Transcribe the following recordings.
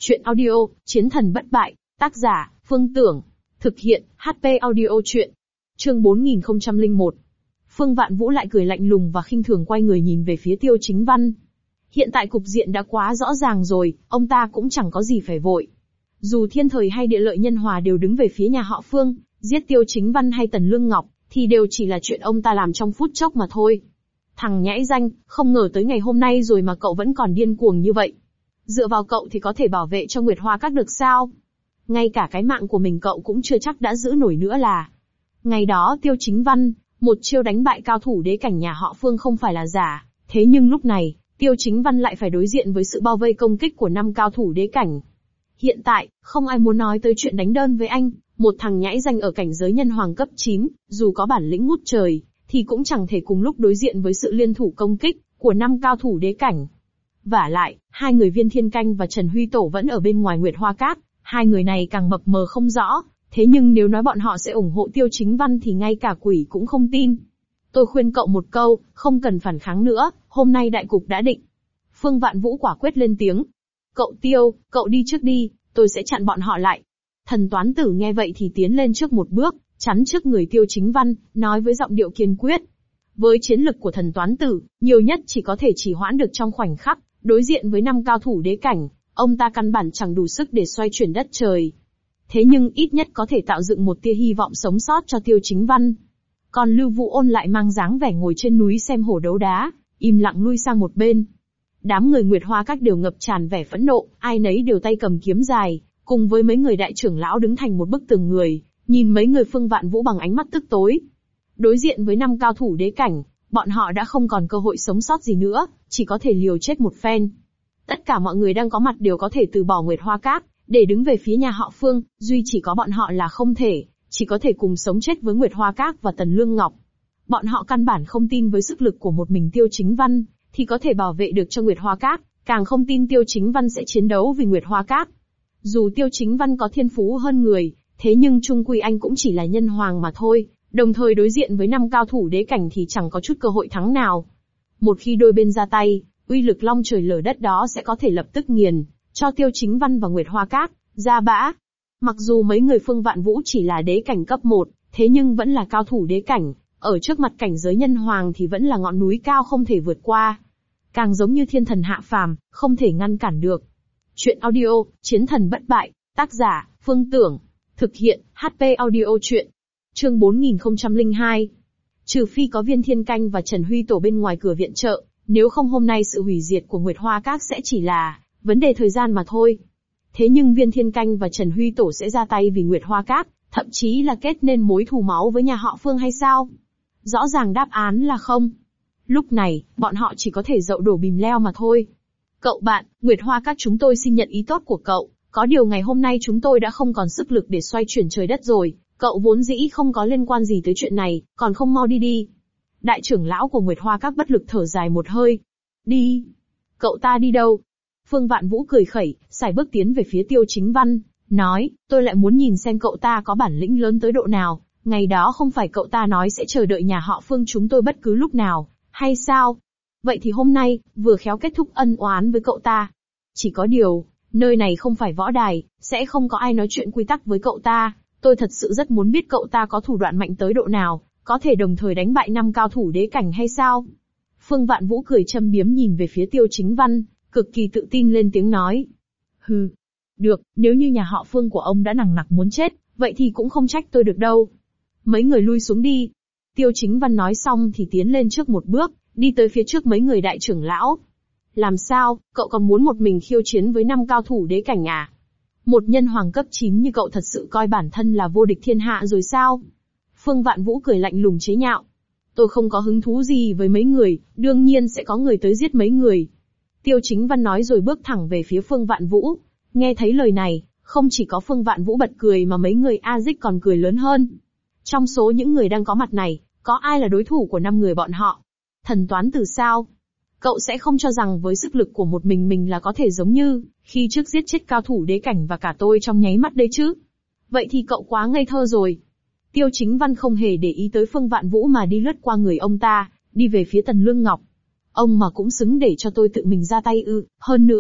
Chuyện audio, Chiến thần bất bại, tác giả, Phương Tưởng. Thực hiện, HP Audio Chuyện. Chương 4001. Phương Vạn Vũ lại cười lạnh lùng và khinh thường quay người nhìn về phía Tiêu Chính Văn. Hiện tại cục diện đã quá rõ ràng rồi, ông ta cũng chẳng có gì phải vội. Dù thiên thời hay địa lợi nhân hòa đều đứng về phía nhà họ Phương, giết Tiêu Chính Văn hay Tần Lương Ngọc, thì đều chỉ là chuyện ông ta làm trong phút chốc mà thôi. Thằng nhãi danh, không ngờ tới ngày hôm nay rồi mà cậu vẫn còn điên cuồng như vậy. Dựa vào cậu thì có thể bảo vệ cho Nguyệt Hoa Các được sao? Ngay cả cái mạng của mình cậu cũng chưa chắc đã giữ nổi nữa là. Ngày đó Tiêu Chính Văn, một chiêu đánh bại cao thủ đế cảnh nhà họ Phương không phải là giả, thế nhưng lúc này, Tiêu Chính Văn lại phải đối diện với sự bao vây công kích của 5 cao thủ đế cảnh. Hiện tại, không ai muốn nói tới chuyện đánh đơn với anh, một thằng nhãi danh ở cảnh giới nhân hoàng cấp 9, dù có bản lĩnh ngút trời, thì cũng chẳng thể cùng lúc đối diện với sự liên thủ công kích của 5 cao thủ đế cảnh. Vả lại, hai người Viên Thiên Canh và Trần Huy Tổ vẫn ở bên ngoài Nguyệt Hoa Các, hai người này càng mập mờ không rõ, thế nhưng nếu nói bọn họ sẽ ủng hộ Tiêu Chính Văn thì ngay cả quỷ cũng không tin. Tôi khuyên cậu một câu, không cần phản kháng nữa, hôm nay đại cục đã định. Phương Vạn Vũ quả quyết lên tiếng. Cậu Tiêu, cậu đi trước đi, tôi sẽ chặn bọn họ lại. Thần Toán Tử nghe vậy thì tiến lên trước một bước, chắn trước người Tiêu Chính Văn, nói với giọng điệu kiên quyết. Với chiến lực của Thần Toán Tử, nhiều nhất chỉ có thể trì hoãn được trong khoảnh khắc, đối diện với 5 cao thủ đế cảnh, ông ta căn bản chẳng đủ sức để xoay chuyển đất trời. Thế nhưng ít nhất có thể tạo dựng một tia hy vọng sống sót cho Tiêu Chính Văn. Còn Lưu Vũ Ôn lại mang dáng vẻ ngồi trên núi xem hổ đấu đá, im lặng lui sang một bên. Đám người Nguyệt Hoa Các đều ngập tràn vẻ phẫn nộ, ai nấy đều tay cầm kiếm dài, cùng với mấy người đại trưởng lão đứng thành một bức tường người, nhìn mấy người Phương Vạn Vũ bằng ánh mắt tức tối. Đối diện với 5 cao thủ đế cảnh, bọn họ đã không còn cơ hội sống sót gì nữa, chỉ có thể liều chết một phen. Tất cả mọi người đang có mặt đều có thể từ bỏ Nguyệt Hoa Các, để đứng về phía nhà họ Phương, duy chỉ có bọn họ là không thể, chỉ có thể cùng sống chết với Nguyệt Hoa Các và Tần Lương Ngọc. Bọn họ căn bản không tin với sức lực của một mình Tiêu Chính Văn, thì có thể bảo vệ được cho Nguyệt Hoa Các, càng không tin Tiêu Chính Văn sẽ chiến đấu vì Nguyệt Hoa Các. Dù Tiêu Chính Văn có thiên phú hơn người, thế nhưng chung quy anh cũng chỉ là nhân hoàng mà thôi, đồng thời đối diện với 5 cao thủ đế cảnh thì chẳng có chút cơ hội thắng nào. Một khi đôi bên ra tay, uy lực long trời lở đất đó sẽ có thể lập tức nghiền cho Tiêu Chính Văn và Nguyệt Hoa Các ra bã. Mặc dù mấy người Phương Vạn Vũ chỉ là đế cảnh cấp 1, thế nhưng vẫn là cao thủ đế cảnh, ở trước mặt cảnh giới nhân hoàng thì vẫn là ngọn núi cao không thể vượt qua. Càng giống như thiên thần hạ phàm, không thể ngăn cản được. Chuyện audio, Chiến thần bất bại, tác giả, Phương Tưởng. Thực hiện, HP Audio Chuyện. Chương 4002. Trừ phi có Viên Thiên Canh và Trần Huy Tổ bên ngoài cửa viện trợ, nếu không hôm nay sự hủy diệt của Nguyệt Hoa Các sẽ chỉ là vấn đề thời gian mà thôi. Thế nhưng Viên Thiên Canh và Trần Huy Tổ sẽ ra tay vì Nguyệt Hoa Các, thậm chí là kết nên mối thù máu với nhà họ Phương hay sao? Rõ ràng đáp án là không. Lúc này, bọn họ chỉ có thể dậu đổ bìm leo mà thôi. Cậu bạn, Nguyệt Hoa Các chúng tôi xin nhận ý tốt của cậu, có điều ngày hôm nay chúng tôi đã không còn sức lực để xoay chuyển trời đất rồi, cậu vốn dĩ không có liên quan gì tới chuyện này, còn không mau đi đi. Đại trưởng lão của Nguyệt Hoa Các bất lực thở dài một hơi. Đi? Cậu ta đi đâu? Phương Vạn Vũ cười khẩy, sải bước tiến về phía Tiêu Chính Văn, nói, tôi lại muốn nhìn xem cậu ta có bản lĩnh lớn tới độ nào, ngày đó không phải cậu ta nói sẽ chờ đợi nhà họ Phương chúng tôi bất cứ lúc nào, hay sao? Vậy thì hôm nay, vừa khéo kết thúc ân oán với cậu ta. Chỉ có điều, nơi này không phải võ đài, sẽ không có ai nói chuyện quy tắc với cậu ta, tôi thật sự rất muốn biết cậu ta có thủ đoạn mạnh tới độ nào, có thể đồng thời đánh bại 5 cao thủ đế cảnh hay sao? Phương Vạn Vũ cười châm biếm nhìn về phía Tiêu Chính Văn, cực kỳ tự tin lên tiếng nói. Hừ, được, nếu như nhà họ Phương của ông đã nằng nặc muốn chết, vậy thì cũng không trách tôi được đâu. Mấy người lui xuống đi. Tiêu Chính Văn nói xong thì tiến lên trước một bước, đi tới phía trước mấy người đại trưởng lão. Làm sao, cậu còn muốn một mình khiêu chiến với 5 cao thủ đế cảnh à? Một nhân hoàng cấp 9 như cậu thật sự coi bản thân là vô địch thiên hạ rồi sao? Phương Vạn Vũ cười lạnh lùng chế nhạo. Tôi không có hứng thú gì với mấy người, đương nhiên sẽ có người tới giết mấy người. Tiêu Chính Văn nói rồi bước thẳng về phía Phương Vạn Vũ. Nghe thấy lời này, không chỉ có Phương Vạn Vũ bật cười mà mấy người A Dích còn cười lớn hơn. Trong số những người đang có mặt này, có ai là đối thủ của 5 người bọn họ? Thần Toán Tử sao? Cậu sẽ không cho rằng với sức lực của một mình là có thể giống như khi trước giết chết cao thủ đế cảnh và cả tôi trong nháy mắt đấy chứ? Vậy thì cậu quá ngây thơ rồi. Tiêu Chính Văn không hề để ý tới Phương Vạn Vũ mà đi lướt qua người ông ta, đi về phía Tần Lương Ngọc. Ông mà cũng xứng để cho tôi tự mình ra tay ư? Hơn nữa,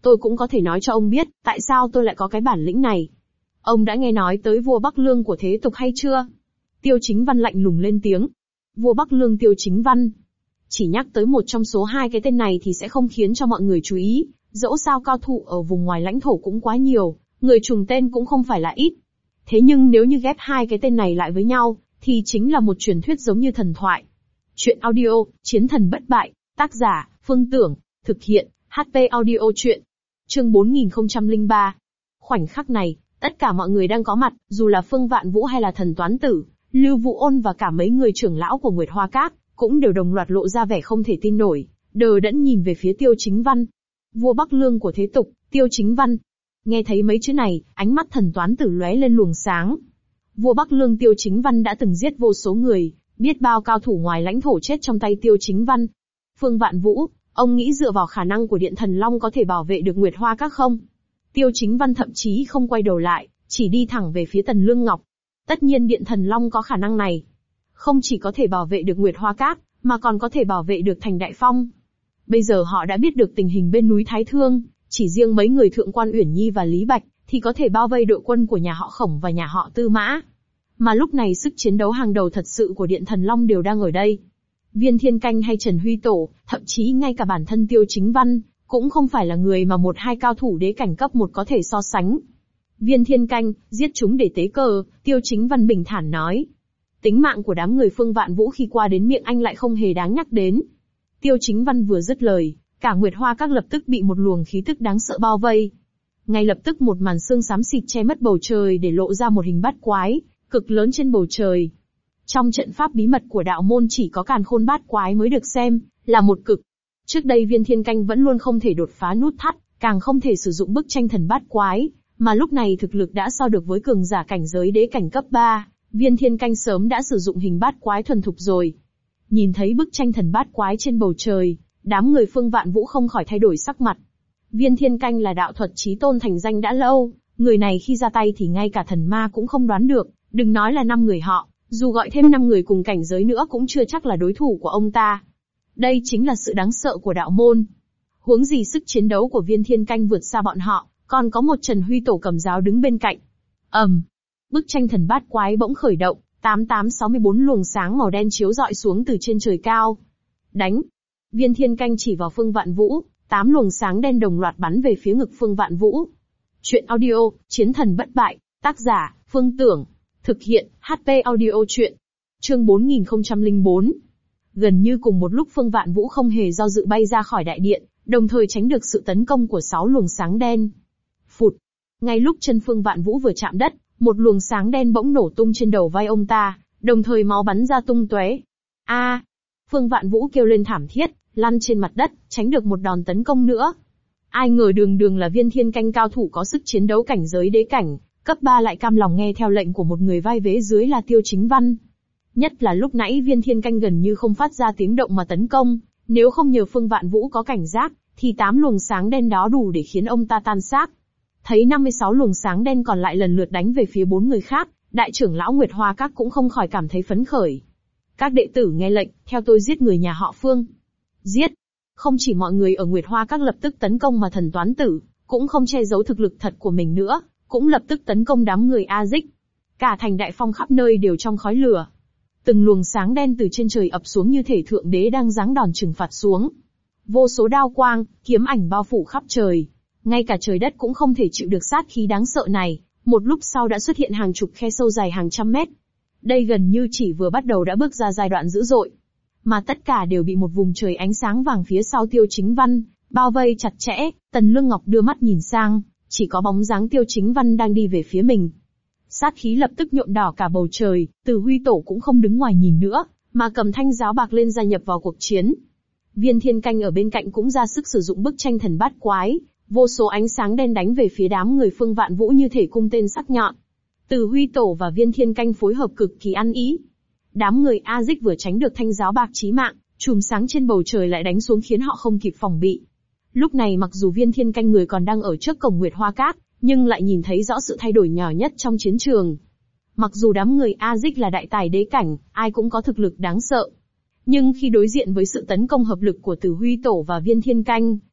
tôi cũng có thể nói cho ông biết, tại sao tôi lại có cái bản lĩnh này. Ông đã nghe nói tới vua Bắc Lương của thế tục hay chưa? Tiêu Chính Văn lạnh lùng lên tiếng. Vua Bắc Lương Tiêu Chính Văn. Chỉ nhắc tới một trong số hai cái tên này thì sẽ không khiến cho mọi người chú ý, dẫu sao cao thủ ở vùng ngoài lãnh thổ cũng quá nhiều, người trùng tên cũng không phải là ít. Thế nhưng nếu như ghép hai cái tên này lại với nhau, thì chính là một truyền thuyết giống như thần thoại. Chuyện audio, Chiến thần bất bại, tác giả, Phương Tưởng, thực hiện, HP Audio Chuyện. Chương 4003. Khoảnh khắc này, tất cả mọi người đang có mặt, dù là Phương Vạn Vũ hay là Thần Toán Tử, Lưu Vũ Ôn và cả mấy người trưởng lão của Nguyệt Hoa Các, cũng đều đồng loạt lộ ra vẻ không thể tin nổi, đờ đẫn nhìn về phía Tiêu Chính Văn. Vua Bắc Lương của thế tục, Tiêu Chính Văn. Nghe thấy mấy chữ này, ánh mắt Thần Toán Tử lóe lên luồng sáng. Vua Bắc Lương Tiêu Chính Văn đã từng giết vô số người, biết bao cao thủ ngoài lãnh thổ chết trong tay Tiêu Chính Văn. Phương Vạn Vũ, ông nghĩ dựa vào khả năng của Điện Thần Long có thể bảo vệ được Nguyệt Hoa Các không? Tiêu Chính Văn thậm chí không quay đầu lại, chỉ đi thẳng về phía Tần Lương Ngọc. Tất nhiên Điện Thần Long có khả năng này. Không chỉ có thể bảo vệ được Nguyệt Hoa Các, mà còn có thể bảo vệ được Thành Đại Phong. Bây giờ họ đã biết được tình hình bên núi Thái Thương, chỉ riêng mấy người Thượng quan Uyển Nhi và Lý Bạch, thì có thể bao vây đội quân của nhà họ Khổng và nhà họ Tư Mã. Mà lúc này sức chiến đấu hàng đầu thật sự của Điện Thần Long đều đang ở đây. Viên Thiên Canh hay Trần Huy Tổ, thậm chí ngay cả bản thân Tiêu Chính Văn, cũng không phải là người mà một hai cao thủ đế cảnh cấp 1 có thể so sánh. Viên Thiên Canh, giết chúng để tế cờ, Tiêu Chính Văn bình thản nói. Tính mạng của đám người Phương Vạn Vũ khi qua đến miệng anh lại không hề đáng nhắc đến. Tiêu Chính Văn vừa dứt lời, cả Nguyệt Hoa Các lập tức bị một luồng khí tức đáng sợ bao vây. Ngay lập tức một màn sương xám xịt che mất bầu trời để lộ ra một hình bát quái, cực lớn trên bầu trời. Trong trận pháp bí mật của đạo môn chỉ có Càn Khôn Bát Quái mới được xem là một cực. Trước đây Viên Thiên Canh vẫn luôn không thể đột phá nút thắt, càng không thể sử dụng bức tranh thần bát quái, mà lúc này thực lực đã so được với cường giả cảnh giới đế cảnh cấp 3, Viên Thiên Canh sớm đã sử dụng hình bát quái thuần thục rồi. Nhìn thấy bức tranh thần bát quái trên bầu trời, đám người Phương Vạn Vũ không khỏi thay đổi sắc mặt. Viên Thiên Canh là đạo thuật chí tôn thành danh đã lâu, người này khi ra tay thì ngay cả thần ma cũng không đoán được, đừng nói là 5 người họ, dù gọi thêm 5 người cùng cảnh giới nữa cũng chưa chắc là đối thủ của ông ta. Đây chính là sự đáng sợ của đạo môn. Huống gì sức chiến đấu của Viên Thiên Canh vượt xa bọn họ, còn có một Trần Huy Tổ cầm giáo đứng bên cạnh. Bức tranh thần bát quái bỗng khởi động, 8864 luồng sáng màu đen chiếu rọi xuống từ trên trời cao. Đánh! Viên Thiên Canh chỉ vào Phương Vạn Vũ, 8 luồng sáng đen đồng loạt bắn về phía ngực Phương Vạn Vũ. Chuyện audio, Chiến thần bất bại, tác giả, Phương Tưởng, thực hiện, HP Audio Chuyện. Chương 4004. Gần như cùng một lúc Phương Vạn Vũ không hề do dự bay ra khỏi đại điện, đồng thời tránh được sự tấn công của 6 luồng sáng đen. Phụt! Ngay lúc chân Phương Vạn Vũ vừa chạm đất, một luồng sáng đen bỗng nổ tung trên đầu vai ông ta, đồng thời máu bắn ra tung tóe. Phương Vạn Vũ kêu lên thảm thiết, lăn trên mặt đất, tránh được một đòn tấn công nữa. Ai ngờ đường là Viên Thiên Canh cao thủ có sức chiến đấu cảnh giới đế cảnh, cấp 3 lại cam lòng nghe theo lệnh của một người vai vế dưới là Tiêu Chính Văn. Nhất là lúc nãy Viên Thiên Canh gần như không phát ra tiếng động mà tấn công, nếu không nhờ Phương Vạn Vũ có cảnh giác, thì 8 luồng sáng đen đó đủ để khiến ông ta tan xác. Thấy 56 luồng sáng đen còn lại lần lượt đánh về phía 4 người khác, đại trưởng lão Nguyệt Hoa Các cũng không khỏi cảm thấy phấn khởi. Các đệ tử nghe lệnh, theo tôi giết người nhà họ Phương. Giết! Không chỉ mọi người ở Nguyệt Hoa Các lập tức tấn công mà Thần Toán Tử, cũng không che giấu thực lực thật của mình nữa, cũng lập tức tấn công đám người A Dích. Cả Thành Đại Phong khắp nơi đều trong khói lửa. Từng luồng sáng đen từ trên trời ập xuống như thể thượng đế đang giáng đòn trừng phạt xuống. Vô số đao quang, kiếm ảnh bao phủ khắp trời. Ngay cả trời đất cũng không thể chịu được sát khí đáng sợ này, một lúc sau đã xuất hiện hàng chục khe sâu dài hàng trăm mét. Đây gần như chỉ vừa bắt đầu đã bước ra giai đoạn dữ dội. Mà tất cả đều bị một vùng trời ánh sáng vàng phía sau Tiêu Chính Văn bao vây chặt chẽ. Tần Lương Ngọc đưa mắt nhìn sang, chỉ có bóng dáng Tiêu Chính Văn đang đi về phía mình. Sát khí lập tức nhuộm đỏ cả bầu trời, Từ Huy Tổ cũng không đứng ngoài nhìn nữa, mà cầm thanh giáo bạc lên gia nhập vào cuộc chiến. Viên Thiên Canh ở bên cạnh cũng ra sức sử dụng bức tranh thần bát quái, vô số ánh sáng đen đánh về phía đám người Phương Vạn Vũ như thể cung tên sắc nhọn. Từ Huy Tổ và Viên Thiên Canh phối hợp cực kỳ ăn ý. Đám người A Dích vừa tránh được thanh giáo bạc chí mạng, chùm sáng trên bầu trời lại đánh xuống khiến họ không kịp phòng bị. Lúc này mặc dù Viên Thiên Canh người còn đang ở trước cổng Nguyệt Hoa Các, nhưng lại nhìn thấy rõ sự thay đổi nhỏ nhất trong chiến trường. Mặc dù đám người A Dích là đại tài đế cảnh, ai cũng có thực lực đáng sợ. Nhưng khi đối diện với sự tấn công hợp lực của Từ Huy Tổ và Viên Thiên Canh,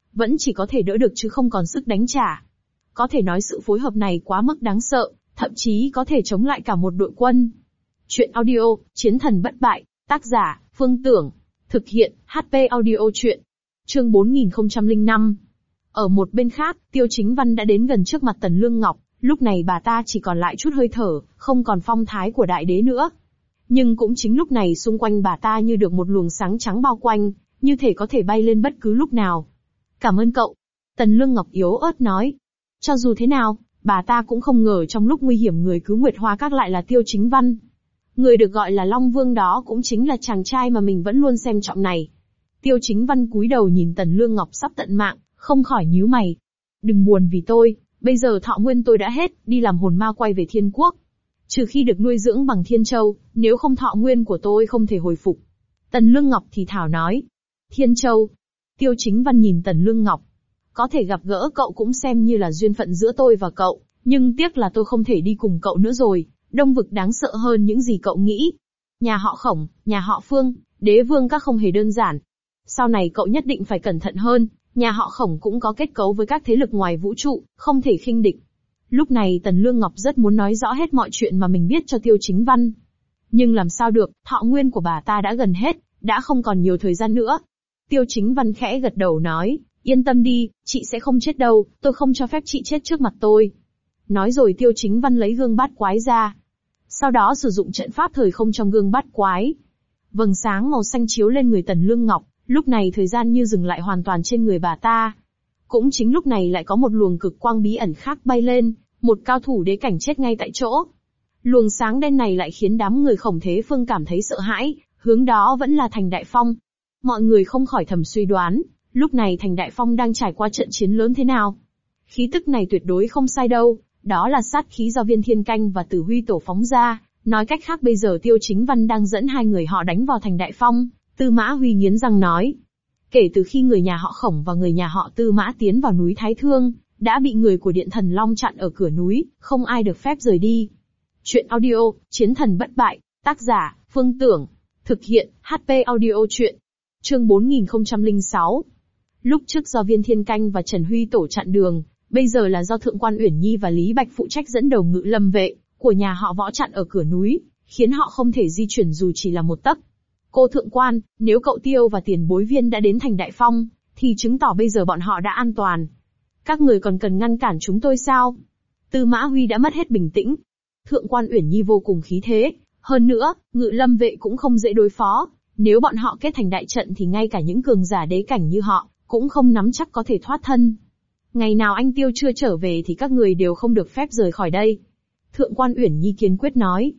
vẫn chỉ có thể đỡ được chứ không còn sức đánh trả. Có thể nói sự phối hợp này quá mức đáng sợ, thậm chí có thể chống lại cả một đội quân. Chuyện audio, Chiến thần bất bại, tác giả, Phương Tưởng. Thực hiện, HP Audio Chuyện. Chương 4005. Ở một bên khác, Tiêu Chính Văn đã đến gần trước mặt Tần Lương Ngọc, lúc này bà ta chỉ còn lại chút hơi thở, không còn phong thái của đại đế nữa. Nhưng cũng chính lúc này xung quanh bà ta như được một luồng sáng trắng bao quanh, như thể có thể bay lên bất cứ lúc nào. Cảm ơn cậu. Tần Lương Ngọc yếu ớt nói. Cho dù thế nào, bà ta cũng không ngờ trong lúc nguy hiểm người cứu Nguyệt Hoa Các lại là Tiêu Chính Văn. Người được gọi là Long Vương đó cũng chính là chàng trai mà mình vẫn luôn xem trọng này. Tiêu Chính Văn cúi đầu nhìn Tần Lương Ngọc sắp tận mạng, không khỏi nhíu mày. Đừng buồn vì tôi, bây giờ thọ nguyên tôi đã hết, đi làm hồn ma quay về Thiên Quốc. Trừ khi được nuôi dưỡng bằng Thiên Châu, nếu không thọ nguyên của tôi không thể hồi phục. Tần Lương Ngọc thì thảo nói. Thiên Châu. Tiêu Chính Văn nhìn Tần Lương Ngọc. Có thể gặp gỡ cậu cũng xem như là duyên phận giữa tôi và cậu, nhưng tiếc là tôi không thể đi cùng cậu nữa rồi. Đông Vực đáng sợ hơn những gì cậu nghĩ. Nhà họ Khổng, nhà họ Phương, đế vương các không hề đơn giản. Sau này cậu nhất định phải cẩn thận hơn, nhà họ Khổng cũng có kết cấu với các thế lực ngoài vũ trụ, không thể khinh địch. Lúc này Tần Lương Ngọc rất muốn nói rõ hết mọi chuyện mà mình biết cho Tiêu Chính Văn. Nhưng làm sao được, thọ nguyên của bà ta đã gần hết, đã không còn nhiều thời gian nữa. Tiêu Chính Văn khẽ gật đầu nói, yên tâm đi, chị sẽ không chết đâu, tôi không cho phép chị chết trước mặt tôi. Nói rồi Tiêu Chính Văn lấy gương bát quái ra. Sau đó sử dụng trận pháp thời không trong gương bát quái. Vầng sáng màu xanh chiếu lên người Tần Lương Ngọc, lúc này thời gian như dừng lại hoàn toàn trên người bà ta. Cũng chính lúc này lại có một luồng cực quang bí ẩn khác bay lên, một cao thủ đế cảnh chết ngay tại chỗ. Luồng sáng đen này lại khiến đám người Khổng Thế Phương cảm thấy sợ hãi, hướng đó vẫn là Thành Đại Phong. Mọi người không khỏi thầm suy đoán, lúc này Thành Đại Phong đang trải qua trận chiến lớn thế nào. Khí tức này tuyệt đối không sai đâu, đó là sát khí do Viên Thiên Canh và Tử Huy Tổ phóng ra, nói cách khác bây giờ Tiêu Chính Văn đang dẫn hai người họ đánh vào Thành Đại Phong. Tư Mã Huy nghiến răng nói. Kể từ khi người nhà họ Khổng và người nhà họ Tư Mã tiến vào núi Thái Thương, đã bị người của Điện Thần Long chặn ở cửa núi, không ai được phép rời đi. Chuyện audio, Chiến thần bất bại, tác giả, Phương Tưởng. Thực hiện, HP Audio Chuyện. Chương 4006. Lúc trước do Viên Thiên Canh và Trần Huy Tổ chặn đường, bây giờ là do Thượng quan Uyển Nhi và Lý Bạch phụ trách dẫn đầu Ngự Lâm vệ của nhà họ Võ chặn ở cửa núi, khiến họ không thể di chuyển dù chỉ là một tấc. Cô thượng quan, nếu cậu Tiêu và tiền bối Viên đã đến Thành Đại Phong, thì chứng tỏ bây giờ bọn họ đã an toàn. Các người còn cần ngăn cản chúng tôi sao? Tư Mã Huy đã mất hết bình tĩnh. Thượng quan Uyển Nhi vô cùng khí thế, hơn nữa, Ngự Lâm vệ cũng không dễ đối phó. Nếu bọn họ kết thành đại trận thì ngay cả những cường giả đế cảnh như họ, cũng không nắm chắc có thể thoát thân. Ngày nào anh Tiêu chưa trở về thì các người đều không được phép rời khỏi đây. Thượng quan Uyển Nhi kiên quyết nói.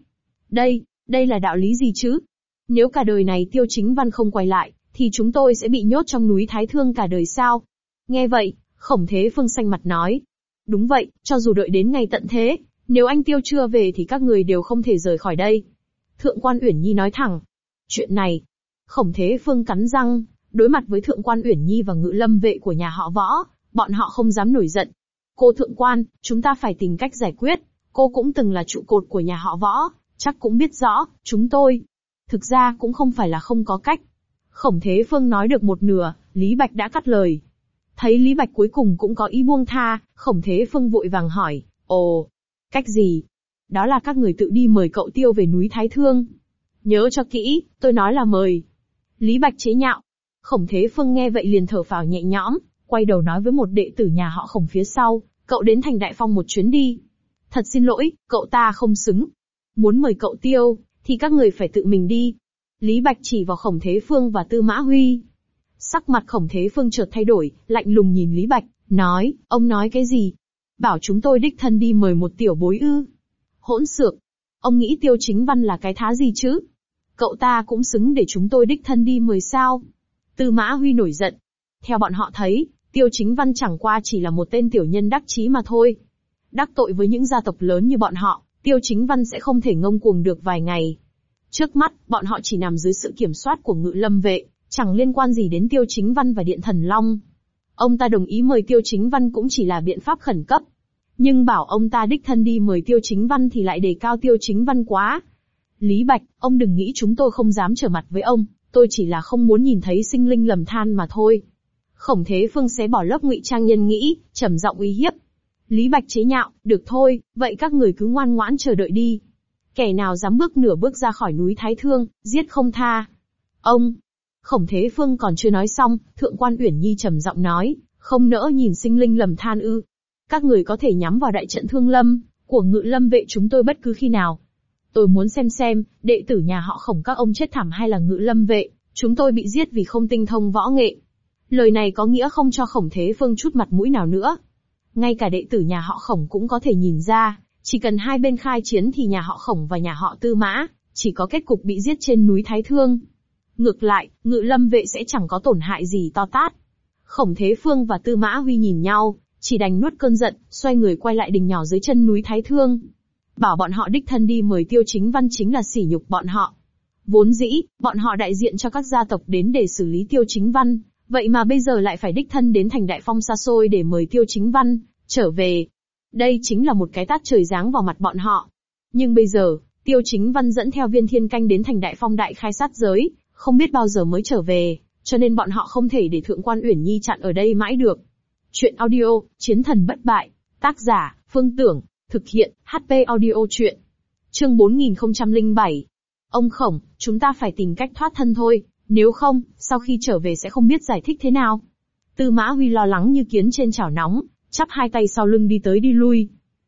Đây là đạo lý gì chứ? Nếu cả đời này Tiêu Chính Văn không quay lại, thì chúng tôi sẽ bị nhốt trong núi Thái Thương cả đời sao? Nghe vậy, Khổng Thế Phương xanh mặt nói. Đúng vậy, cho dù đợi đến ngày tận thế, nếu anh Tiêu chưa về thì các người đều không thể rời khỏi đây. Thượng quan Uyển Nhi nói thẳng. Chuyện này, Khổng Thế Phương cắn răng, đối mặt với Thượng quan Uyển Nhi và Ngự Lâm vệ của nhà họ Võ, bọn họ không dám nổi giận. Cô thượng quan, chúng ta phải tìm cách giải quyết, cô cũng từng là trụ cột của nhà họ Võ, chắc cũng biết rõ, chúng tôi. Thực ra cũng không phải là không có cách. Khổng Thế Phương nói được một nửa, Lý Bạch đã cắt lời. Thấy Lý Bạch cuối cùng cũng có ý buông tha, Khổng Thế Phương vội vàng hỏi, ồ, cách gì? Đó là các người tự đi mời cậu Tiêu về núi Thái Thương. Nhớ cho kỹ, tôi nói là mời. Lý Bạch chế nhạo. Khổng Thế Phương nghe vậy liền thở phào nhẹ nhõm, quay đầu nói với một đệ tử nhà họ Khổng phía sau, cậu đến Thành Đại Phong một chuyến đi. Thật xin lỗi, cậu ta không xứng. Muốn mời cậu Tiêu, thì các người phải tự mình đi. Lý Bạch chỉ vào Khổng Thế Phương và Tư Mã Huy. Sắc mặt Khổng Thế Phương chợt thay đổi, lạnh lùng nhìn Lý Bạch, nói, ông nói cái gì? Bảo chúng tôi đích thân đi mời một tiểu bối ư? Hỗn xược! Ông nghĩ Tiêu Chính Văn là cái thá gì chứ? Cậu ta cũng xứng để chúng tôi đích thân đi mời sao? Tư Mã Huy nổi giận. Theo bọn họ thấy, Tiêu Chính Văn chẳng qua chỉ là một tên tiểu nhân đắc chí mà thôi. Đắc tội với những gia tộc lớn như bọn họ, Tiêu Chính Văn sẽ không thể ngông cuồng được vài ngày. Trước mắt, bọn họ chỉ nằm dưới sự kiểm soát của Ngự Lâm vệ, chẳng liên quan gì đến Tiêu Chính Văn và Điện Thần Long. Ông ta đồng ý mời Tiêu Chính Văn cũng chỉ là biện pháp khẩn cấp. Nhưng bảo ông ta đích thân đi mời Tiêu Chính Văn thì lại đề cao Tiêu Chính Văn quá. Lý Bạch, ông đừng nghĩ chúng tôi không dám trở mặt với ông, tôi chỉ là không muốn nhìn thấy sinh linh lầm than mà thôi. Khổng Thế Phương xé bỏ lớp ngụy trang nhân nghĩ, trầm giọng uy hiếp. Lý Bạch chế nhạo, được thôi, vậy các người cứ ngoan ngoãn chờ đợi đi. Kẻ nào dám bước nửa bước ra khỏi núi Thái Thương, giết không tha. Ông! Khổng Thế Phương còn chưa nói xong, Thượng quan Uyển Nhi trầm giọng nói, không nỡ nhìn sinh linh lầm than ư. Các người có thể nhắm vào đại trận Thương Lâm, của Ngự Lâm vệ chúng tôi bất cứ khi nào. Tôi muốn xem, đệ tử nhà họ Khổng các ông chết thảm hay là Ngự Lâm vệ, chúng tôi bị giết vì không tinh thông võ nghệ. Lời này có nghĩa không cho Khổng Thế Phương chút mặt mũi nào nữa. Ngay cả đệ tử nhà họ Khổng cũng có thể nhìn ra, chỉ cần hai bên khai chiến thì nhà họ Khổng và nhà họ Tư Mã, chỉ có kết cục bị giết trên núi Thái Thương. Ngược lại, Ngự Lâm vệ sẽ chẳng có tổn hại gì to tát. Khổng Thế Phương và Tư Mã Huy nhìn nhau, chỉ đành nuốt cơn giận, xoay người quay lại đình nhỏ dưới chân núi Thái Thương. Bảo bọn họ đích thân đi mời Tiêu Chính Văn chính là sỉ nhục bọn họ. Vốn dĩ, bọn họ đại diện cho các gia tộc đến để xử lý Tiêu Chính Văn, vậy mà bây giờ lại phải đích thân đến thành Đại Phong xa xôi để mời Tiêu Chính Văn trở về. Đây chính là một cái tát trời giáng vào mặt bọn họ. Nhưng bây giờ, Tiêu Chính Văn dẫn theo Viên Thiên Canh đến thành Đại Phong đại khai sát giới, không biết bao giờ mới trở về, cho nên bọn họ không thể để Thượng quan Uyển Nhi chặn ở đây mãi được. Chuyện audio, Chiến thần bất bại, tác giả, Phương Tưởng, thực hiện, HP audio chuyện. Chương 4007. Ông Khổng, chúng ta phải tìm cách thoát thân thôi, nếu không, sau khi trở về sẽ không biết giải thích thế nào. Tư Mã Huy lo lắng như kiến trên chảo nóng, chắp hai tay sau lưng đi tới đi lui.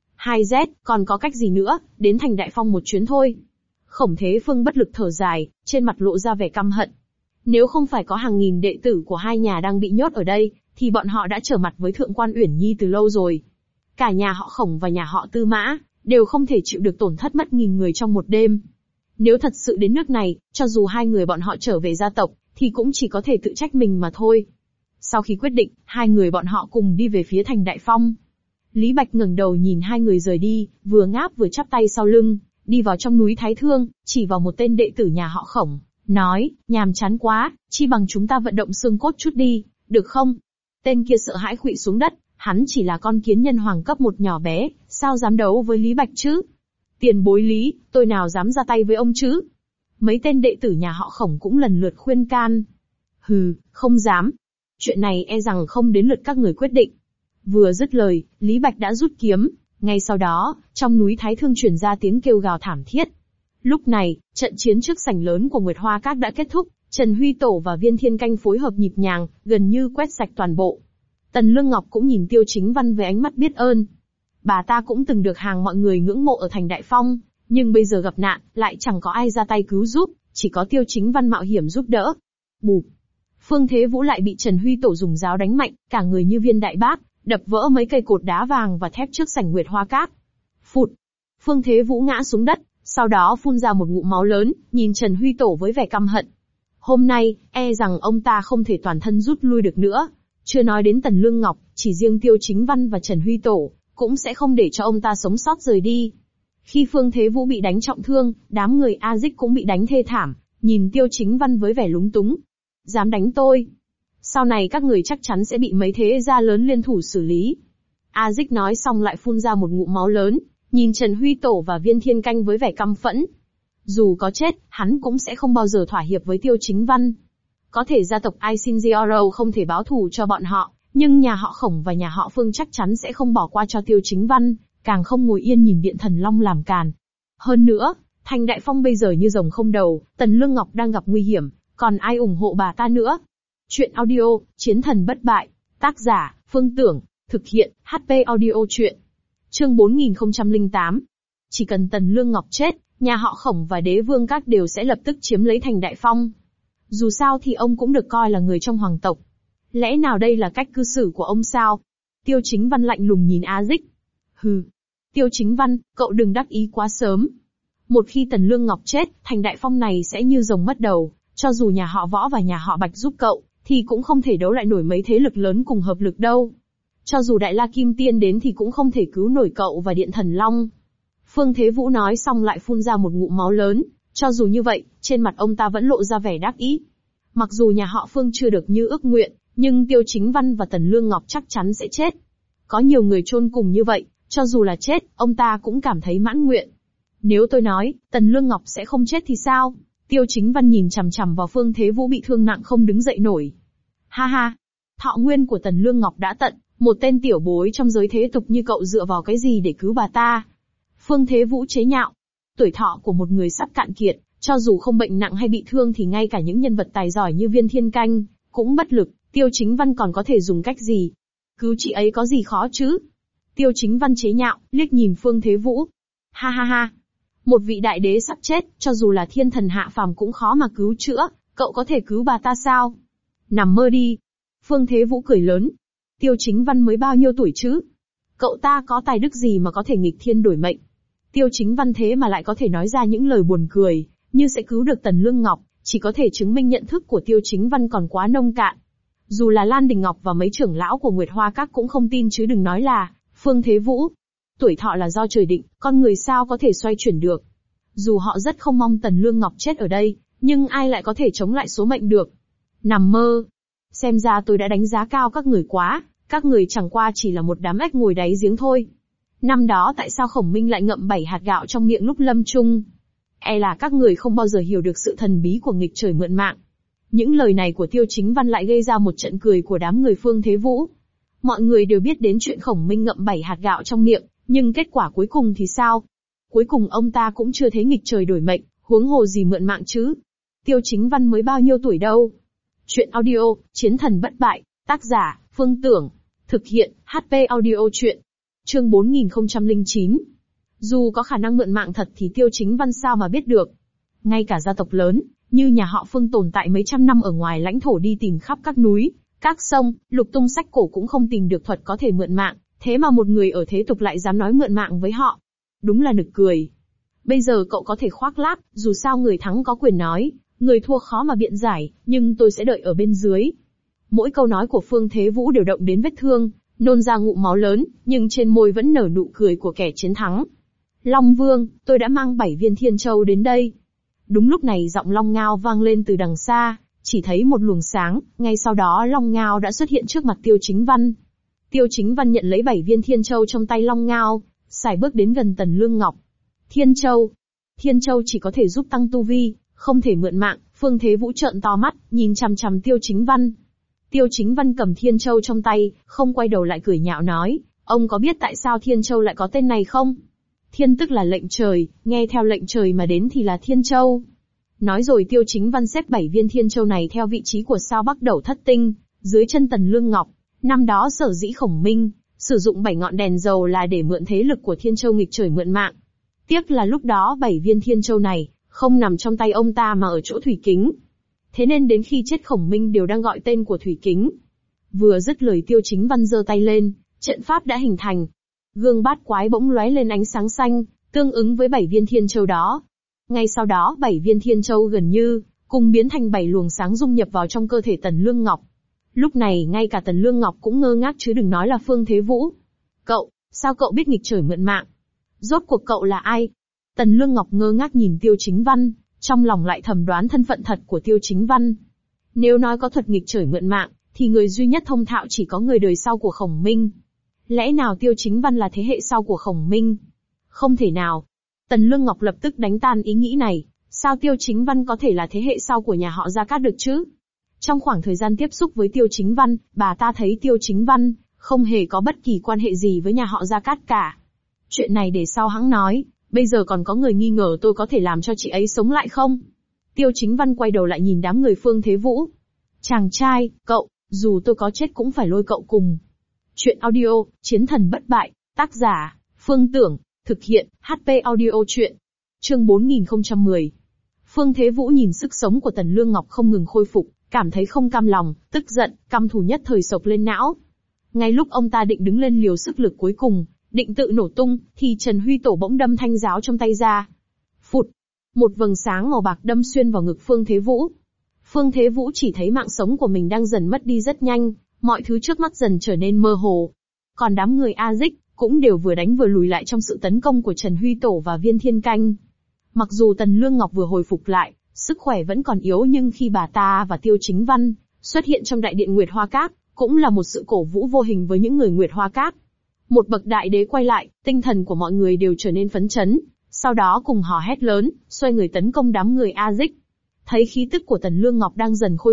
2Z, còn có cách gì nữa, đến thành Đại Phong một chuyến thôi. Khổng Thế Phương bất lực thở dài, trên mặt lộ ra vẻ căm hận. Nếu không phải có hàng nghìn đệ tử của hai nhà đang bị nhốt ở đây, thì bọn họ đã trở mặt với Thượng quan Uyển Nhi từ lâu rồi. Cả nhà họ Khổng và nhà họ Tư Mã, đều không thể chịu được tổn thất mất nghìn người trong một đêm. Nếu thật sự đến nước này, cho dù hai người bọn họ trở về gia tộc, thì cũng chỉ có thể tự trách mình mà thôi. Sau khi quyết định, hai người bọn họ cùng đi về phía thành Đại Phong. Lý Bạch ngẩng đầu nhìn hai người rời đi, vừa ngáp vừa chắp tay sau lưng, đi vào trong núi Thái Thương, chỉ vào một tên đệ tử nhà họ Khổng, nói, nhàm chán quá, chi bằng chúng ta vận động xương cốt chút đi, được không? Tên kia sợ hãi khuỵu xuống đất, hắn chỉ là con kiến nhân hoàng cấp 1 nhỏ bé, sao dám đấu với Lý Bạch chứ? Tiền bối Lý, tôi nào dám ra tay với ông chứ? Mấy tên đệ tử nhà họ Khổng cũng lần lượt khuyên can. Hừ, không dám. Chuyện này e rằng không đến lượt các người quyết định. Vừa dứt lời, Lý Bạch đã rút kiếm, ngay sau đó, trong núi Thái Thương truyền ra tiếng kêu gào thảm thiết. Lúc này, trận chiến trước sảnh lớn của Nguyệt Hoa Các đã kết thúc, Trần Huy Tổ và Viên Thiên Canh phối hợp nhịp nhàng, gần như quét sạch toàn bộ. Tần Lương Ngọc cũng nhìn Tiêu Chính Văn với ánh mắt biết ơn. Bà ta cũng từng được hàng mọi người ngưỡng mộ ở thành Đại Phong, nhưng bây giờ gặp nạn, lại chẳng có ai ra tay cứu giúp, chỉ có Tiêu Chính Văn mạo hiểm giúp đỡ. Bụp! Phương Thế Vũ lại bị Trần Huy Tổ dùng giáo đánh mạnh, cả người như viên đại bác, đập vỡ mấy cây cột đá vàng và thép trước sảnh Nguyệt Hoa Các. Phụt! Phương Thế Vũ ngã xuống đất, sau đó phun ra một ngụm máu lớn, nhìn Trần Huy Tổ với vẻ căm hận. Hôm nay, e rằng ông ta không thể toàn thân rút lui được nữa. Chưa nói đến Tần Lương Ngọc, chỉ riêng Tiêu Chính Văn và Trần Huy Tổ, cũng sẽ không để cho ông ta sống sót rời đi. Khi Phương Thế Vũ bị đánh trọng thương, đám người A Dích cũng bị đánh thê thảm, nhìn Tiêu Chính Văn với vẻ lúng túng. Dám đánh tôi? Sau này các người chắc chắn sẽ bị mấy thế gia lớn liên thủ xử lý. A Dích nói xong lại phun ra một ngụm máu lớn, nhìn Trần Huy Tổ và Viên Thiên Canh với vẻ căm phẫn. Dù có chết, hắn cũng sẽ không bao giờ thỏa hiệp với Tiêu Chính Văn. Có thể gia tộc Aisinzioro không thể báo thù cho bọn họ, nhưng nhà họ Khổng và nhà họ Phương chắc chắn sẽ không bỏ qua cho Tiêu Chính Văn, càng không ngồi yên nhìn Điện Thần Long làm càn. Hơn nữa, thành Đại Phong bây giờ như rồng không đầu, Tần Lương Ngọc đang gặp nguy hiểm, còn ai ủng hộ bà ta nữa? Chuyện audio, Chiến thần bất bại, tác giả, Phương Tưởng, thực hiện, HP audio chuyện. Chương 4008. Chỉ cần Tần Lương Ngọc chết, nhà họ Khổng và Đế Vương Các đều sẽ lập tức chiếm lấy thành Đại Phong. Dù sao thì ông cũng được coi là người trong hoàng tộc. Lẽ nào đây là cách cư xử của ông sao? Tiêu Chính Văn lạnh lùng nhìn A Dích. Hừ. Tiêu Chính Văn, cậu đừng đắc ý quá sớm. Một khi Tần Lương Ngọc chết, thành Đại Phong này sẽ như rồng mất đầu. Cho dù nhà họ Võ và nhà họ Bạch giúp cậu, thì cũng không thể đấu lại nổi mấy thế lực lớn cùng hợp lực đâu. Cho dù Đại La Kim Tiên đến thì cũng không thể cứu nổi cậu và Điện Thần Long. Phương Thế Vũ nói xong lại phun ra một ngụm máu lớn, cho dù như vậy, trên mặt ông ta vẫn lộ ra vẻ đắc ý. Mặc dù nhà họ Phương chưa được như ước nguyện, nhưng Tiêu Chính Văn và Tần Lương Ngọc chắc chắn sẽ chết. Có nhiều người chôn cùng như vậy, cho dù là chết, ông ta cũng cảm thấy mãn nguyện. Nếu tôi nói, Tần Lương Ngọc sẽ không chết thì sao? Tiêu Chính Văn nhìn chằm chằm vào Phương Thế Vũ bị thương nặng không đứng dậy nổi. Ha ha! Thọ nguyên của Tần Lương Ngọc đã tận, một tên tiểu bối trong giới thế tục như cậu dựa vào cái gì để cứu bà ta? Phương Thế Vũ chế nhạo. Tuổi thọ của một người sắp cạn kiệt, cho dù không bệnh nặng hay bị thương thì ngay cả những nhân vật tài giỏi như Viên Thiên Canh cũng bất lực, Tiêu Chính Văn còn có thể dùng cách gì? Cứu chị ấy có gì khó chứ? Tiêu Chính Văn chế nhạo, liếc nhìn Phương Thế Vũ. Ha ha ha. Một vị đại đế sắp chết, cho dù là thiên thần hạ phàm cũng khó mà cứu chữa, cậu có thể cứu bà ta sao? Nằm mơ đi. Phương Thế Vũ cười lớn. Tiêu Chính Văn mới bao nhiêu tuổi chứ? Cậu ta có tài đức gì mà có thể nghịch thiên đổi mệnh? Tiêu Chính Văn thế mà lại có thể nói ra những lời buồn cười, như sẽ cứu được Tần Lương Ngọc, chỉ có thể chứng minh nhận thức của Tiêu Chính Văn còn quá nông cạn. Dù là Lan Đình Ngọc và mấy trưởng lão của Nguyệt Hoa Các cũng không tin chứ đừng nói là Phương Thế Vũ. Tuổi thọ là do trời định, con người sao có thể xoay chuyển được. Dù họ rất không mong Tần Lương Ngọc chết ở đây, nhưng ai lại có thể chống lại số mệnh được. Nằm mơ. Xem ra tôi đã đánh giá cao các người quá, các người chẳng qua chỉ là một đám ếch ngồi đáy giếng thôi. Năm đó tại sao Khổng Minh lại ngậm 7 hạt gạo trong miệng lúc lâm chung? E là các người không bao giờ hiểu được sự thần bí của nghịch trời mượn mạng. Những lời này của Tiêu Chính Văn lại gây ra một trận cười của đám người Phương Thế Vũ. Mọi người đều biết đến chuyện Khổng Minh ngậm 7 hạt gạo trong miệng, nhưng kết quả cuối cùng thì sao? Cuối cùng ông ta cũng chưa thấy nghịch trời đổi mệnh, huống hồ gì mượn mạng chứ? Tiêu Chính Văn mới bao nhiêu tuổi đâu? Chuyện audio, Chiến thần bất bại, tác giả, Phương Tưởng. Thực hiện, HP audio chuyện. Chương 4009. Dù có khả năng mượn mạng thật thì Tiêu Chính Văn sao mà biết được. Ngay cả gia tộc lớn, như nhà họ Phương tồn tại mấy trăm năm ở ngoài lãnh thổ đi tìm khắp các núi, các sông, lục tung sách cổ cũng không tìm được thuật có thể mượn mạng, thế mà một người ở thế tục lại dám nói mượn mạng với họ. Đúng là nực cười. Bây giờ cậu có thể khoác lác, dù sao người thắng có quyền nói, người thua khó mà biện giải, nhưng tôi sẽ đợi ở bên dưới. Mỗi câu nói của Phương Thế Vũ đều động đến vết thương, nôn ra ngụm máu lớn, nhưng trên môi vẫn nở nụ cười của kẻ chiến thắng. Long Vương, tôi đã mang 7 viên thiên châu đến đây. Đúng lúc này giọng Long Ngao vang lên từ đằng xa, chỉ thấy một luồng sáng, ngay sau đó Long Ngao đã xuất hiện trước mặt Tiêu Chính Văn. Tiêu Chính Văn nhận lấy 7 viên thiên châu trong tay Long Ngao, sải bước đến gần Tần Lương Ngọc. Thiên châu. Thiên châu chỉ có thể giúp tăng tu vi, không thể mượn mạng. Phương Thế Vũ trợn to mắt, nhìn chằm chằm Tiêu Chính Văn. Tiêu Chính Văn cầm thiên châu trong tay, không quay đầu lại cười nhạo nói, ông có biết tại sao thiên châu lại có tên này không? Thiên tức là lệnh trời, nghe theo lệnh trời mà đến thì là thiên châu. Nói rồi Tiêu Chính Văn xếp 7 viên thiên châu này theo vị trí của sao Bắc Đẩu Thất Tinh, dưới chân Tần Lương Ngọc. Năm đó sở dĩ Khổng Minh sử dụng 7 ngọn đèn dầu là để mượn thế lực của thiên châu nghịch trời mượn mạng. Tiếc là lúc đó 7 viên thiên châu này không nằm trong tay ông ta mà ở chỗ Thủy Kính. Thế nên đến khi chết Khổng Minh đều đang gọi tên của Thủy Kính. Vừa dứt lời Tiêu Chính Văn giơ tay lên, trận pháp đã hình thành. Gương bát quái bỗng lóe lên ánh sáng xanh, tương ứng với 7 viên thiên châu đó. Ngay sau đó 7 viên thiên châu gần như cùng biến thành 7 luồng sáng dung nhập vào trong cơ thể Tần Lương Ngọc. Lúc này ngay cả Tần Lương Ngọc cũng ngơ ngác chứ đừng nói là Phương Thế Vũ. Cậu, sao cậu biết nghịch trời mượn mạng? Rốt cuộc cậu là ai? Tần Lương Ngọc ngơ ngác nhìn Tiêu Chính Văn, trong lòng lại thầm đoán thân phận thật của Tiêu Chính Văn. Nếu nói có thuật nghịch trời mượn mạng, thì người duy nhất thông thạo chỉ có người đời sau của Khổng Minh. Lẽ nào Tiêu Chính Văn là thế hệ sau của Khổng Minh? Không thể nào. Tần Lương Ngọc lập tức đánh tan ý nghĩ này, sao Tiêu Chính Văn có thể là thế hệ sau của nhà họ Gia Cát được chứ? Trong khoảng thời gian tiếp xúc với Tiêu Chính Văn, bà ta thấy Tiêu Chính Văn không hề có bất kỳ quan hệ gì với nhà họ Gia Cát cả. Chuyện này để sau hẵng nói, bây giờ còn có người nghi ngờ tôi có thể làm cho chị ấy sống lại không? Tiêu Chính Văn quay đầu lại nhìn đám người Phương Thế Vũ. Chàng trai, cậu, dù tôi có chết cũng phải lôi cậu cùng. Chuyện audio, Chiến thần bất bại, tác giả, Phương Tưởng, thực hiện, HP audio chuyện. Chương 4010. Phương Thế Vũ nhìn sức sống của Tần Lương Ngọc không ngừng khôi phục, cảm thấy không cam lòng, tức giận, căm thù nhất thời sộc lên não. Ngay lúc ông ta định đứng lên liều sức lực cuối cùng, định tự nổ tung, thì Trần Huy Tổ bỗng đâm thanh giáo trong tay ra. Phụt! Một vầng sáng màu bạc đâm xuyên vào ngực Phương Thế Vũ. Phương Thế Vũ chỉ thấy mạng sống của mình đang dần mất đi rất nhanh, mọi thứ trước mắt dần trở nên mơ hồ. Còn đám người A Dích cũng đều vừa đánh vừa lùi lại trong sự tấn công của Trần Huy Tổ và Viên Thiên Canh. Mặc dù Tần Lương Ngọc vừa hồi phục lại, sức khỏe vẫn còn yếu nhưng khi bà ta và Tiêu Chính Văn xuất hiện trong đại điện Nguyệt Hoa Các, cũng là một sự cổ vũ vô hình với những người Nguyệt Hoa Các. Một bậc đại đế quay lại, tinh thần của mọi người đều trở nên phấn chấn, sau đó cùng hò hét lớn, xoay người tấn công đám người A Dích. Thấy khí tức của Tần Lương Ngọc đang dần khôi phục,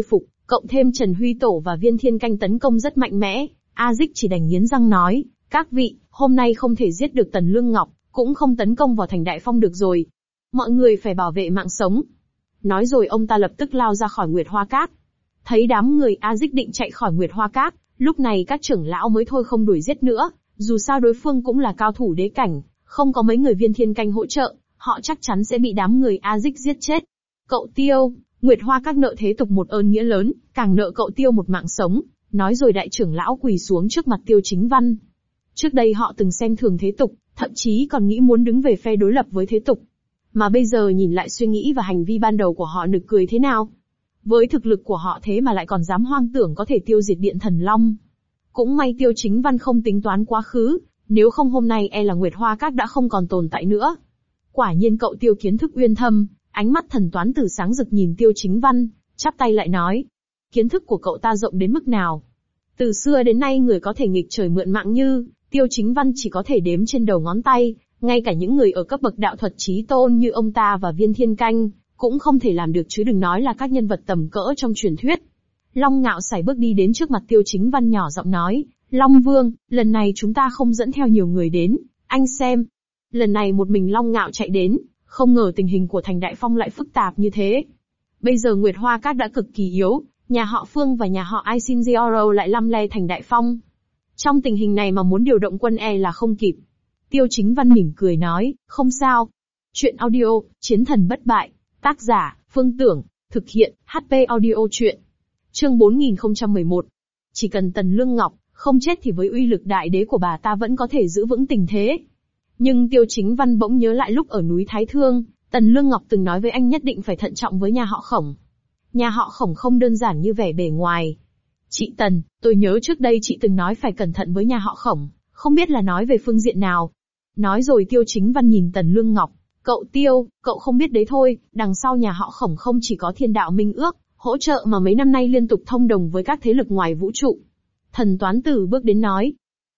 cộng thêm Trần Huy Tổ và Viên Thiên Canh tấn công rất mạnh mẽ, A Dích chỉ đành nghiến răng nói, các vị, hôm nay không thể giết được Tần Lương Ngọc, cũng không tấn công vào thành Đại Phong được rồi. Mọi người phải bảo vệ mạng sống. Nói rồi ông ta lập tức lao ra khỏi Nguyệt Hoa Các. Thấy đám người A Dích định chạy khỏi Nguyệt Hoa Các, lúc này các trưởng lão mới thôi không đuổi giết nữa, dù sao đối phương cũng là cao thủ đế cảnh, không có mấy người Viên Thiên Canh hỗ trợ, họ chắc chắn sẽ bị đám người A Dích giết chết. Cậu Tiêu, Nguyệt Hoa Các nợ thế tục một ơn nghĩa lớn, càng nợ cậu Tiêu một mạng sống. Nói rồi đại trưởng lão quỳ xuống trước mặt Tiêu Chính Văn. Trước đây họ từng xem thường thế tục, thậm chí còn nghĩ muốn đứng về phe đối lập với thế tục. Mà bây giờ nhìn lại suy nghĩ và hành vi ban đầu của họ nực cười thế nào. Với thực lực của họ thế mà lại còn dám hoang tưởng có thể tiêu diệt Điện Thần Long. Cũng may Tiêu Chính Văn không tính toán quá khứ, nếu không hôm nay e là Nguyệt Hoa Các đã không còn tồn tại nữa. Quả nhiên cậu Tiêu kiến thức uyên thâm, ánh mắt Thần Toán Tử sáng rực nhìn Tiêu Chính Văn, chắp tay lại nói. Kiến thức của cậu ta rộng đến mức nào? Từ xưa đến nay người có thể nghịch trời mượn mạng như Tiêu Chính Văn chỉ có thể đếm trên đầu ngón tay, ngay cả những người ở cấp bậc đạo thuật chí tôn như ông ta và Viên Thiên Canh, cũng không thể làm được chứ đừng nói là các nhân vật tầm cỡ trong truyền thuyết. Long Ngạo sải bước đi đến trước mặt Tiêu Chính Văn nhỏ giọng nói, Long Vương, lần này chúng ta không dẫn theo nhiều người đến, anh xem. Lần này một mình Long Ngạo chạy đến, không ngờ tình hình của thành Đại Phong lại phức tạp như thế. Bây giờ Nguyệt Hoa Các đã cực kỳ yếu, nhà họ Phương và nhà họ Aisinzioro lại lăm le thành Đại Phong. Trong tình hình này mà muốn điều động quân e là không kịp. Tiêu Chính Văn mỉm cười nói, không sao. Chuyện audio, Chiến Thần Bất Bại, tác giả, Phương Tưởng, thực hiện, HP audio chuyện. Chương 4011. Chỉ cần Tần Lương Ngọc không chết thì với uy lực đại đế của bà ta vẫn có thể giữ vững tình thế. Nhưng Tiêu Chính Văn bỗng nhớ lại lúc ở núi Thái Thương, Tần Lương Ngọc từng nói với anh nhất định phải thận trọng với nhà họ Khổng. Nhà họ Khổng không đơn giản như vẻ bề ngoài. Chị Tần, tôi nhớ trước đây chị từng nói phải cẩn thận với nhà họ Khổng, không biết là nói về phương diện nào. Nói rồi Tiêu Chính Văn nhìn Tần Lương Ngọc, cậu Tiêu, cậu không biết đấy thôi, đằng sau nhà họ Khổng không chỉ có Thiên Đạo Minh Ước, hỗ trợ mà mấy năm nay liên tục thông đồng với các thế lực ngoài vũ trụ. Thần Toán Tử bước đến nói,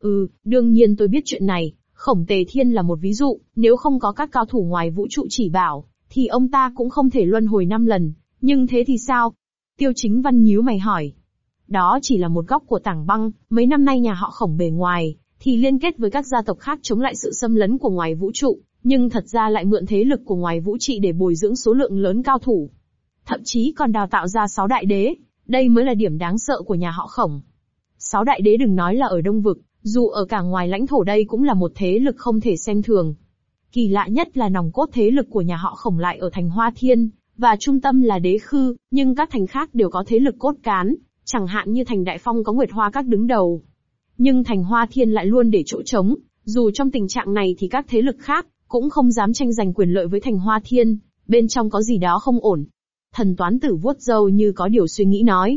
đương nhiên tôi biết chuyện này, Khổng Tề Thiên là một ví dụ, nếu không có các cao thủ ngoài vũ trụ chỉ bảo, thì ông ta cũng không thể luân hồi 5 lần, nhưng thế thì sao? Tiêu Chính Văn nhíu mày hỏi. Đó chỉ là một góc của tảng băng, mấy năm nay nhà họ Khổng bề ngoài, thì liên kết với các gia tộc khác chống lại sự xâm lấn của ngoài vũ trụ, nhưng thật ra lại mượn thế lực của ngoài vũ trụ để bồi dưỡng số lượng lớn cao thủ. Thậm chí còn đào tạo ra 6 đại đế, đây mới là điểm đáng sợ của nhà họ Khổng. 6 đại đế đừng nói là ở Đông Vực, dù ở cả ngoài lãnh thổ đây cũng là một thế lực không thể xem thường. Kỳ lạ nhất là nòng cốt thế lực của nhà họ Khổng lại ở thành Hoa Thiên, và trung tâm là Đế Khư, nhưng các thành khác đều có thế lực cốt cán, chẳng hạn như thành Đại Phong có Nguyệt Hoa Các đứng đầu. Nhưng thành Hoa Thiên lại luôn để chỗ trống, dù trong tình trạng này thì các thế lực khác cũng không dám tranh giành quyền lợi với thành Hoa Thiên, bên trong có gì đó không ổn. Thần Toán Tử vuốt râu như có điều suy nghĩ nói.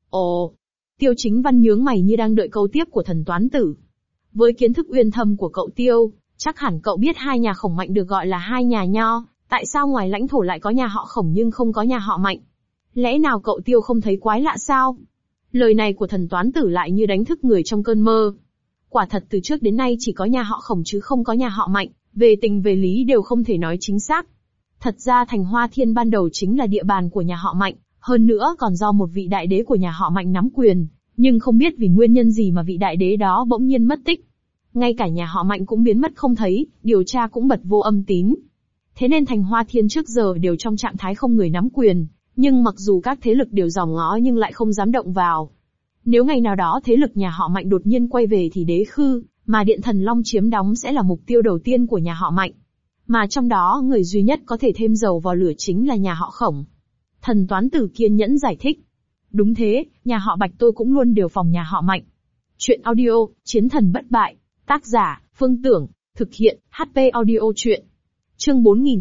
Ồ! Tiêu Chính Văn nhướng mày như đang đợi câu tiếp của Thần Toán Tử. Với kiến thức uyên thâm của cậu Tiêu, chắc hẳn cậu biết hai nhà Khổng Mạnh được gọi là hai nhà Nho, tại sao ngoài lãnh thổ lại có nhà họ Khổng nhưng không có nhà họ Mạnh? Lẽ nào cậu Tiêu không thấy quái lạ sao? Lời này của Thần Toán Tử lại như đánh thức người trong cơn mơ. Quả thật từ trước đến nay chỉ có nhà họ Khổng chứ không có nhà họ Mạnh, về tình về lý đều không thể nói chính xác. Thật ra thành Hoa Thiên ban đầu chính là địa bàn của nhà họ Mạnh, hơn nữa còn do một vị đại đế của nhà họ Mạnh nắm quyền, nhưng không biết vì nguyên nhân gì mà vị đại đế đó bỗng nhiên mất tích. Ngay cả nhà họ Mạnh cũng biến mất không thấy, điều tra cũng bật vô âm tín. Thế nên thành Hoa Thiên trước giờ đều trong trạng thái không người nắm quyền, nhưng mặc dù các thế lực đều dòm ngó nhưng lại không dám động vào. Nếu ngày nào đó thế lực nhà họ Mạnh đột nhiên quay về thì Đế Khư, mà Điện Thần Long chiếm đóng sẽ là mục tiêu đầu tiên của nhà họ Mạnh. Mà trong đó người duy nhất có thể thêm dầu vào lửa chính là nhà họ Khổng. Thần Toán Tử kiên nhẫn giải thích. Đúng thế, nhà họ Bạch tôi cũng luôn đề phòng nhà họ Mạnh. Chuyện audio, Chiến Thần Bất Bại, tác giả, Phương Tưởng, thực hiện, HP audio chuyện. Chương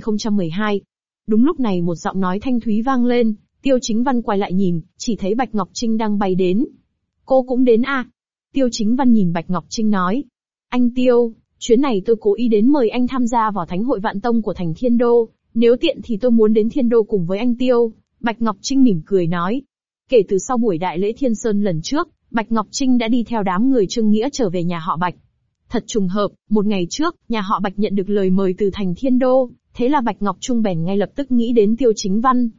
4012. Đúng lúc này một giọng nói thanh thúy vang lên, Tiêu Chính Văn quay lại nhìn, chỉ thấy Bạch Ngọc Trinh đang bay đến. Cô cũng đến à? Tiêu Chính Văn nhìn Bạch Ngọc Trinh nói. Anh Tiêu, chuyến này tôi cố ý đến mời anh tham gia vào Thánh hội Vạn Tông của thành Thiên Đô, nếu tiện thì tôi muốn đến Thiên Đô cùng với anh Tiêu. Bạch Ngọc Trinh mỉm cười nói. Kể từ sau buổi đại lễ Thiên Sơn lần trước, Bạch Ngọc Trinh đã đi theo đám người Trương Nghĩa trở về nhà họ Bạch. Thật trùng hợp, một ngày trước, nhà họ Bạch nhận được lời mời từ thành Thiên Đô, thế là Bạch Ngọc Trung bèn ngay lập tức nghĩ đến Tiêu Chính Văn.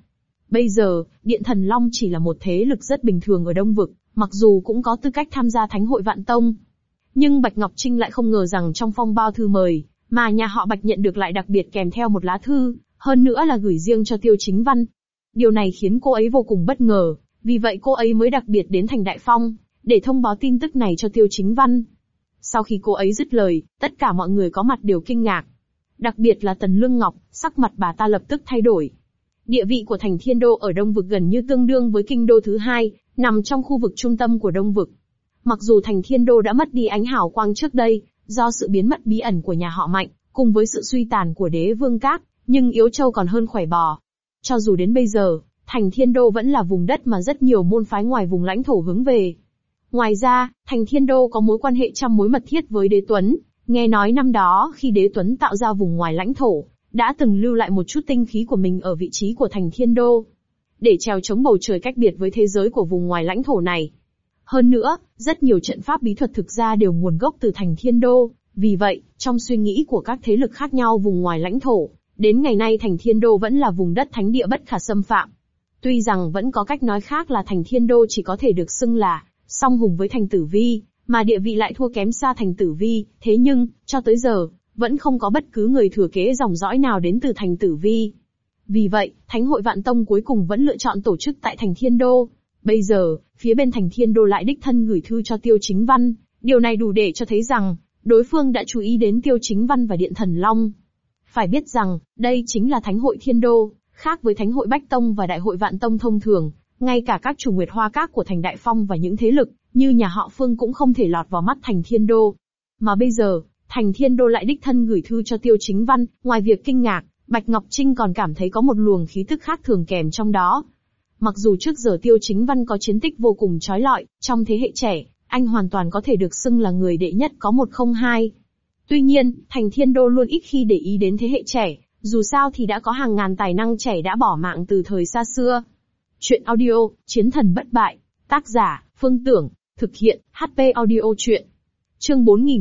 Bây giờ, Điện Thần Long chỉ là một thế lực rất bình thường ở Đông Vực, mặc dù cũng có tư cách tham gia Thánh hội Vạn Tông. Nhưng Bạch Ngọc Trinh lại không ngờ rằng trong phong bao thư mời, mà nhà họ Bạch nhận được lại đặc biệt kèm theo một lá thư, hơn nữa là gửi riêng cho Tiêu Chính Văn. Điều này khiến cô ấy vô cùng bất ngờ, vì vậy cô ấy mới đặc biệt đến thành Đại Phong, để thông báo tin tức này cho Tiêu Chính Văn. Sau khi cô ấy dứt lời, tất cả mọi người có mặt đều kinh ngạc. Đặc biệt là Tần Lương Ngọc, sắc mặt bà ta lập tức thay đổi. Địa vị của thành Thiên Đô ở Đông Vực gần như tương đương với kinh đô thứ hai, nằm trong khu vực trung tâm của Đông Vực. Mặc dù thành Thiên Đô đã mất đi ánh hào quang trước đây, do sự biến mất bí ẩn của nhà họ Mạnh, cùng với sự suy tàn của Đế Vương Các, nhưng yếu trâu còn hơn khỏe bò. Cho dù đến bây giờ, thành Thiên Đô vẫn là vùng đất mà rất nhiều môn phái ngoài vùng lãnh thổ hướng về. Ngoài ra, thành Thiên Đô có mối quan hệ trăm mối mật thiết với Đế Tuấn. Nghe nói năm đó khi Đế Tuấn tạo ra vùng ngoài lãnh thổ, đã từng lưu lại một chút tinh khí của mình ở vị trí của thành Thiên Đô, để trèo chống bầu trời cách biệt với thế giới của vùng ngoài lãnh thổ này. Hơn nữa, rất nhiều trận pháp bí thuật thực ra đều nguồn gốc từ thành Thiên Đô, vì vậy, trong suy nghĩ của các thế lực khác nhau vùng ngoài lãnh thổ, đến ngày nay thành Thiên Đô vẫn là vùng đất thánh địa bất khả xâm phạm. Tuy rằng vẫn có cách nói khác là thành Thiên Đô chỉ có thể được xưng là song hùng với thành Tử Vi, mà địa vị lại thua kém xa thành Tử Vi, thế nhưng, cho tới giờ, vẫn không có bất cứ người thừa kế dòng dõi nào đến từ thành Tử Vi. Vì vậy, Thánh hội Vạn Tông cuối cùng vẫn lựa chọn tổ chức tại thành Thiên Đô. Bây giờ, phía bên thành Thiên Đô lại đích thân gửi thư cho Tiêu Chính Văn, điều này đủ để cho thấy rằng, đối phương đã chú ý đến Tiêu Chính Văn và Điện Thần Long. Phải biết rằng, đây chính là Thánh hội Thiên Đô, khác với Thánh hội Bách Tông và Đại hội Vạn Tông thông thường, ngay cả các chủ Nguyệt Hoa Các của thành Đại Phong và những thế lực, như nhà họ Phương cũng không thể lọt vào mắt thành Thiên Đô. Mà bây giờ, thành Thiên Đô lại đích thân gửi thư cho Tiêu Chính Văn, ngoài việc kinh ngạc, Bạch Ngọc Trinh còn cảm thấy có một luồng khí tức khác thường kèm trong đó. Mặc dù trước giờ Tiêu Chính Văn có chiến tích vô cùng chói lọi, trong thế hệ trẻ, anh hoàn toàn có thể được xưng là người đệ nhất có một không hai. Tuy nhiên, thành Thiên Đô luôn ít khi để ý đến thế hệ trẻ, dù sao thì đã có hàng ngàn tài năng trẻ đã bỏ mạng từ thời xa xưa. Chuyện audio, Chiến thần bất bại, tác giả, Phương Tưởng, thực hiện, HP Audio Chuyện. Chương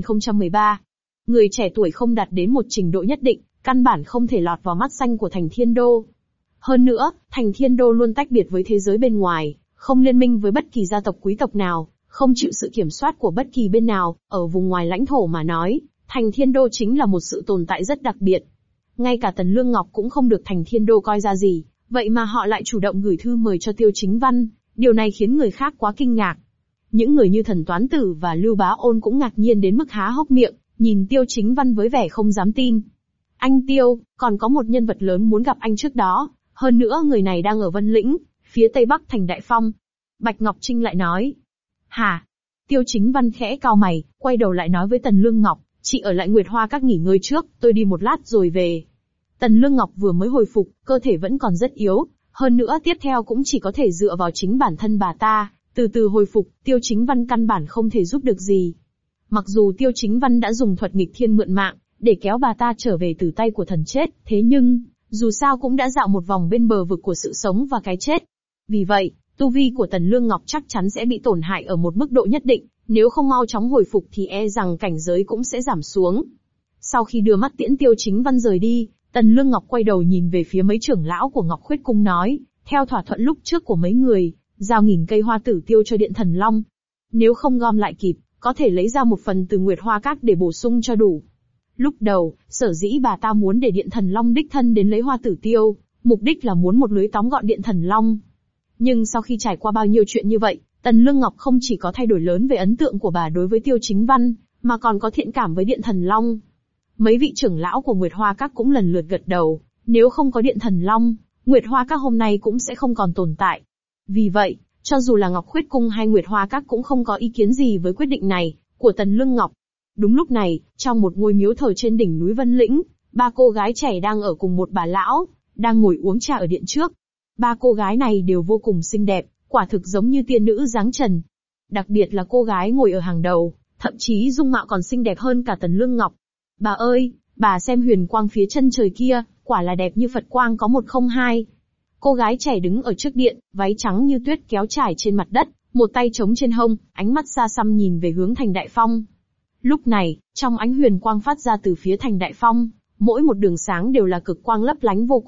4013. Người trẻ tuổi không đạt đến một trình độ nhất định, căn bản không thể lọt vào mắt xanh của thành Thiên Đô. Hơn nữa, thành Thiên Đô luôn tách biệt với thế giới bên ngoài, không liên minh với bất kỳ gia tộc quý tộc nào, không chịu sự kiểm soát của bất kỳ bên nào, ở vùng ngoài lãnh thổ mà nói, thành Thiên Đô chính là một sự tồn tại rất đặc biệt. Ngay cả Tần Lương Ngọc cũng không được thành Thiên Đô coi ra gì, vậy mà họ lại chủ động gửi thư mời cho Tiêu Chính Văn, điều này khiến người khác quá kinh ngạc. Những người như Thần Toán Tử và Lưu Bá Ôn cũng ngạc nhiên đến mức há hốc miệng, nhìn Tiêu Chính Văn với vẻ không dám tin. Anh Tiêu, còn có một nhân vật lớn muốn gặp anh trước đó, hơn nữa người này đang ở Vân Lĩnh, phía tây bắc thành Đại Phong. Bạch Ngọc Trinh lại nói. Hả? Tiêu Chính Văn khẽ cau mày, quay đầu lại nói với Tần Lương Ngọc, chị ở lại Nguyệt Hoa Các nghỉ ngơi trước, tôi đi một lát rồi về. Tần Lương Ngọc vừa mới hồi phục, cơ thể vẫn còn rất yếu, hơn nữa tiếp theo cũng chỉ có thể dựa vào chính bản thân bà ta, từ từ hồi phục, Tiêu Chính Văn căn bản không thể giúp được gì. Mặc dù Tiêu Chính Văn đã dùng thuật nghịch thiên mượn mạng, để kéo bà ta trở về từ tay của thần chết, thế nhưng, dù sao cũng đã dạo một vòng bên bờ vực của sự sống và cái chết. Vì vậy, tu vi của Tần Lương Ngọc chắc chắn sẽ bị tổn hại ở một mức độ nhất định, nếu không mau chóng hồi phục thì e rằng cảnh giới cũng sẽ giảm xuống. Sau khi đưa mắt tiễn Tiêu Chính Văn rời đi, Tần Lương Ngọc quay đầu nhìn về phía mấy trưởng lão của Ngọc Khuyết Cung nói, theo thỏa thuận lúc trước của mấy người, giao 1000 cây hoa tử tiêu cho Điện Thần Long. Nếu không gom lại kịp, có thể lấy ra một phần từ Nguyệt Hoa Các để bổ sung cho đủ. Lúc đầu, sở dĩ bà ta muốn để Điện Thần Long đích thân đến lấy hoa tử tiêu, mục đích là muốn một lưới tóm gọn Điện Thần Long. Nhưng sau khi trải qua bao nhiêu chuyện như vậy, Tần Lương Ngọc không chỉ có thay đổi lớn về ấn tượng của bà đối với Tiêu Chính Văn, mà còn có thiện cảm với Điện Thần Long. Mấy vị trưởng lão của Nguyệt Hoa Các cũng lần lượt gật đầu, nếu không có Điện Thần Long, Nguyệt Hoa Các hôm nay cũng sẽ không còn tồn tại. Vì vậy, cho dù là Ngọc Khuyết Cung hay Nguyệt Hoa Các cũng không có ý kiến gì với quyết định này của Tần Lương Ngọc. Đúng lúc này, trong một ngôi miếu thờ trên đỉnh núi Vân Lĩnh, ba cô gái trẻ đang ở cùng một bà lão, đang ngồi uống trà ở điện trước. Ba cô gái này đều vô cùng xinh đẹp, quả thực giống như tiên nữ dáng trần. Đặc biệt là cô gái ngồi ở hàng đầu, thậm chí dung mạo còn xinh đẹp hơn cả Tần Lương Ngọc. Bà ơi, bà xem huyền quang phía chân trời kia, quả là đẹp như Phật quang có một không hai. Cô gái trẻ đứng ở trước điện, váy trắng như tuyết kéo trải trên mặt đất, một tay chống trên hông, ánh mắt xa xăm nhìn về hướng thành Đại Phong. Lúc này, trong ánh huyền quang phát ra từ phía thành Đại Phong, mỗi một đường sáng đều là cực quang lấp lánh vô cùng,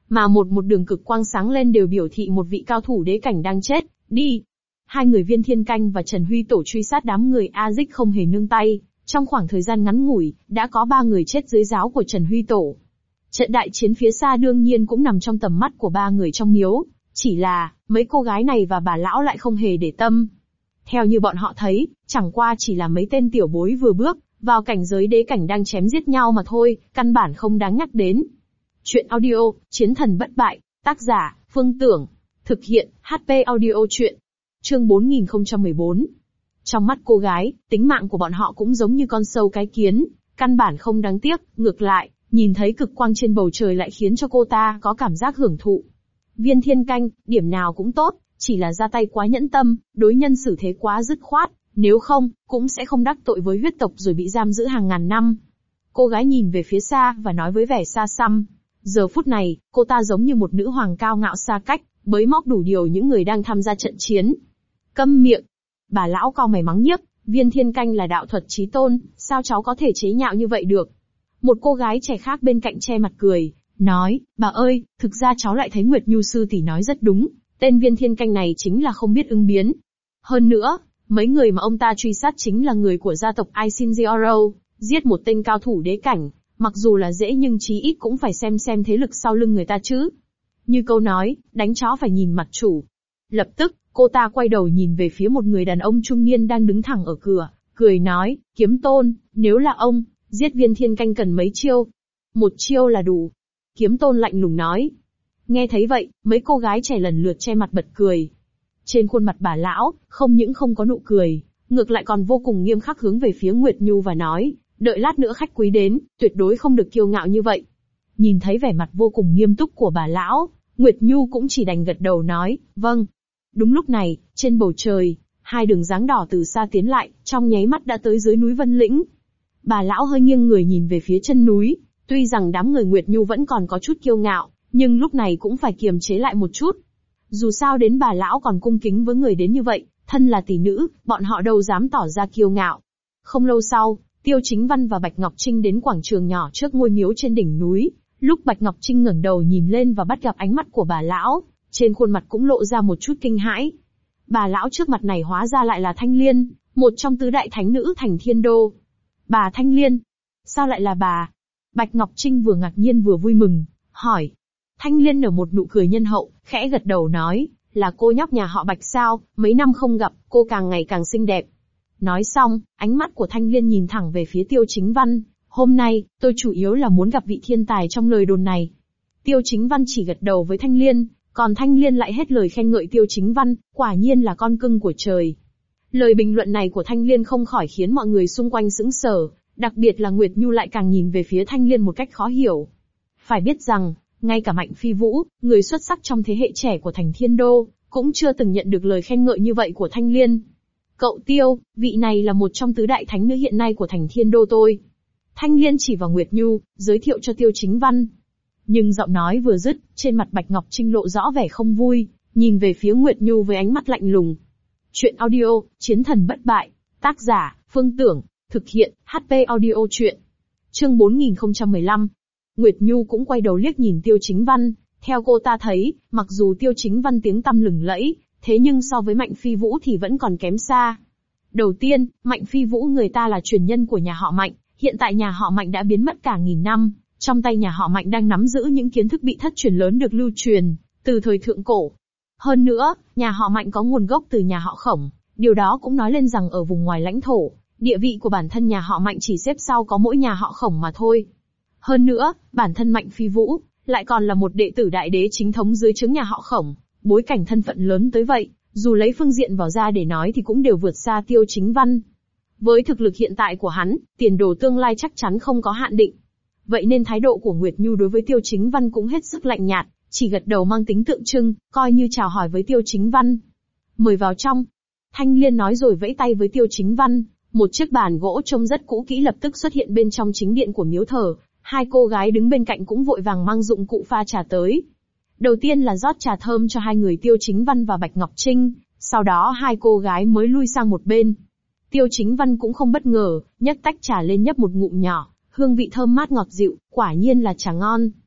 mà một đường cực quang sáng lên đều biểu thị một vị cao thủ đế cảnh đang chết, đi. Hai người Viên Thiên Canh và Trần Huy Tổ truy sát đám người A Dích không hề nương tay, trong khoảng thời gian ngắn ngủi, đã có 3 người chết dưới giáo của Trần Huy Tổ. Trận đại chiến phía xa đương nhiên cũng nằm trong tầm mắt của 3 người trong miếu, chỉ là, mấy cô gái này và bà lão lại không hề để tâm. Theo như bọn họ thấy, chẳng qua chỉ là mấy tên tiểu bối vừa bước vào cảnh giới đế cảnh đang chém giết nhau mà thôi, căn bản không đáng nhắc đến. Chuyện audio, Chiến thần bất bại, tác giả, Phương Tưởng. Thực hiện, HP audio chuyện. Chương 4014. Trong mắt cô gái, tính mạng của bọn họ cũng giống như con sâu cái kiến, căn bản không đáng tiếc, ngược lại, nhìn thấy cực quang trên bầu trời lại khiến cho cô ta có cảm giác hưởng thụ. Viên Thiên Canh, điểm nào cũng tốt, chỉ là ra tay quá nhẫn tâm, đối nhân xử thế quá dứt khoát, nếu không, cũng sẽ không đắc tội với huyết tộc rồi bị giam giữ hàng ngàn năm. Cô gái nhìn về phía xa và nói với vẻ xa xăm. Giờ phút này, cô ta giống như một nữ hoàng cao ngạo xa cách, bới móc đủ điều những người đang tham gia trận chiến. Câm miệng! Bà lão cau mày mắng nhiếc, Viên Thiên Canh là đạo thuật chí tôn, sao cháu có thể chế nhạo như vậy được? Một cô gái trẻ khác bên cạnh che mặt cười, nói, bà ơi, thực ra cháu lại thấy Nguyệt Nhu sư tỷ nói rất đúng, tên Viên Thiên Canh này chính là không biết ứng biến. Hơn nữa, mấy người mà ông ta truy sát chính là người của gia tộc Aisinzioro, giết một tên cao thủ đế cảnh, mặc dù là dễ nhưng chí ít cũng phải xem thế lực sau lưng người ta chứ. Như câu nói, đánh chó phải nhìn mặt chủ. Lập tức, cô ta quay đầu nhìn về phía một người đàn ông trung niên đang đứng thẳng ở cửa, cười nói, Kiếm Tôn, nếu là ông, giết Viên Thiên Canh cần mấy chiêu? 1 chiêu là đủ. Kiếm Tôn lạnh lùng nói. Nghe thấy vậy, mấy cô gái trẻ lần lượt che mặt bật cười. Trên khuôn mặt bà lão, không những không có nụ cười, ngược lại còn vô cùng nghiêm khắc hướng về phía Nguyệt Nhu và nói, đợi lát nữa khách quý đến, tuyệt đối không được kiêu ngạo như vậy. Nhìn thấy vẻ mặt vô cùng nghiêm túc của bà lão, Nguyệt Nhu cũng chỉ đành gật đầu nói, vâng. Đúng lúc này, trên bầu trời, 2 đường dáng đỏ từ xa tiến lại, trong nháy mắt đã tới dưới núi Vân Lĩnh. Bà lão hơi nghiêng người nhìn về phía chân núi, tuy rằng đám người Nguyệt Nhu vẫn còn có chút kiêu ngạo, nhưng lúc này cũng phải kiềm chế lại một chút. Dù sao đến bà lão còn cung kính với người đến như vậy, thân là tỷ nữ, bọn họ đâu dám tỏ ra kiêu ngạo. Không lâu sau, Tiêu Chính Văn và Bạch Ngọc Trinh đến quảng trường nhỏ trước ngôi miếu trên đỉnh núi. Lúc Bạch Ngọc Trinh ngẩng đầu nhìn lên và bắt gặp ánh mắt của bà lão, trên khuôn mặt cũng lộ ra một chút kinh hãi. Bà lão trước mặt này hóa ra lại là Thanh Liên, một trong tứ đại thánh nữ thành Thiên Đô. Bà Thanh Liên? Sao lại là bà? Bạch Ngọc Trinh vừa ngạc nhiên vừa vui mừng, hỏi. Thanh Liên nở một nụ cười nhân hậu, khẽ gật đầu nói, là cô nhóc nhà họ Bạch sao, mấy năm không gặp, cô càng ngày càng xinh đẹp. Nói xong, ánh mắt của Thanh Liên nhìn thẳng về phía Tiêu Chính Văn, hôm nay, tôi chủ yếu là muốn gặp vị thiên tài trong lời đồn này. Tiêu Chính Văn chỉ gật đầu với Thanh Liên, còn Thanh Liên lại hết lời khen ngợi Tiêu Chính Văn, quả nhiên là con cưng của trời. Lời bình luận này của Thanh Liên không khỏi khiến mọi người xung quanh sững sờ, đặc biệt là Nguyệt Nhu lại càng nhìn về phía Thanh Liên một cách khó hiểu. Phải biết rằng, ngay cả Mạnh Phi Vũ, người xuất sắc trong thế hệ trẻ của thành Thiên Đô, cũng chưa từng nhận được lời khen ngợi như vậy của Thanh Liên. Cậu Tiêu, vị này là một trong tứ đại thánh nữ hiện nay của thành Thiên Đô tôi. Thanh Liên chỉ vào Nguyệt Nhu, giới thiệu cho Tiêu Chính Văn. Nhưng giọng nói vừa dứt, trên mặt Bạch Ngọc Trinh lộ rõ vẻ không vui, nhìn về phía Nguyệt Nhu với ánh mắt lạnh lùng. Chuyện audio, Chiến thần bất bại, tác giả, Phương Tưởng, thực hiện, HP audio chuyện. Chương 4015. Nguyệt Nhu cũng quay đầu liếc nhìn Tiêu Chính Văn, theo cô ta thấy, mặc dù Tiêu Chính Văn tiếng tăm lừng lẫy, thế nhưng so với Mạnh Phi Vũ thì vẫn còn kém xa. Đầu tiên, Mạnh Phi Vũ người ta là truyền nhân của nhà họ Mạnh, hiện tại nhà họ Mạnh đã biến mất cả nghìn năm, trong tay nhà họ Mạnh đang nắm giữ những kiến thức bị thất truyền lớn được lưu truyền từ thời thượng cổ. Hơn nữa, nhà họ Mạnh có nguồn gốc từ nhà họ Khổng, điều đó cũng nói lên rằng ở vùng ngoài lãnh thổ, địa vị của bản thân nhà họ Mạnh chỉ xếp sau có mỗi nhà họ Khổng mà thôi. Hơn nữa, bản thân Mạnh Phi Vũ lại còn là một đệ tử đại đế chính thống dưới trướng nhà họ Khổng, bối cảnh thân phận lớn tới vậy, dù lấy phương diện vào ra để nói thì cũng đều vượt xa Tiêu Chính Văn. Với thực lực hiện tại của hắn, tiền đồ tương lai chắc chắn không có hạn định. Vậy nên thái độ của Nguyệt Nhu đối với Tiêu Chính Văn cũng hết sức lạnh nhạt, chỉ gật đầu mang tính tượng trưng, coi như chào hỏi với Tiêu Chính Văn. Mời vào trong. Thanh Liên nói rồi vẫy tay với Tiêu Chính Văn, một chiếc bàn gỗ trông rất cũ kỹ lập tức xuất hiện bên trong chính điện của miếu thờ. 2 cô gái đứng bên cạnh cũng vội vàng mang dụng cụ pha trà tới. Đầu tiên là rót trà thơm cho 2 người Tiêu Chính Văn và Bạch Ngọc Trinh, sau đó 2 cô gái mới lui sang một bên. Tiêu Chính Văn cũng không bất ngờ, nhấc tách trà lên nhấp một ngụm nhỏ, hương vị thơm mát ngọt dịu, quả nhiên là trà ngon.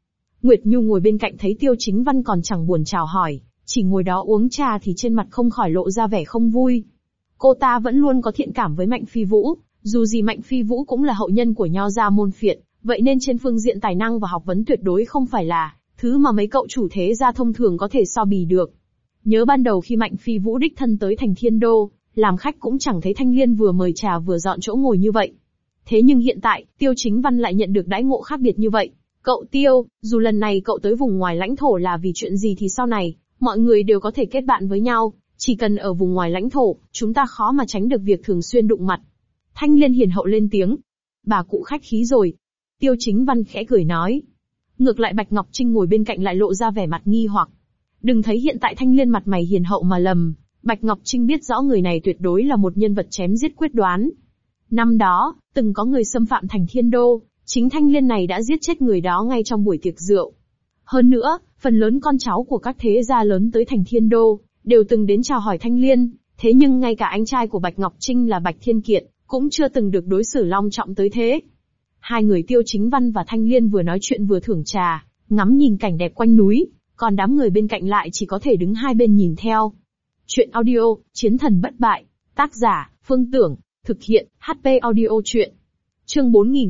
Nguyệt Nhu ngồi bên cạnh thấy Tiêu Chính Văn còn chẳng buồn chào hỏi, chỉ ngồi đó uống trà thì trên mặt không khỏi lộ ra vẻ không vui. Cô ta vẫn luôn có thiện cảm với Mạnh Phi Vũ, dù gì Mạnh Phi Vũ cũng là hậu nhân của Nho gia môn phiệt, vậy nên trên phương diện tài năng và học vấn tuyệt đối không phải là thứ mà mấy cậu chủ thế gia thông thường có thể so bì được. Nhớ ban đầu khi Mạnh Phi Vũ đích thân tới thành Thiên Đô, làm khách cũng chẳng thấy Thanh Liên vừa mời trà vừa dọn chỗ ngồi như vậy. Thế nhưng hiện tại, Tiêu Chính Văn lại nhận được đãi ngộ khác biệt như vậy. Cậu Tiêu, dù lần này cậu tới vùng ngoài lãnh thổ là vì chuyện gì thì sau này, mọi người đều có thể kết bạn với nhau, chỉ cần ở vùng ngoài lãnh thổ, chúng ta khó mà tránh được việc thường xuyên đụng mặt. Thanh Liên hiền hậu lên tiếng. Bà cụ khách khí rồi. Tiêu Chính Văn khẽ cười nói. Ngược lại Bạch Ngọc Trinh ngồi bên cạnh lại lộ ra vẻ mặt nghi hoặc. Đừng thấy hiện tại Thanh Liên mặt mày hiền hậu mà lầm, Bạch Ngọc Trinh biết rõ người này tuyệt đối là một nhân vật chém giết quyết đoán. Năm đó, từng có người xâm phạm thành Thiên Đô, chính Thanh Liên này đã giết chết người đó ngay trong buổi tiệc rượu. Hơn nữa, phần lớn con cháu của các thế gia lớn tới thành Thiên Đô, đều từng đến chào hỏi Thanh Liên, thế nhưng ngay cả anh trai của Bạch Ngọc Trinh là Bạch Thiên Kiệt, cũng chưa từng được đối xử long trọng tới thế. Hai người Tiêu Chính Văn và Thanh Liên vừa nói chuyện vừa thưởng trà, ngắm nhìn cảnh đẹp quanh núi, còn đám người bên cạnh lại chỉ có thể đứng hai bên nhìn theo. Chuyện audio, Chiến thần bất bại, tác giả, Phương Tưởng, thực hiện, HP audio chuyện. Chương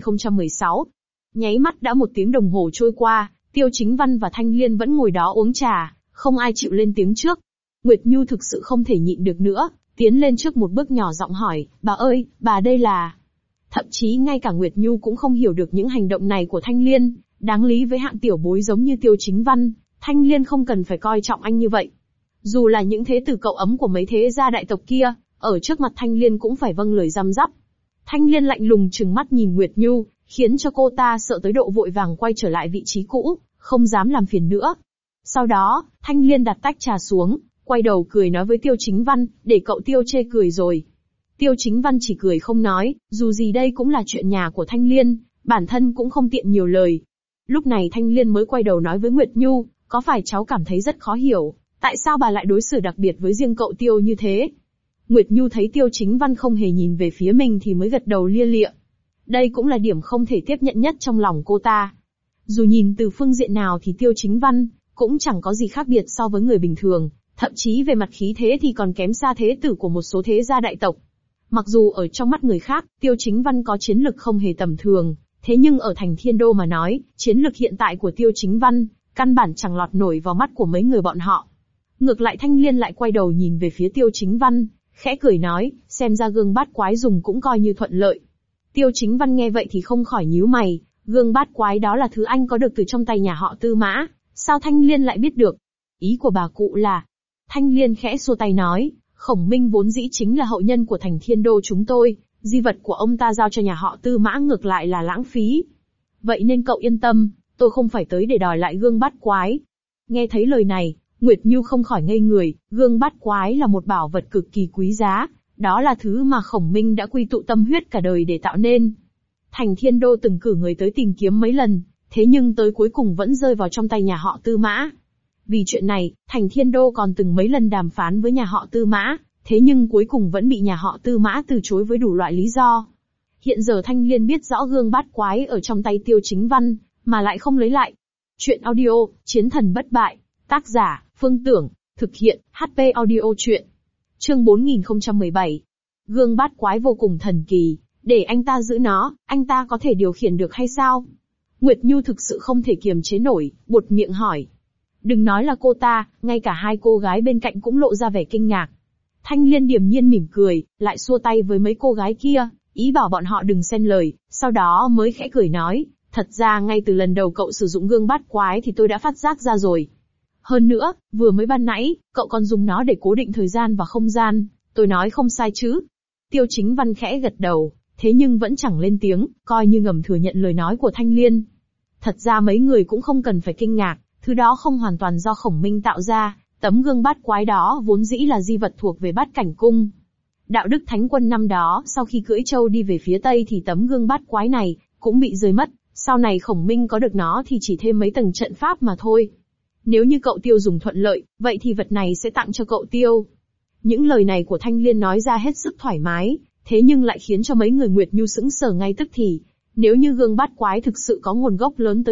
4016. Nháy mắt đã 1 tiếng đồng hồ trôi qua, Tiêu Chính Văn và Thanh Liên vẫn ngồi đó uống trà, không ai chịu lên tiếng trước. Nguyệt Nhu thực sự không thể nhịn được nữa, tiến lên trước một bước nhỏ giọng hỏi, bà ơi, bà đây là... Thậm chí ngay cả Nguyệt Nhu cũng không hiểu được những hành động này của Thanh Liên, đáng lý với hạng tiểu bối giống như Tiêu Chính Văn, Thanh Liên không cần phải coi trọng anh như vậy. Dù là những thế tử cậu ấm của mấy thế gia đại tộc kia, ở trước mặt Thanh Liên cũng phải vâng lời răm rắp. Thanh Liên lạnh lùng trừng mắt nhìn Nguyệt Nhu, khiến cho cô ta sợ tới độ vội vàng quay trở lại vị trí cũ, không dám làm phiền nữa. Sau đó, Thanh Liên đặt tách trà xuống, quay đầu cười nói với Tiêu Chính Văn, để cậu Tiêu chê cười rồi. Tiêu Chính Văn chỉ cười không nói, dù gì đây cũng là chuyện nhà của Thanh Liên, bản thân cũng không tiện nhiều lời. Lúc này Thanh Liên mới quay đầu nói với Nguyệt Nhu, có phải cháu cảm thấy rất khó hiểu, tại sao bà lại đối xử đặc biệt với riêng cậu Tiêu như thế? Nguyệt Nhu thấy Tiêu Chính Văn không hề nhìn về phía mình thì mới gật đầu lia lịa. Đây cũng là điểm không thể tiếp nhận nhất trong lòng cô ta. Dù nhìn từ phương diện nào thì Tiêu Chính Văn cũng chẳng có gì khác biệt so với người bình thường, thậm chí về mặt khí thế thì còn kém xa thế tử của một số thế gia đại tộc. Mặc dù ở trong mắt người khác, Tiêu Chính Văn có chiến lực không hề tầm thường, thế nhưng ở thành Thiên Đô mà nói, chiến lực hiện tại của Tiêu Chính Văn, căn bản chẳng lọt nổi vào mắt của mấy người bọn họ. Ngược lại Thanh Liên lại quay đầu nhìn về phía Tiêu Chính Văn, khẽ cười nói, xem ra gương bát quái dùng cũng coi như thuận lợi. Tiêu Chính Văn nghe vậy thì không khỏi nhíu mày, gương bát quái đó là thứ anh có được từ trong tay nhà họ Tư Mã, sao Thanh Liên lại biết được? Ý của bà cụ là... Thanh Liên khẽ xua tay nói, Khổng Minh vốn dĩ chính là hậu nhân của thành Thiên Đô chúng tôi, di vật của ông ta giao cho nhà họ Tư Mã ngược lại là lãng phí. Vậy nên cậu yên tâm, tôi không phải tới để đòi lại gương bát quái. Nghe thấy lời này, Nguyệt Nhu không khỏi ngây người, gương bát quái là một bảo vật cực kỳ quý giá, đó là thứ mà Khổng Minh đã quy tụ tâm huyết cả đời để tạo nên. Thành Thiên Đô từng cử người tới tìm kiếm mấy lần, thế nhưng tới cuối cùng vẫn rơi vào trong tay nhà họ Tư Mã. Vì chuyện này, thành Thiên Đô còn từng mấy lần đàm phán với nhà họ Tư Mã, thế nhưng cuối cùng vẫn bị nhà họ Tư Mã từ chối với đủ loại lý do. Hiện giờ Thanh Liên biết rõ gương bát quái ở trong tay Tiêu Chính Văn, mà lại không lấy lại. Chuyện audio, Chiến thần bất bại, tác giả, Phương Tưởng, thực hiện, HP audio chuyện. Chương 4017. Gương bát quái vô cùng thần kỳ, để anh ta giữ nó, anh ta có thể điều khiển được hay sao? Nguyệt Nhu thực sự không thể kiềm chế nổi, buột miệng hỏi. Đừng nói là cô ta, ngay cả hai cô gái bên cạnh cũng lộ ra vẻ kinh ngạc. Thanh Liên điềm nhiên mỉm cười, lại xua tay với mấy cô gái kia, ý bảo bọn họ đừng xen lời, sau đó mới khẽ cười nói, thật ra ngay từ lần đầu cậu sử dụng gương bát quái thì tôi đã phát giác ra rồi. Hơn nữa, vừa mới ban nãy, cậu còn dùng nó để cố định thời gian và không gian, tôi nói không sai chứ? Tiêu Chính Văn khẽ gật đầu, thế nhưng vẫn chẳng lên tiếng, coi như ngầm thừa nhận lời nói của Thanh Liên. Thật ra mấy người cũng không cần phải kinh ngạc, thứ đó không hoàn toàn do Khổng Minh tạo ra, tấm gương bát quái đó vốn dĩ là di vật thuộc về Bát Cảnh Cung. Đạo Đức Thánh Quân năm đó, sau khi cưỡi trâu đi về phía Tây thì tấm gương bát quái này cũng bị rơi mất, sau này Khổng Minh có được nó thì chỉ thêm mấy tầng trận pháp mà thôi. Nếu như cậu Tiêu dùng thuận lợi, vậy thì vật này sẽ tặng cho cậu Tiêu. Những lời này của Thanh Liên nói ra hết sức thoải mái, thế nhưng lại khiến cho mấy người Nguyệt Nhu sững sờ ngay tức thì. Nếu như gương bát quái thực sự có nguồn gốc lớn tới vậy,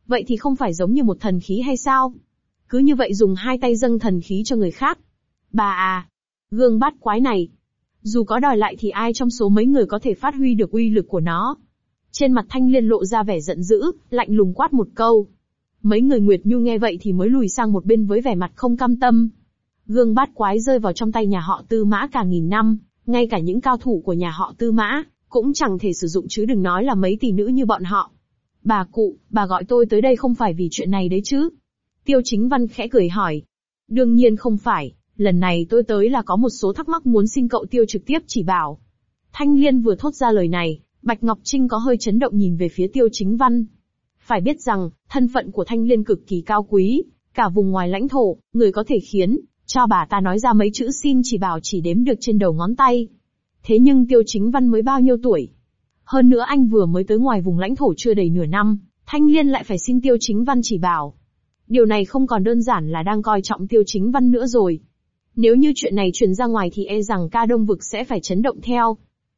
Vậy thì không phải giống như một thần khí hay sao? Cứ như vậy dùng hai tay dâng thần khí cho người khác. Bà à, gương bát quái này, dù có đòi lại thì ai trong số mấy người có thể phát huy được uy lực của nó? Trên mặt Thanh Liên lộ ra vẻ giận dữ, lạnh lùng quát một câu. Mấy người Nguyệt Nhu nghe vậy thì mới lùi sang một bên với vẻ mặt không cam tâm. Gương bát quái rơi vào trong tay nhà họ Tư Mã cả nghìn năm, ngay cả những cao thủ của nhà họ Tư Mã cũng chẳng thể sử dụng chứ đừng nói là mấy tỷ nữ như bọn họ. Bà cụ, bà gọi tôi tới đây không phải vì chuyện này đấy chứ? Tiêu Chính Văn khẽ cười hỏi. Đương nhiên không phải, lần này tôi tới là có một số thắc mắc muốn xin cậu Tiêu trực tiếp chỉ bảo. Thanh Liên vừa thốt ra lời này, Bạch Ngọc Trinh có hơi chấn động nhìn về phía Tiêu Chính Văn. Phải biết rằng, thân phận của Thanh Liên cực kỳ cao quý, cả vùng ngoài lãnh thổ, người có thể khiến cho bà ta nói ra mấy chữ xin chỉ bảo chỉ đếm được trên đầu ngón tay. Thế nhưng Tiêu Chính Văn mới bao nhiêu tuổi? Hơn nữa anh vừa mới tới ngoài vùng lãnh thổ chưa đầy nửa năm, Thanh Liên lại phải xin Tiêu Chính Văn chỉ bảo. Điều này không còn đơn giản là đang coi trọng Tiêu Chính Văn nữa rồi. Nếu như chuyện này truyền ra ngoài thì e rằng ca Đông Vực sẽ phải chấn động theo.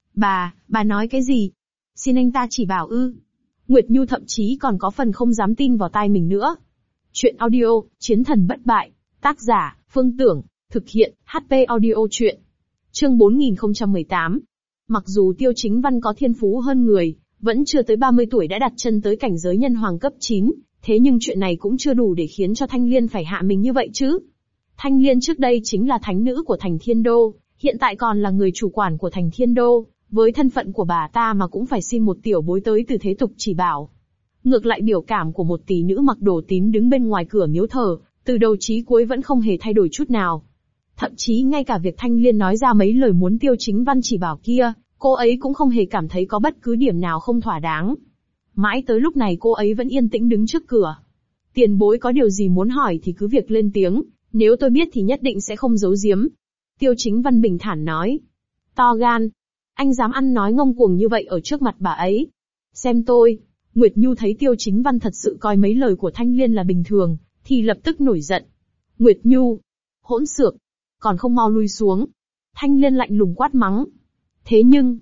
Bà nói cái gì? Xin anh ta chỉ bảo ư? Nguyệt Nhu thậm chí còn có phần không dám tin vào tai mình nữa. Chuyện audio, Chiến thần bất bại. Tác giả, Phương Tưởng. Thực hiện, HP audio chuyện. Chương 4018. Mặc dù Tiêu Chính Văn có thiên phú hơn người, vẫn chưa tới 30 tuổi đã đặt chân tới cảnh giới nhân hoàng cấp 9, thế nhưng chuyện này cũng chưa đủ để khiến cho Thanh Liên phải hạ mình như vậy chứ. Thanh Liên trước đây chính là thánh nữ của thành Thiên Đô, hiện tại còn là người chủ quản của thành Thiên Đô, với thân phận của bà ta mà cũng phải xin một tiểu bối tới từ thế tục chỉ bảo. Ngược lại biểu cảm của một tỷ nữ mặc đồ tím đứng bên ngoài cửa miếu thờ, từ đầu chí cuối vẫn không hề thay đổi chút nào. Thậm chí ngay cả việc Thanh Liên nói ra mấy lời muốn Tiêu Chính Văn chỉ bảo kia, cô ấy cũng không hề cảm thấy có bất cứ điểm nào không thỏa đáng. Mãi tới lúc này cô ấy vẫn yên tĩnh đứng trước cửa. Tiền bối có điều gì muốn hỏi thì cứ việc lên tiếng, nếu tôi biết thì nhất định sẽ không giấu giếm. Tiêu Chính Văn bình thản nói. To gan. Anh dám ăn nói ngông cuồng như vậy ở trước mặt bà ấy. Xem tôi. Nguyệt Nhu thấy Tiêu Chính Văn thật sự coi mấy lời của Thanh Liên là bình thường, thì lập tức nổi giận. Nguyệt Nhu. Hỗn xược. Còn không mau lui xuống. Thanh Liên lạnh lùng quát mắng. Thế nhưng,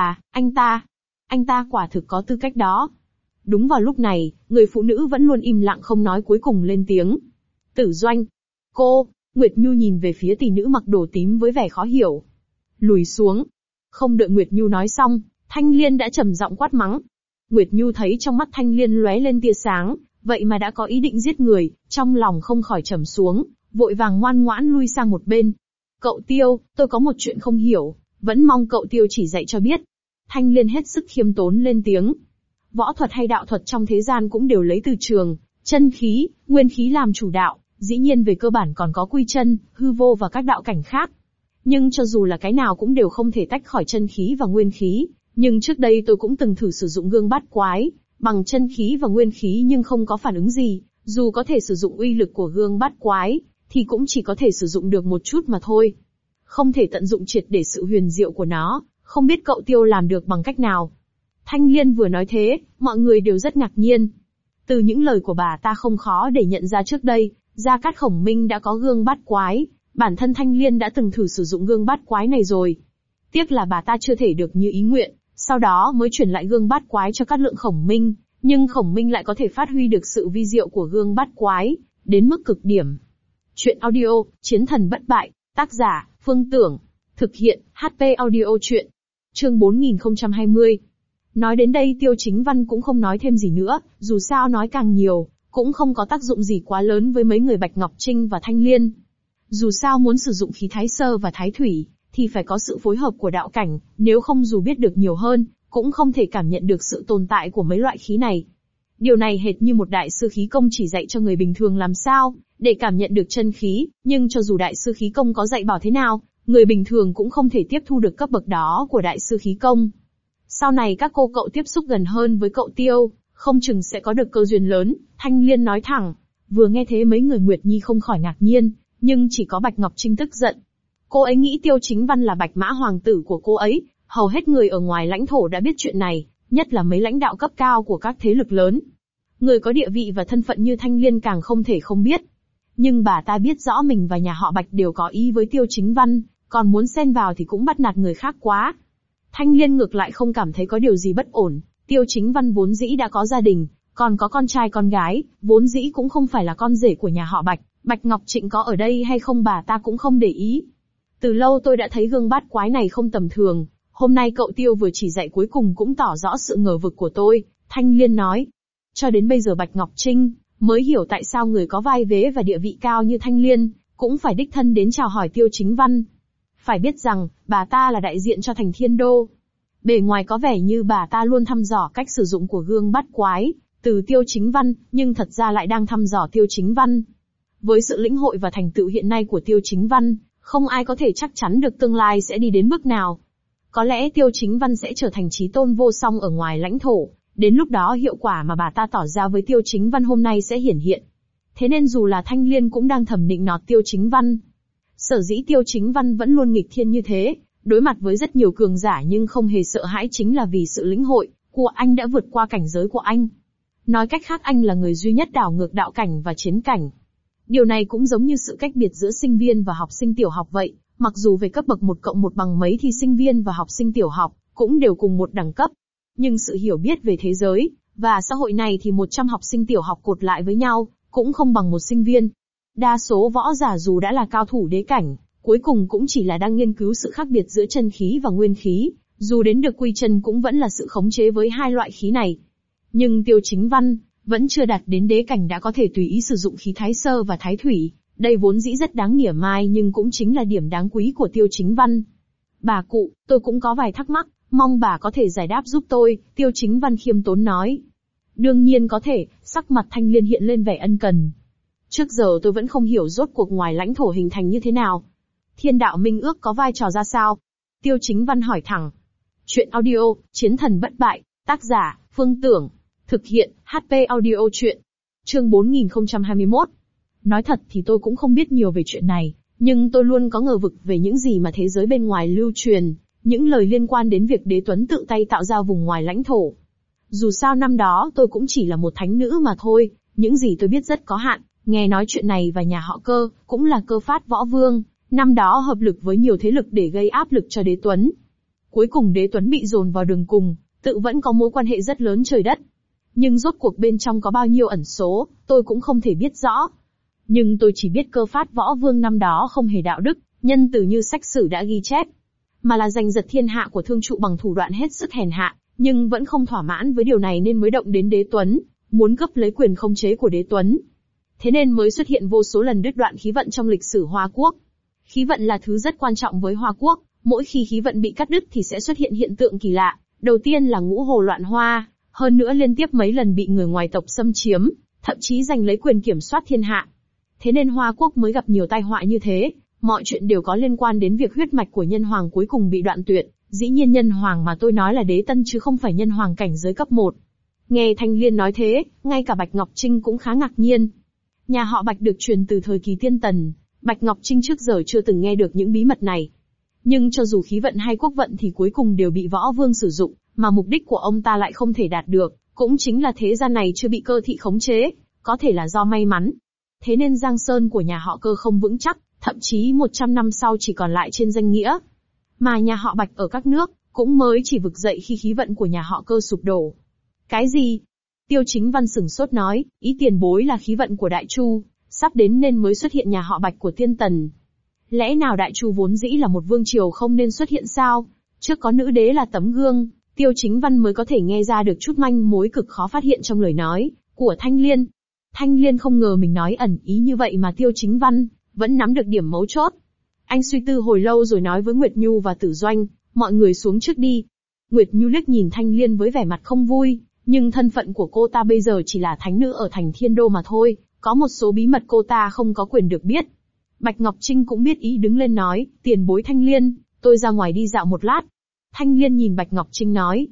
anh ta quả thực có tư cách đó. Đúng vào lúc này, người phụ nữ vẫn luôn im lặng không nói cuối cùng lên tiếng. Tử Doanh. Cô, Nguyệt Nhu nhìn về phía tỷ nữ mặc đồ tím với vẻ khó hiểu. Lùi xuống. Không đợi Nguyệt Nhu nói xong, Thanh Liên đã trầm giọng quát mắng. Nguyệt Nhu thấy trong mắt Thanh Liên lóe lên tia sáng, vậy mà đã có ý định giết người, trong lòng không khỏi trầm xuống, vội vàng ngoan ngoãn lui sang một bên. Cậu Tiêu, tôi có một chuyện không hiểu, vẫn mong cậu Tiêu chỉ dạy cho biết. Thanh Liên hết sức khiêm tốn lên tiếng. Võ thuật hay đạo thuật trong thế gian cũng đều lấy từ trường, chân khí, nguyên khí làm chủ đạo, dĩ nhiên về cơ bản còn có quy chân, hư vô và các đạo cảnh khác. Nhưng cho dù là cái nào cũng đều không thể tách khỏi chân khí và nguyên khí, nhưng trước đây tôi cũng từng thử sử dụng gương bát quái, bằng chân khí và nguyên khí nhưng không có phản ứng gì, dù có thể sử dụng uy lực của gương bát quái, thì cũng chỉ có thể sử dụng được một chút mà thôi. Không thể tận dụng triệt để sự huyền diệu của nó, không biết cậu Tiêu làm được bằng cách nào. Thanh Liên vừa nói thế, mọi người đều rất ngạc nhiên. Từ những lời của bà ta không khó để nhận ra trước đây, Gia Cát Khổng Minh đã có gương bát quái, bản thân Thanh Liên đã từng thử sử dụng gương bát quái này rồi. Tiếc là bà ta chưa thể được như ý nguyện, sau đó mới chuyển lại gương bát quái cho Cát Lượng Khổng Minh, nhưng Khổng Minh lại có thể phát huy được sự vi diệu của gương bát quái, đến mức cực điểm. Chuyện audio, Chiến thần bất bại, tác giả, Phương Tưởng. Thực hiện, HP audio chuyện. Chương 4020. Nói đến đây Tiêu Chính Văn cũng không nói thêm gì nữa, dù sao nói càng nhiều, cũng không có tác dụng gì quá lớn với mấy người Bạch Ngọc Trinh và Thanh Liên. Dù sao muốn sử dụng khí Thái Sơ và Thái Thủy, thì phải có sự phối hợp của đạo cảnh, nếu không dù biết được nhiều hơn, cũng không thể cảm nhận được sự tồn tại của mấy loại khí này. Điều này hệt như một đại sư khí công chỉ dạy cho người bình thường làm sao để cảm nhận được chân khí, nhưng cho dù đại sư khí công có dạy bảo thế nào, người bình thường cũng không thể tiếp thu được cấp bậc đó của đại sư khí công. Sau này các cô cậu tiếp xúc gần hơn với cậu Tiêu, không chừng sẽ có được cơ duyên lớn, Thanh Liên nói thẳng. Vừa nghe thế mấy người Nguyệt Nhi không khỏi ngạc nhiên, nhưng chỉ có Bạch Ngọc Trinh tức giận. Cô ấy nghĩ Tiêu Chính Văn là Bạch Mã hoàng tử của cô ấy, hầu hết người ở ngoài lãnh thổ đã biết chuyện này, nhất là mấy lãnh đạo cấp cao của các thế lực lớn. Người có địa vị và thân phận như Thanh Liên càng không thể không biết. Nhưng bà ta biết rõ mình và nhà họ Bạch đều có ý với Tiêu Chính Văn, còn muốn xen vào thì cũng bắt nạt người khác quá. Thanh Liên ngược lại không cảm thấy có điều gì bất ổn, Tiêu Chính Văn vốn dĩ đã có gia đình, Còn có con trai con gái, vốn dĩ cũng không phải là con rể của nhà họ Bạch, Bạch Ngọc Trịnh có ở đây hay không bà ta cũng không để ý. Từ lâu tôi đã thấy gương bát quái này không tầm thường, hôm nay cậu Tiêu vừa chỉ dạy cuối cùng cũng tỏ rõ sự ngờ vực của tôi, Thanh Liên nói. Cho đến bây giờ Bạch Ngọc Trinh mới hiểu tại sao người có vai vế và địa vị cao như Thanh Liên, cũng phải đích thân đến chào hỏi Tiêu Chính Văn. Phải biết rằng, bà ta là đại diện cho thành Thiên Đô. Bề ngoài có vẻ như bà ta luôn thăm dò cách sử dụng của gương bát quái, từ Tiêu Chính Văn, nhưng thật ra lại đang thăm dò Tiêu Chính Văn. Với sự lĩnh hội và thành tựu hiện nay của Tiêu Chính Văn, không ai có thể chắc chắn được tương lai sẽ đi đến bước nào. Có lẽ Tiêu Chính Văn sẽ trở thành chí tôn vô song ở ngoài lãnh thổ, đến lúc đó hiệu quả mà bà ta tỏ ra với Tiêu Chính Văn hôm nay sẽ hiển hiện. Thế nên dù là Thanh Liên cũng đang thầm nịnh nọt Tiêu Chính Văn. Sở dĩ Tiêu Chính Văn vẫn luôn nghịch thiên như thế, đối mặt với rất nhiều cường giả nhưng không hề sợ hãi chính là vì sự lĩnh hội của anh đã vượt qua cảnh giới của anh. Nói cách khác anh là người duy nhất đảo ngược đạo cảnh và chiến cảnh. Điều này cũng giống như sự cách biệt giữa sinh viên và học sinh tiểu học vậy, mặc dù về cấp bậc 1+1 bằng mấy thì sinh viên và học sinh tiểu học cũng đều cùng một đẳng cấp. Nhưng sự hiểu biết về thế giới và xã hội này thì 100 học sinh tiểu học cột lại với nhau, cũng không bằng một sinh viên. Đa số võ giả dù đã là cao thủ đế cảnh, cuối cùng cũng chỉ là đang nghiên cứu sự khác biệt giữa chân khí và nguyên khí, dù đến được quy chân cũng vẫn là sự khống chế với hai loại khí này. Nhưng Tiêu Chính Văn vẫn chưa đạt đến đế cảnh đã có thể tùy ý sử dụng khí Thái Sơ và Thái Thủy, đây vốn dĩ rất đáng mỉa mai nhưng cũng chính là điểm đáng quý của Tiêu Chính Văn. Bà cụ, tôi cũng có vài thắc mắc, mong bà có thể giải đáp giúp tôi, Tiêu Chính Văn khiêm tốn nói. Đương nhiên có thể, sắc mặt Thanh Liên hiện lên vẻ ân cần. Trước giờ tôi vẫn không hiểu rốt cuộc ngoài lãnh thổ hình thành như thế nào. Thiên đạo minh ước có vai trò ra sao? Tiêu Chính Văn hỏi thẳng. Chuyện audio, Chiến thần bất bại, tác giả, Phương Tưởng. Thực hiện, HP audio chuyện. Chương 4021. Nói thật thì tôi cũng không biết nhiều về chuyện này, nhưng tôi luôn có ngờ vực về những gì mà thế giới bên ngoài lưu truyền, những lời liên quan đến việc Đế Tuấn tự tay tạo ra vùng ngoài lãnh thổ. Dù sao năm đó tôi cũng chỉ là một thánh nữ mà thôi, những gì tôi biết rất có hạn, nghe nói chuyện này và nhà họ Cơ, cũng là Cơ Phát Võ Vương, năm đó hợp lực với nhiều thế lực để gây áp lực cho Đế Tuấn. Cuối cùng Đế Tuấn bị dồn vào đường cùng, tự vẫn có mối quan hệ rất lớn trời đất. Nhưng rốt cuộc bên trong có bao nhiêu ẩn số, tôi cũng không thể biết rõ. Nhưng tôi chỉ biết Cơ Phát Võ Vương năm đó không hề đạo đức, nhân từ như sách sử đã ghi chép, mà là giành giật thiên hạ của thương trụ bằng thủ đoạn hết sức hèn hạ, nhưng vẫn không thỏa mãn với điều này nên mới động đến Đế Tuấn, muốn cướp lấy quyền khống chế của Đế Tuấn. Thế nên mới xuất hiện vô số lần đứt đoạn khí vận trong lịch sử Hoa Quốc. Khí vận là thứ rất quan trọng với Hoa Quốc, mỗi khi khí vận bị cắt đứt thì sẽ xuất hiện hiện tượng kỳ lạ, đầu tiên là ngũ hồ loạn hoa, hơn nữa liên tiếp mấy lần bị người ngoài tộc xâm chiếm, thậm chí giành lấy quyền kiểm soát thiên hạ. Thế nên Hoa Quốc mới gặp nhiều tai họa như thế, mọi chuyện đều có liên quan đến việc huyết mạch của nhân hoàng cuối cùng bị đoạn tuyệt, dĩ nhiên nhân hoàng mà tôi nói là Đế Tân chứ không phải nhân hoàng cảnh giới cấp 1. Nghe Thanh Liên nói thế, ngay cả Bạch Ngọc Trinh cũng khá ngạc nhiên. Nhà họ Bạch được truyền từ thời kỳ Tiên Tần, Bạch Ngọc Trinh trước giờ chưa từng nghe được những bí mật này. Nhưng cho dù khí vận hay quốc vận thì cuối cùng đều bị Võ Vương sử dụng, mà mục đích của ông ta lại không thể đạt được, cũng chính là thế gian này chưa bị Cơ thị khống chế, có thể là do may mắn. Thế nên Giang Sơn của nhà họ Cơ không vững chắc, thậm chí 100 năm sau chỉ còn lại trên danh nghĩa. Mà nhà họ Bạch ở các nước, cũng mới chỉ vực dậy khi khí vận của nhà họ Cơ sụp đổ. Cái gì? Tiêu Chính Văn sửng sốt nói, ý tiền bối là khí vận của Đại Chu, sắp đến nên mới xuất hiện nhà họ Bạch của Tiên Tần. Lẽ nào Đại Chu vốn dĩ là một vương triều không nên xuất hiện sao? Trước có nữ đế là tấm gương, Tiêu Chính Văn mới có thể nghe ra được chút manh mối cực khó phát hiện trong lời nói của Thanh Liên. Thanh Liên không ngờ mình nói ẩn ý như vậy mà Tiêu Chính Văn vẫn nắm được điểm mấu chốt. Anh suy tư hồi lâu rồi nói với Nguyệt Nhu và Tử Doanh, mọi người xuống trước đi. Nguyệt Nhu liếc nhìn Thanh Liên với vẻ mặt không vui, nhưng thân phận của cô ta bây giờ chỉ là thánh nữ ở thành Thiên Đô mà thôi, có một số bí mật cô ta không có quyền được biết. Bạch Ngọc Trinh cũng biết ý đứng lên nói, tiền bối Thanh Liên, tôi ra ngoài đi dạo một lát. Thanh Liên nhìn Bạch Ngọc Trinh nói,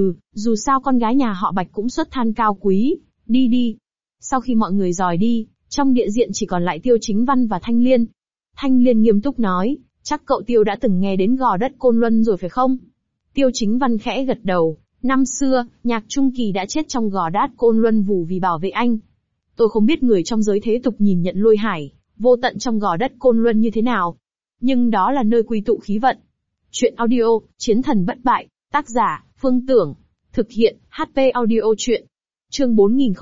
dù sao con gái nhà họ Bạch cũng xuất thân cao quý, đi đi. Sau khi mọi người rời đi, trong địa diện chỉ còn lại Tiêu Chính Văn và Thanh Liên. Thanh Liên nghiêm túc nói, chắc cậu Tiêu đã từng nghe đến Gò Đất Côn Luân rồi phải không? Tiêu Chính Văn khẽ gật đầu, năm xưa, Nhạc Trung Kỳ đã chết trong Gò Đất Côn Luân Vũ vì bảo vệ anh. Tôi không biết người trong giới thế tục nhìn nhận Lôi Hải, vô tận trong Gò Đất Côn Luân như thế nào. Nhưng đó là nơi quy tụ khí vận. Chuyện audio, Chiến thần bất bại, tác giả, Phương Tưởng. Thực hiện, HP audio chuyện. Chương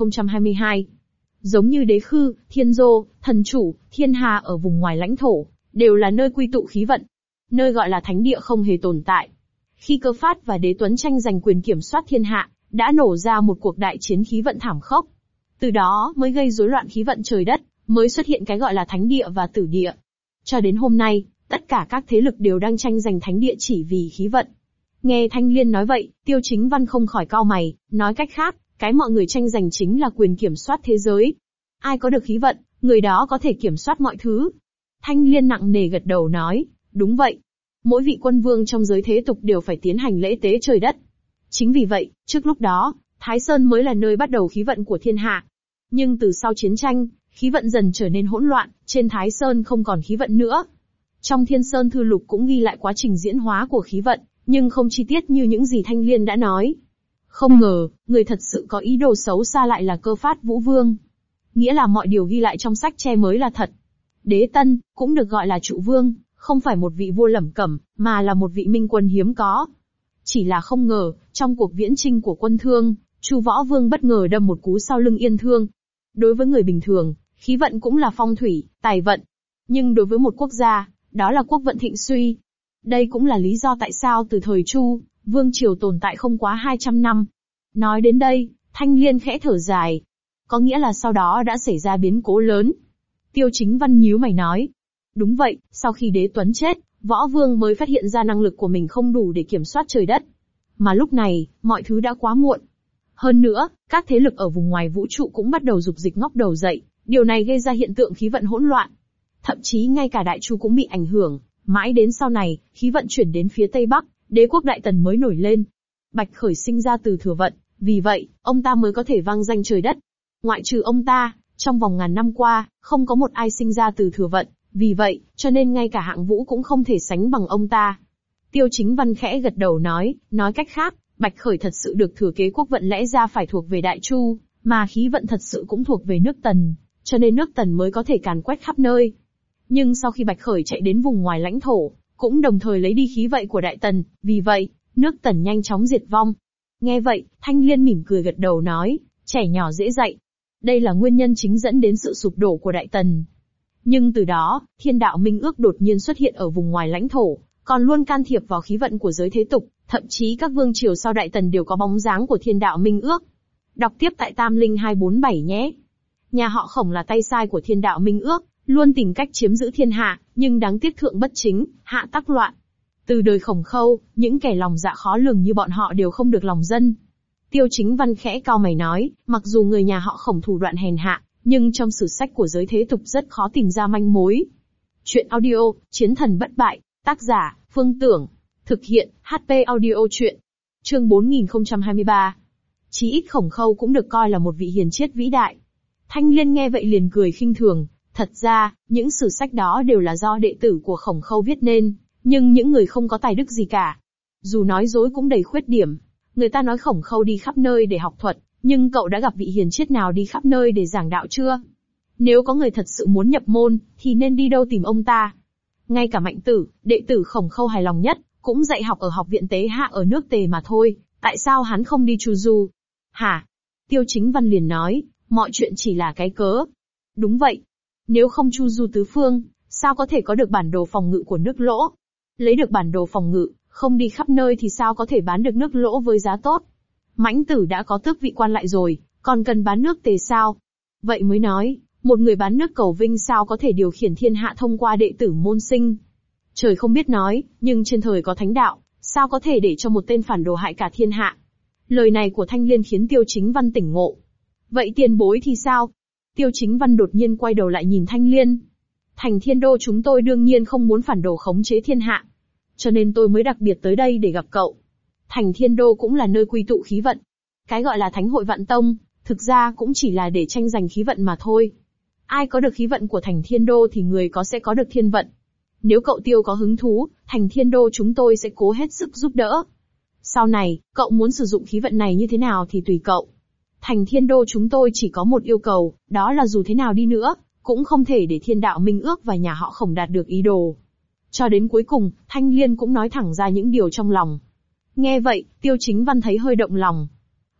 4022. Giống như đế khư, thiên đô, thần chủ, thiên hà ở vùng ngoài lãnh thổ, đều là nơi quy tụ khí vận. Nơi gọi là thánh địa không hề tồn tại. Khi Cơ Phát và Đế Tuấn tranh giành quyền kiểm soát thiên hạ, đã nổ ra một cuộc đại chiến khí vận thảm khốc. Từ đó mới gây rối loạn khí vận trời đất, mới xuất hiện cái gọi là thánh địa và tử địa. Cho đến hôm nay, tất cả các thế lực đều đang tranh giành thánh địa chỉ vì khí vận. Nghe Thanh Liên nói vậy, Tiêu Chính Văn không khỏi cau mày, nói cách khác, cái mọi người tranh giành chính là quyền kiểm soát thế giới. Ai có được khí vận, người đó có thể kiểm soát mọi thứ. Thanh Liên nặng nề gật đầu nói, đúng vậy. Mỗi vị quân vương trong giới thế tục đều phải tiến hành lễ tế trời đất. Chính vì vậy, trước lúc đó, Thái Sơn mới là nơi bắt đầu khí vận của thiên hạ. Nhưng từ sau chiến tranh, khí vận dần trở nên hỗn loạn, trên Thái Sơn không còn khí vận nữa. Trong Thiên Sơn Thư Lục cũng ghi lại quá trình diễn hóa của khí vận, nhưng không chi tiết như những gì Thanh Liên đã nói. Không ngờ, người thật sự có ý đồ xấu xa lại là Cơ Phát Vũ Vương. Nghĩa là mọi điều ghi lại trong sách tre mới là thật. Đế Tân, cũng được gọi là Trụ Vương, không phải một vị vua lẩm cẩm, mà là một vị minh quân hiếm có. Chỉ là không ngờ, trong cuộc viễn chinh của quân Thương, Chu Võ Vương bất ngờ đâm một cú sau lưng Yên Thương. Đối với người bình thường, khí vận cũng là phong thủy, tài vận. Nhưng đối với một quốc gia, đó là quốc vận thịnh suy. Đây cũng là lý do tại sao từ thời Chu, Vương Triều tồn tại không quá 200 năm. Nói đến đây, Thanh Liên khẽ thở dài. Có nghĩa là sau đó đã xảy ra biến cố lớn. Tiêu Chính Văn nhíu mày nói. Đúng vậy, sau khi Đế Tuấn chết, Võ Vương mới phát hiện ra năng lực của mình không đủ để kiểm soát trời đất. Mà lúc này, mọi thứ đã quá muộn. Hơn nữa, các thế lực ở vùng ngoài vũ trụ cũng bắt đầu dục dịch ngóc đầu dậy, điều này gây ra hiện tượng khí vận hỗn loạn. Thậm chí ngay cả Đại Chu cũng bị ảnh hưởng, mãi đến sau này, khí vận chuyển đến phía Tây Bắc, đế quốc Đại Tần mới nổi lên. Bạch Khởi sinh ra từ thừa vận, vì vậy, ông ta mới có thể vang danh trời đất. Ngoại trừ ông ta, trong vòng ngàn năm qua, không có một ai sinh ra từ thừa vận, vì vậy, cho nên ngay cả Hạng Vũ cũng không thể sánh bằng ông ta. Tiêu Chính Văn khẽ gật đầu nói cách khác, Bạch Khởi thật sự được thừa kế quốc vận lẽ ra phải thuộc về Đại Chu, mà khí vận thật sự cũng thuộc về nước Tần, cho nên nước Tần mới có thể càn quét khắp nơi. Nhưng sau khi Bạch Khởi chạy đến vùng ngoài lãnh thổ, cũng đồng thời lấy đi khí vận của Đại Tần, vì vậy, nước Tần nhanh chóng diệt vong. Nghe vậy, Thanh Liên mỉm cười gật đầu nói, trẻ nhỏ dễ dạy. Đây là nguyên nhân chính dẫn đến sự sụp đổ của Đại Tần. Nhưng từ đó, Thiên Đạo Minh Ước đột nhiên xuất hiện ở vùng ngoài lãnh thổ, còn luôn can thiệp vào khí vận của giới thế tục, thậm chí các vương triều sau Đại Tần đều có bóng dáng của Thiên Đạo Minh Ước. Đọc tiếp tại Tam Linh 247 nhé. Nhà họ Khổng là tay sai của Thiên Đạo Minh Ước, luôn tìm cách chiếm giữ thiên hạ, nhưng đáng tiếc thượng bất chính, hạ tắc loạn. Từ đời Khổng Khâu, những kẻ lòng dạ khó lường như bọn họ đều không được lòng dân. Tiêu Chính Văn khẽ cau mày nói, mặc dù người nhà họ Khổng thủ đoạn hèn hạ, nhưng trong sử sách của giới thế tục rất khó tìm ra manh mối. Chuyện audio, Chiến thần bất bại, tác giả, Phương Tưởng. Thực hiện, HP audio chuyện. Chương 4023. Chí ít Khổng Khâu cũng được coi là một vị hiền triết vĩ đại. Thanh Liên nghe vậy liền cười khinh thường. Thật ra, những sử sách đó đều là do đệ tử của Khổng Khâu viết nên, nhưng những người không có tài đức gì cả. Dù nói dối cũng đầy khuyết điểm. Người ta nói Khổng Khâu đi khắp nơi để học thuật, nhưng cậu đã gặp vị hiền triết nào đi khắp nơi để giảng đạo chưa? Nếu có người thật sự muốn nhập môn, thì nên đi đâu tìm ông ta? Ngay cả Mạnh Tử, đệ tử Khổng Khâu hài lòng nhất, cũng dạy học ở học viện Tế Hạ ở nước Tề mà thôi, tại sao hắn không đi Chu Du? Hả? Tiêu Chính Văn liền nói, mọi chuyện chỉ là cái cớ. Đúng vậy. Nếu không chu du tứ phương, sao có thể có được bản đồ phòng ngự của nước Lỗ? Lấy được bản đồ phòng ngự, không đi khắp nơi thì sao có thể bán được nước Lỗ với giá tốt? Mãnh Tử đã có tước vị quan lại rồi, còn cần bán nước Tề sao? Vậy mới nói, một người bán nước cầu vinh sao có thể điều khiển thiên hạ thông qua đệ tử môn sinh? Trời không biết nói, nhưng trên thời có thánh đạo, sao có thể để cho một tên phản đồ hại cả thiên hạ? Lời này của Thanh Liên khiến Tiêu Chính Văn tỉnh ngộ. Vậy tiền bối thì sao? Tiêu Chính Văn đột nhiên quay đầu lại nhìn Thanh Liên. Thành Thiên Đô chúng tôi đương nhiên không muốn phản đồ khống chế thiên hạ. Cho nên tôi mới đặc biệt tới đây để gặp cậu. Thành Thiên Đô cũng là nơi quy tụ khí vận. Cái gọi là Thánh hội Vạn Tông, thực ra cũng chỉ là để tranh giành khí vận mà thôi. Ai có được khí vận của Thành Thiên Đô thì người có sẽ có được thiên vận. Nếu cậu Tiêu có hứng thú, Thành Thiên Đô chúng tôi sẽ cố hết sức giúp đỡ. Sau này, cậu muốn sử dụng khí vận này như thế nào thì tùy cậu. Thành Thiên Đô chúng tôi chỉ có một yêu cầu, đó là dù thế nào đi nữa, cũng không thể để Thiên Đạo Minh Ước và nhà họ Khổng đạt được ý đồ. Cho đến cuối cùng, Thanh Liên cũng nói thẳng ra những điều trong lòng. Nghe vậy, Tiêu Chính Văn thấy hơi động lòng.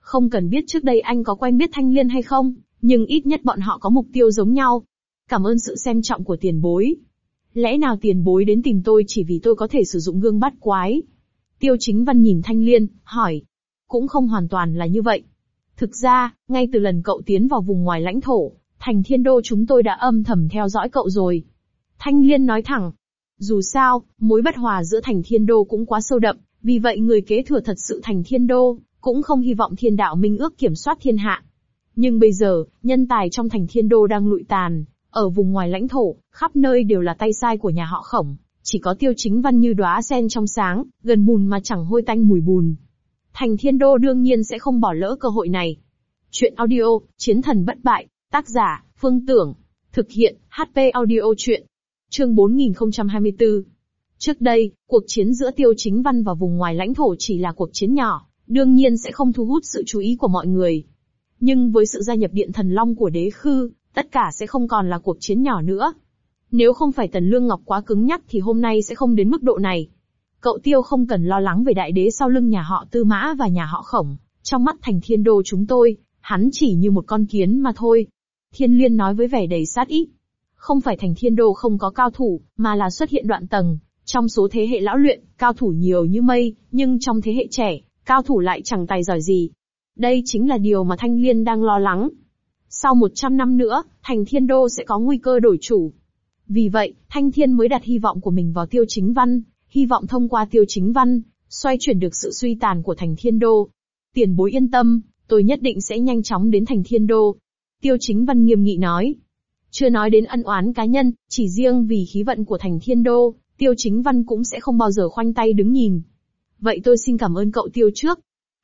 Không cần biết trước đây anh có quen biết Thanh Liên hay không, nhưng ít nhất bọn họ có mục tiêu giống nhau. Cảm ơn sự xem trọng của tiền bối. Lẽ nào tiền bối đến tìm tôi chỉ vì tôi có thể sử dụng gương bát quái? Tiêu Chính Văn nhìn Thanh Liên, hỏi. Cũng không hoàn toàn là như vậy. Thực ra, ngay từ lần cậu tiến vào vùng ngoài lãnh thổ, Thành Thiên Đô chúng tôi đã âm thầm theo dõi cậu rồi. Thanh Liên nói thẳng. Dù sao, mối bất hòa giữa Thành Thiên Đô cũng quá sâu đậm, vì vậy người kế thừa thật sự Thành Thiên Đô, cũng không hy vọng Thiên Đạo Minh Ước kiểm soát thiên hạ. Nhưng bây giờ, nhân tài trong Thành Thiên Đô đang lụi tàn, ở vùng ngoài lãnh thổ, khắp nơi đều là tay sai của nhà họ Khổng, chỉ có Tiêu Chính Văn như đóa sen trong sáng, gần bùn mà chẳng hôi tanh mùi bùn. Thành Thiên Đô đương nhiên sẽ không bỏ lỡ cơ hội này. Chuyện audio, Chiến thần bất bại, tác giả, Phương Tưởng, thực hiện, HP audio chuyện. Chương 4024. Trước đây, cuộc chiến giữa Tiêu Chính Văn và vùng ngoài lãnh thổ chỉ là cuộc chiến nhỏ, đương nhiên sẽ không thu hút sự chú ý của mọi người. Nhưng với sự gia nhập Điện Thần Long của Đế Khư, tất cả sẽ không còn là cuộc chiến nhỏ nữa. Nếu không phải Tần Lương Ngọc quá cứng nhắc thì hôm nay sẽ không đến mức độ này. Cậu Tiêu không cần lo lắng về đại đế sau lưng nhà họ Tư Mã và nhà họ Khổng, trong mắt Thành Thiên Đô chúng tôi, hắn chỉ như một con kiến mà thôi. Thiên Liên nói với vẻ đầy sát ý. Không phải Thành Thiên Đô không có cao thủ, mà là xuất hiện đoạn tầng. Trong số thế hệ lão luyện, cao thủ nhiều như mây, nhưng trong thế hệ trẻ, cao thủ lại chẳng tài giỏi gì. Đây chính là điều mà Thanh Liên đang lo lắng. Sau 100 năm nữa, Thành Thiên Đô sẽ có nguy cơ đổi chủ. Vì vậy, Thanh Thiên mới đặt hy vọng của mình vào Tiêu Chính Văn, hy vọng thông qua Tiêu Chính Văn, xoay chuyển được sự suy tàn của Thành Thiên Đô. Tiền bối yên tâm, tôi nhất định sẽ nhanh chóng đến Thành Thiên Đô. Tiêu Chính Văn nghiêm nghị nói. Chưa nói đến ân oán cá nhân, chỉ riêng vì khí vận của Thành Thiên Đô, Tiêu Chính Văn cũng sẽ không bao giờ khoanh tay đứng nhìn. Vậy tôi xin cảm ơn cậu Tiêu trước.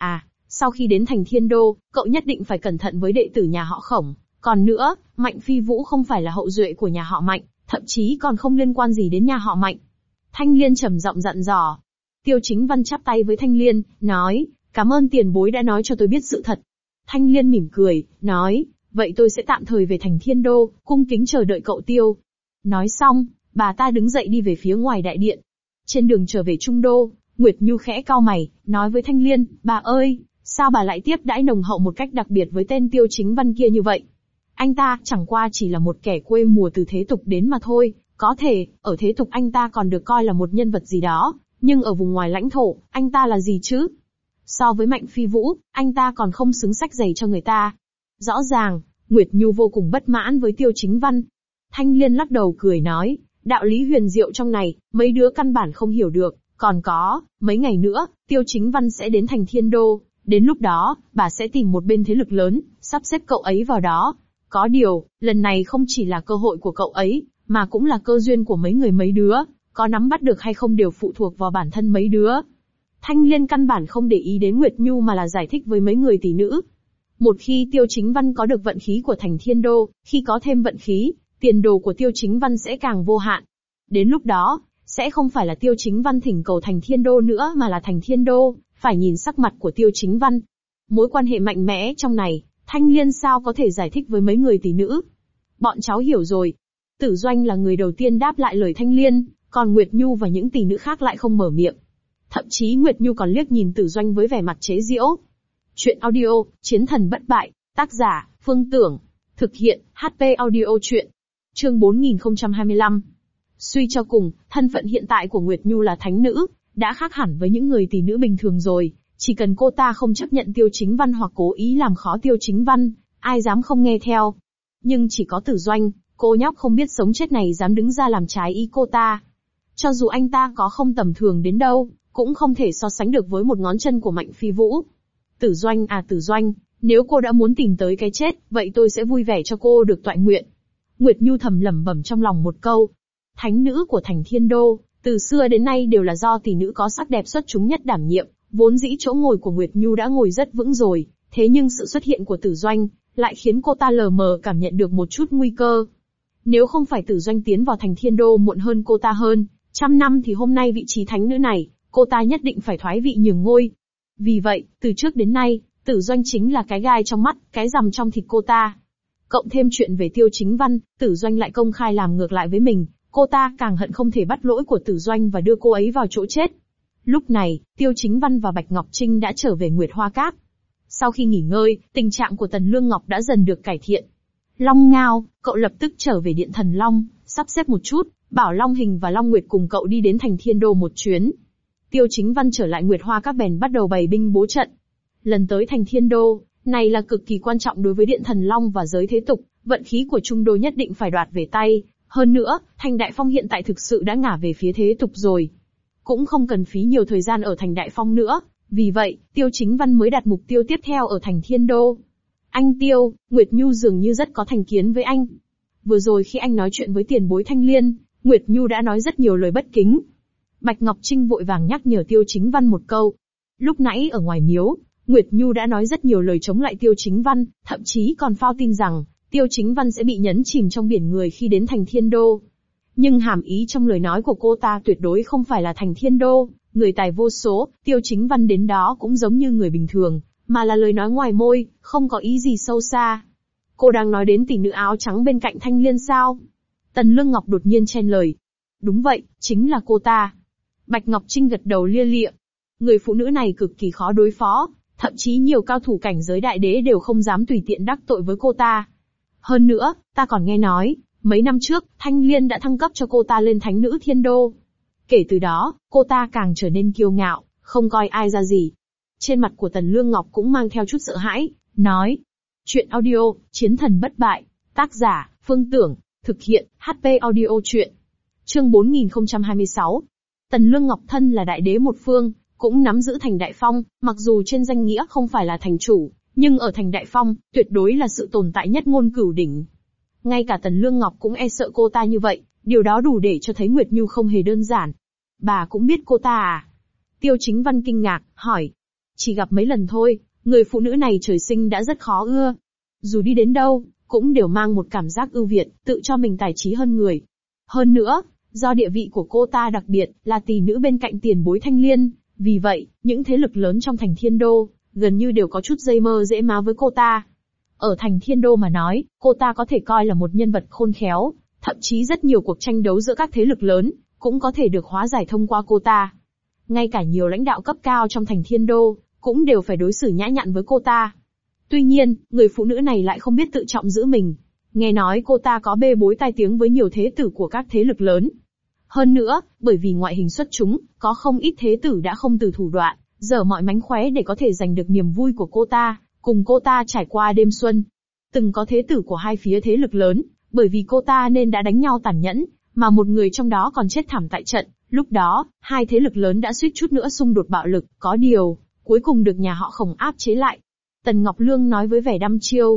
Sau khi đến Thành Thiên Đô, cậu nhất định phải cẩn thận với đệ tử nhà họ Khổng. Còn nữa, Mạnh Phi Vũ không phải là hậu duệ của nhà họ Mạnh, thậm chí còn không liên quan gì đến nhà họ Mạnh. Thanh Liên trầm giọng dặn dò. Tiêu Chính Văn chắp tay với Thanh Liên, nói, cảm ơn tiền bối đã nói cho tôi biết sự thật. Thanh Liên mỉm cười, nói, vậy tôi sẽ tạm thời về Thành Thiên Đô, cung kính chờ đợi cậu Tiêu. Nói xong, bà ta đứng dậy đi về phía ngoài đại điện. Trên đường trở về Trung Đô, Nguyệt Nhu khẽ cau mày, nói với Thanh Liên, bà ơi, sao bà lại tiếp đãi nồng hậu một cách đặc biệt với tên Tiêu Chính Văn kia như vậy? Anh ta chẳng qua chỉ là một kẻ quê mùa từ thế tục đến mà thôi, có thể, ở thế tục anh ta còn được coi là một nhân vật gì đó, nhưng ở vùng ngoài lãnh thổ, anh ta là gì chứ? So với Mạnh Phi Vũ, anh ta còn không xứng xách giày cho người ta. Rõ ràng, Nguyệt Nhu vô cùng bất mãn với Tiêu Chính Văn. Thanh Liên lắc đầu cười nói, đạo lý huyền diệu trong này, mấy đứa căn bản không hiểu được, còn có, mấy ngày nữa, Tiêu Chính Văn sẽ đến Thành Thiên Đô, đến lúc đó, bà sẽ tìm một bên thế lực lớn, sắp xếp cậu ấy vào đó. Có điều, lần này không chỉ là cơ hội của cậu ấy, mà cũng là cơ duyên của mấy người mấy đứa, có nắm bắt được hay không đều phụ thuộc vào bản thân mấy đứa. Thanh Liên căn bản không để ý đến Nguyệt Nhu mà là giải thích với mấy người tỷ nữ. Một khi Tiêu Chính Văn có được vận khí của Thành Thiên Đô, khi có thêm vận khí, tiền đồ của Tiêu Chính Văn sẽ càng vô hạn. Đến lúc đó, sẽ không phải là Tiêu Chính Văn thỉnh cầu Thành Thiên Đô nữa mà là Thành Thiên Đô phải nhìn sắc mặt của Tiêu Chính Văn. Mối quan hệ mạnh mẽ trong này, Thanh Liên sao có thể giải thích với mấy người tỷ nữ? Bọn cháu hiểu rồi. Tử Doanh là người đầu tiên đáp lại lời Thanh Liên, còn Nguyệt Nhu và những tỷ nữ khác lại không mở miệng. Thậm chí Nguyệt Nhu còn liếc nhìn Tử Doanh với vẻ mặt chế giễu. Chuyện audio, Chiến thần bất bại, tác giả, Phương Tưởng, thực hiện, HP audio chuyện. Chương 4025. Suy cho cùng, thân phận hiện tại của Nguyệt Nhu là thánh nữ, đã khác hẳn với những người tỷ nữ bình thường rồi. Chỉ cần cô ta không chấp nhận Tiêu Chính Văn hoặc cố ý làm khó Tiêu Chính Văn, ai dám không nghe theo. Nhưng chỉ có Tử Doanh, cô nhóc không biết sống chết này dám đứng ra làm trái ý cô ta. Cho dù anh ta có không tầm thường đến đâu, cũng không thể so sánh được với một ngón chân của Mạnh Phi Vũ. Tử Doanh à Tử Doanh, nếu cô đã muốn tìm tới cái chết, vậy tôi sẽ vui vẻ cho cô được toại nguyện. Nguyệt Nhu thầm lẩm bẩm trong lòng một câu. Thánh nữ của Thành Thiên Đô, từ xưa đến nay đều là do tỷ nữ có sắc đẹp xuất chúng nhất đảm nhiệm, vốn dĩ chỗ ngồi của Nguyệt Nhu đã ngồi rất vững rồi, thế nhưng sự xuất hiện của Tử Doanh lại khiến cô ta lờ mờ cảm nhận được một chút nguy cơ. Nếu không phải Tử Doanh tiến vào Thành Thiên Đô muộn hơn cô ta hơn 100 năm thì hôm nay vị trí thánh nữ này, cô ta nhất định phải thoái vị nhường ngôi. Vì vậy, từ trước đến nay, Tử Doanh chính là cái gai trong mắt, cái rằm trong thịt cô ta. Cộng thêm chuyện về Tiêu Chính Văn, Tử Doanh lại công khai làm ngược lại với mình, cô ta càng hận không thể bắt lỗi của Tử Doanh và đưa cô ấy vào chỗ chết. Lúc này, Tiêu Chính Văn và Bạch Ngọc Trinh đã trở về Nguyệt Hoa Các. Sau khi nghỉ ngơi, tình trạng của Tần Lương Ngọc đã dần được cải thiện. Long Ngao, cậu lập tức trở về Điện Thần Long, sắp xếp một chút, bảo Long Hình và Long Nguyệt cùng cậu đi đến thành Thiên Đô một chuyến. Tiêu Chính Văn trở lại Nguyệt Hoa các bèn bắt đầu bày binh bố trận. Lần tới thành Thiên Đô, này là cực kỳ quan trọng đối với Điện Thần Long và giới thế tục, vận khí của Trung Đô nhất định phải đoạt về tay. Hơn nữa, thành Đại Phong hiện tại thực sự đã ngả về phía thế tục rồi. Cũng không cần phí nhiều thời gian ở thành Đại Phong nữa, vì vậy, Tiêu Chính Văn mới đặt mục tiêu tiếp theo ở thành Thiên Đô. Anh Tiêu, Nguyệt Nhu dường như rất có thành kiến với anh. Vừa rồi khi anh nói chuyện với tiền bối Thanh Liên, Nguyệt Nhu đã nói rất nhiều lời bất kính. Bạch Ngọc Trinh vội vàng nhắc nhở Tiêu Chính Văn một câu. Lúc nãy ở ngoài miếu, Nguyệt Nhu đã nói rất nhiều lời chống lại Tiêu Chính Văn, thậm chí còn phao tin rằng, Tiêu Chính Văn sẽ bị nhấn chìm trong biển người khi đến thành Thiên Đô. Nhưng hàm ý trong lời nói của cô ta tuyệt đối không phải là thành Thiên Đô, người tài vô số, Tiêu Chính Văn đến đó cũng giống như người bình thường, mà là lời nói ngoài môi, không có ý gì sâu xa. Cô đang nói đến tỷ nữ áo trắng bên cạnh Thanh Liên sao? Tần Lương Ngọc đột nhiên chen lời. Đúng vậy, chính là cô ta. Bạch Ngọc Trinh gật đầu lia lịa. Người phụ nữ này cực kỳ khó đối phó, thậm chí nhiều cao thủ cảnh giới đại đế đều không dám tùy tiện đắc tội với cô ta. Hơn nữa, ta còn nghe nói, mấy năm trước, Thanh Liên đã thăng cấp cho cô ta lên Thánh Nữ Thiên Đô. Kể từ đó, cô ta càng trở nên kiêu ngạo, không coi ai ra gì. Trên mặt của Tần Lương Ngọc cũng mang theo chút sợ hãi, nói. Chuyện audio, Chiến thần bất bại. Tác giả, Phương Tưởng. Thực hiện, HP audio chuyện. Chương 4026. Tần Lương Ngọc thân là đại đế một phương, cũng nắm giữ thành Đại Phong, mặc dù trên danh nghĩa không phải là thành chủ, nhưng ở thành Đại Phong, tuyệt đối là sự tồn tại nhất ngôn cửu đỉnh. Ngay cả Tần Lương Ngọc cũng e sợ cô ta như vậy, điều đó đủ để cho thấy Nguyệt Nhu không hề đơn giản. Bà cũng biết cô ta à? Tiêu Chính Văn kinh ngạc, hỏi. Chỉ gặp mấy lần thôi, người phụ nữ này trời sinh đã rất khó ưa. Dù đi đến đâu, cũng đều mang một cảm giác ưu việt, tự cho mình tài trí hơn người. Hơn nữa, do địa vị của cô ta đặc biệt, là tỷ nữ bên cạnh tiền bối Thanh Liên, vì vậy, những thế lực lớn trong thành Thiên Đô, gần như đều có chút dây mơ dễ má với cô ta. Ở thành Thiên Đô mà nói, cô ta có thể coi là một nhân vật khôn khéo, thậm chí rất nhiều cuộc tranh đấu giữa các thế lực lớn, cũng có thể được hóa giải thông qua cô ta. Ngay cả nhiều lãnh đạo cấp cao trong thành Thiên Đô, cũng đều phải đối xử nhã nhặn với cô ta. Tuy nhiên, người phụ nữ này lại không biết tự trọng giữ mình. Nghe nói cô ta có bê bối tai tiếng với nhiều thế tử của các thế lực lớn. Hơn nữa, bởi vì ngoại hình xuất chúng, có không ít thế tử đã không từ thủ đoạn, giở mọi mánh khóe để có thể giành được niềm vui của cô ta, cùng cô ta trải qua đêm xuân. Từng có thế tử của hai phía thế lực lớn, bởi vì cô ta nên đã đánh nhau tàn nhẫn, mà một người trong đó còn chết thảm tại trận. Lúc đó, hai thế lực lớn đã suýt chút nữa xung đột bạo lực, có điều, cuối cùng được nhà họ Khổng áp chế lại. Tần Ngọc Lương nói với vẻ đăm chiêu.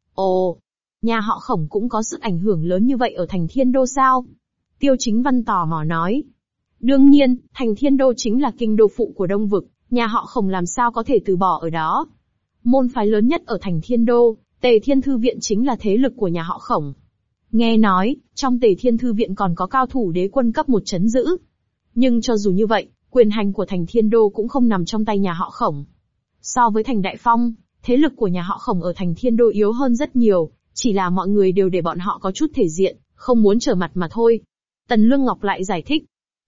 Ồ, nhà họ Khổng cũng có sức ảnh hưởng lớn như vậy ở thành Thiên Đô sao? Tiêu Chính Văn tò mò nói. Đương nhiên, thành Thiên Đô chính là kinh đô phụ của Đông Vực, nhà họ Khổng làm sao có thể từ bỏ ở đó. Môn phái lớn nhất ở thành Thiên Đô, Tề Thiên Thư Viện chính là thế lực của nhà họ Khổng. Nghe nói, trong Tề Thiên Thư Viện còn có cao thủ đế quân cấp 1 trấn giữ. Nhưng cho dù như vậy, quyền hành của thành Thiên Đô cũng không nằm trong tay nhà họ Khổng. So với thành Đại Phong, thế lực của nhà họ Khổng ở thành Thiên Đô yếu hơn rất nhiều, chỉ là mọi người đều để bọn họ có chút thể diện, không muốn trở mặt mà thôi. Tần Lương Ngọc lại giải thích.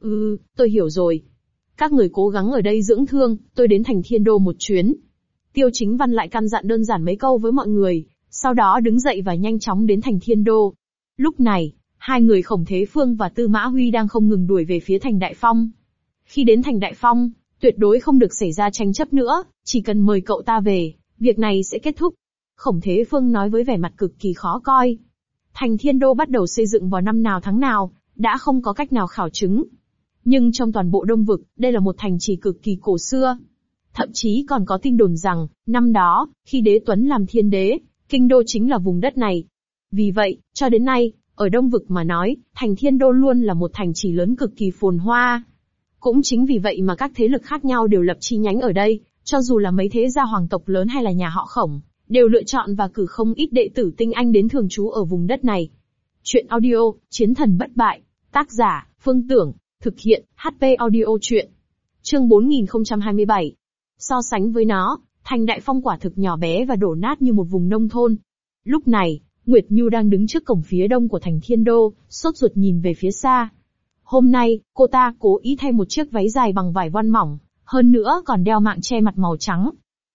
Tôi hiểu rồi. Các người cố gắng ở đây dưỡng thương, tôi đến thành Thiên Đô một chuyến. Tiêu Chính Văn lại căn dặn đơn giản mấy câu với mọi người, sau đó đứng dậy và nhanh chóng đến thành Thiên Đô. Lúc này, hai người Khổng Thế Phương và Tư Mã Huy đang không ngừng đuổi về phía thành Đại Phong. Khi đến thành Đại Phong, tuyệt đối không được xảy ra tranh chấp nữa, chỉ cần mời cậu ta về, việc này sẽ kết thúc. Khổng Thế Phương nói với vẻ mặt cực kỳ khó coi. Thành Thiên Đô bắt đầu xây dựng vào năm nào tháng nào, đã không có cách nào khảo chứng. Nhưng trong toàn bộ Đông Vực, đây là một thành trì cực kỳ cổ xưa. Thậm chí còn có tin đồn rằng, năm đó, khi Đế Tuấn làm thiên đế, kinh đô chính là vùng đất này. Vì vậy, cho đến nay, ở Đông Vực mà nói, thành Thiên Đô luôn là một thành trì lớn cực kỳ phồn hoa. Cũng chính vì vậy mà các thế lực khác nhau đều lập chi nhánh ở đây, cho dù là mấy thế gia hoàng tộc lớn hay là nhà họ Khổng, đều lựa chọn và cử không ít đệ tử tinh anh đến thường trú ở vùng đất này. Chuyện audio, Chiến thần bất bại. Tác giả, Phương Tưởng. Thực hiện, HP audio chuyện. Chương 4027. So sánh với nó, thành Đại Phong quả thực nhỏ bé và đổ nát như một vùng nông thôn. Lúc này, Nguyệt Nhu đang đứng trước cổng phía đông của thành Thiên Đô, sốt ruột nhìn về phía xa. Hôm nay, cô ta cố ý thay một chiếc váy dài bằng vải voan mỏng, hơn nữa còn đeo mạng che mặt màu trắng.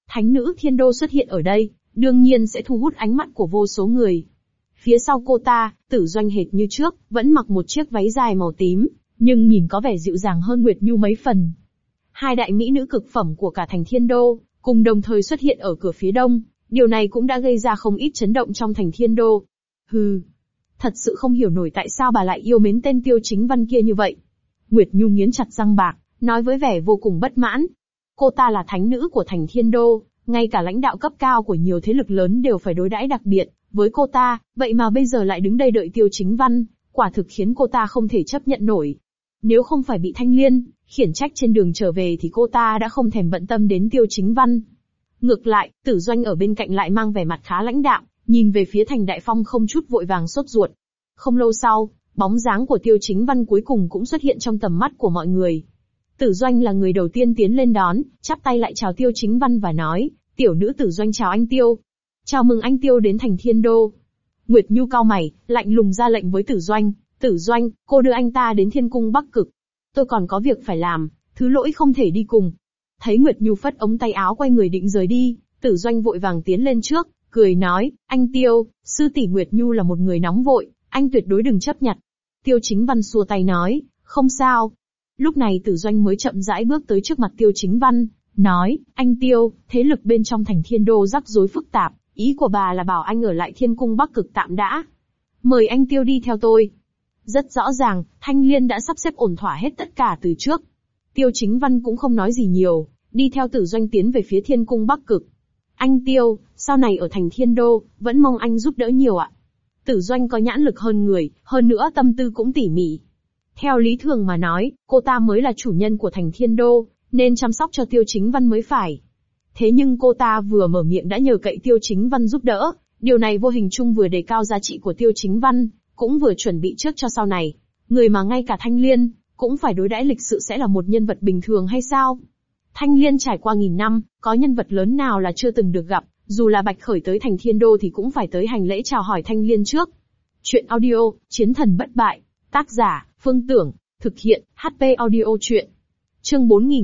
Thánh nữ Thiên Đô xuất hiện ở đây, đương nhiên sẽ thu hút ánh mắt của vô số người. Phía sau cô ta, Tử Doanh hệt như trước, vẫn mặc một chiếc váy dài màu tím, nhưng nhìn có vẻ dịu dàng hơn Nguyệt Nhu mấy phần. Hai đại mỹ nữ cực phẩm của cả thành Thiên Đô, cùng đồng thời xuất hiện ở cửa phía đông, điều này cũng đã gây ra không ít chấn động trong thành Thiên Đô. Hừ, thật sự không hiểu nổi tại sao bà lại yêu mến tên Tiêu Chính Văn kia như vậy. Nguyệt Nhu nghiến chặt răng bạc, nói với vẻ vô cùng bất mãn. Cô ta là thánh nữ của thành Thiên Đô, ngay cả lãnh đạo cấp cao của nhiều thế lực lớn đều phải đối đãi đặc biệt với cô ta, vậy mà bây giờ lại đứng đây đợi Tiêu Chính Văn, quả thực khiến cô ta không thể chấp nhận nổi. Nếu không phải bị Thanh Liên khiển trách trên đường trở về thì cô ta đã không thèm bận tâm đến Tiêu Chính Văn. Ngược lại, Tử Doanh ở bên cạnh lại mang vẻ mặt khá lãnh đạm, nhìn về phía thành Đại Phong không chút vội vàng sốt ruột. Không lâu sau, bóng dáng của Tiêu Chính Văn cuối cùng cũng xuất hiện trong tầm mắt của mọi người. Tử Doanh là người đầu tiên tiến lên đón, chắp tay lại chào Tiêu Chính Văn và nói, tiểu nữ Tử Doanh chào anh Tiêu. Chào mừng anh Tiêu đến thành Thiên Đô. Nguyệt Nhu cau mày, lạnh lùng ra lệnh với Tử Doanh, Tử Doanh, cô đưa anh ta đến Thiên Cung Bắc Cực. Tôi còn có việc phải làm, thứ lỗi không thể đi cùng. Thấy Nguyệt Nhu phất ống tay áo quay người định rời đi, Tử Doanh vội vàng tiến lên trước, cười nói, anh Tiêu, sư tỷ Nguyệt Nhu là một người nóng vội, anh tuyệt đối đừng chấp nhặt. Tiêu Chính Văn xua tay nói, không sao. Lúc này Tử Doanh mới chậm rãi bước tới trước mặt Tiêu Chính Văn, nói, anh Tiêu, thế lực bên trong thành Thiên Đô rắc rối phức tạp, ý của bà là bảo anh ở lại Thiên Cung Bắc Cực tạm đã. Mời anh Tiêu đi theo tôi. Rất rõ ràng, Thanh Liên đã sắp xếp ổn thỏa hết tất cả từ trước. Tiêu Chính Văn cũng không nói gì nhiều, đi theo Tử Doanh tiến về phía Thiên Cung Bắc Cực. Anh Tiêu, sau này ở thành Thiên Đô, vẫn mong anh giúp đỡ nhiều ạ. Tử Doanh có nhãn lực hơn người, hơn nữa tâm tư cũng tỉ mỉ. Theo lý thường mà nói, cô ta mới là chủ nhân của thành Thiên Đô, nên chăm sóc cho Tiêu Chính Văn mới phải. Thế nhưng cô ta vừa mở miệng đã nhờ cậy Tiêu Chính Văn giúp đỡ, điều này vô hình chung vừa đề cao giá trị của Tiêu Chính Văn, cũng vừa chuẩn bị trước cho sau này. Người mà ngay cả Thanh Liên cũng phải đối đãi lịch sự sẽ là một nhân vật bình thường hay sao? Thanh Liên trải qua nghìn năm, có nhân vật lớn nào là chưa từng được gặp, dù là Bạch Khởi tới thành Thiên Đô thì cũng phải tới hành lễ chào hỏi Thanh Liên trước. Chuyện audio, Chiến thần bất bại, tác giả, Phương Tưởng, thực hiện, HP audio chuyện. Chương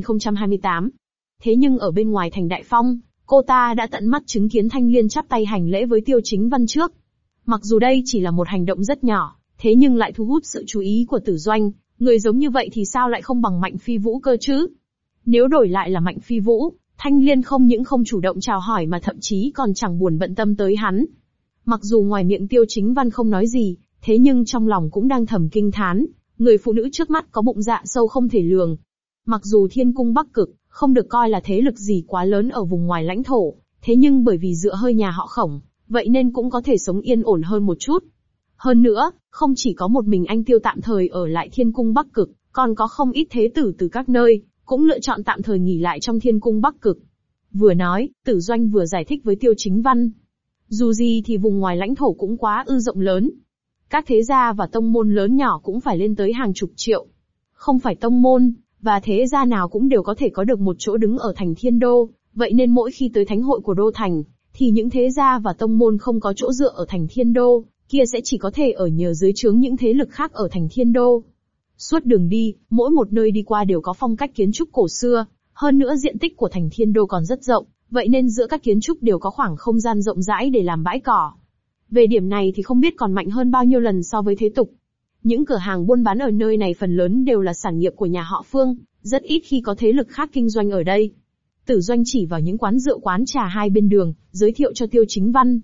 4028. Thế nhưng ở bên ngoài thành Đại Phong, cô ta đã tận mắt chứng kiến Thanh Liên chắp tay hành lễ với Tiêu Chính Văn trước. Mặc dù đây chỉ là một hành động rất nhỏ, thế nhưng lại thu hút sự chú ý của Tử Doanh, người giống như vậy thì sao lại không bằng Mạnh Phi Vũ cơ chứ? Nếu đổi lại là Mạnh Phi Vũ, Thanh Liên không những không chủ động chào hỏi mà thậm chí còn chẳng buồn bận tâm tới hắn. Mặc dù ngoài miệng Tiêu Chính Văn không nói gì, thế nhưng trong lòng cũng đang thầm kinh thán, người phụ nữ trước mắt có bụng dạ sâu không thể lường. Mặc dù Thiên Cung Bắc Cực không được coi là thế lực gì quá lớn ở vùng ngoài lãnh thổ, thế nhưng bởi vì dựa hơi nhà họ Khổng, vậy nên cũng có thể sống yên ổn hơn một chút. Hơn nữa, không chỉ có một mình anh Tiêu tạm thời ở lại Thiên Cung Bắc Cực, còn có không ít thế tử từ các nơi, cũng lựa chọn tạm thời nghỉ lại trong Thiên Cung Bắc Cực. Vừa nói, Tử Doanh vừa giải thích với Tiêu Chính Văn. Dù gì thì vùng ngoài lãnh thổ cũng quá rộng lớn. Các thế gia và tông môn lớn nhỏ cũng phải lên tới hàng chục triệu. Không phải tông môn và thế gia nào cũng đều có thể có được một chỗ đứng ở thành Thiên Đô, vậy nên mỗi khi tới thánh hội của đô thành, thì những thế gia và tông môn không có chỗ dựa ở thành Thiên Đô, kia sẽ chỉ có thể ở nhờ dưới trướng những thế lực khác ở thành Thiên Đô. Suốt đường đi, mỗi một nơi đi qua đều có phong cách kiến trúc cổ xưa, hơn nữa diện tích của thành Thiên Đô còn rất rộng, vậy nên giữa các kiến trúc đều có khoảng không gian rộng rãi để làm bãi cỏ. Về điểm này thì không biết còn mạnh hơn bao nhiêu lần so với thế tục. Những cửa hàng buôn bán ở nơi này phần lớn đều là sản nghiệp của nhà họ Phương, rất ít khi có thế lực khác kinh doanh ở đây. Tử Doanh chỉ vào những quán rượu quán trà hai bên đường, giới thiệu cho Tiêu Chính Văn.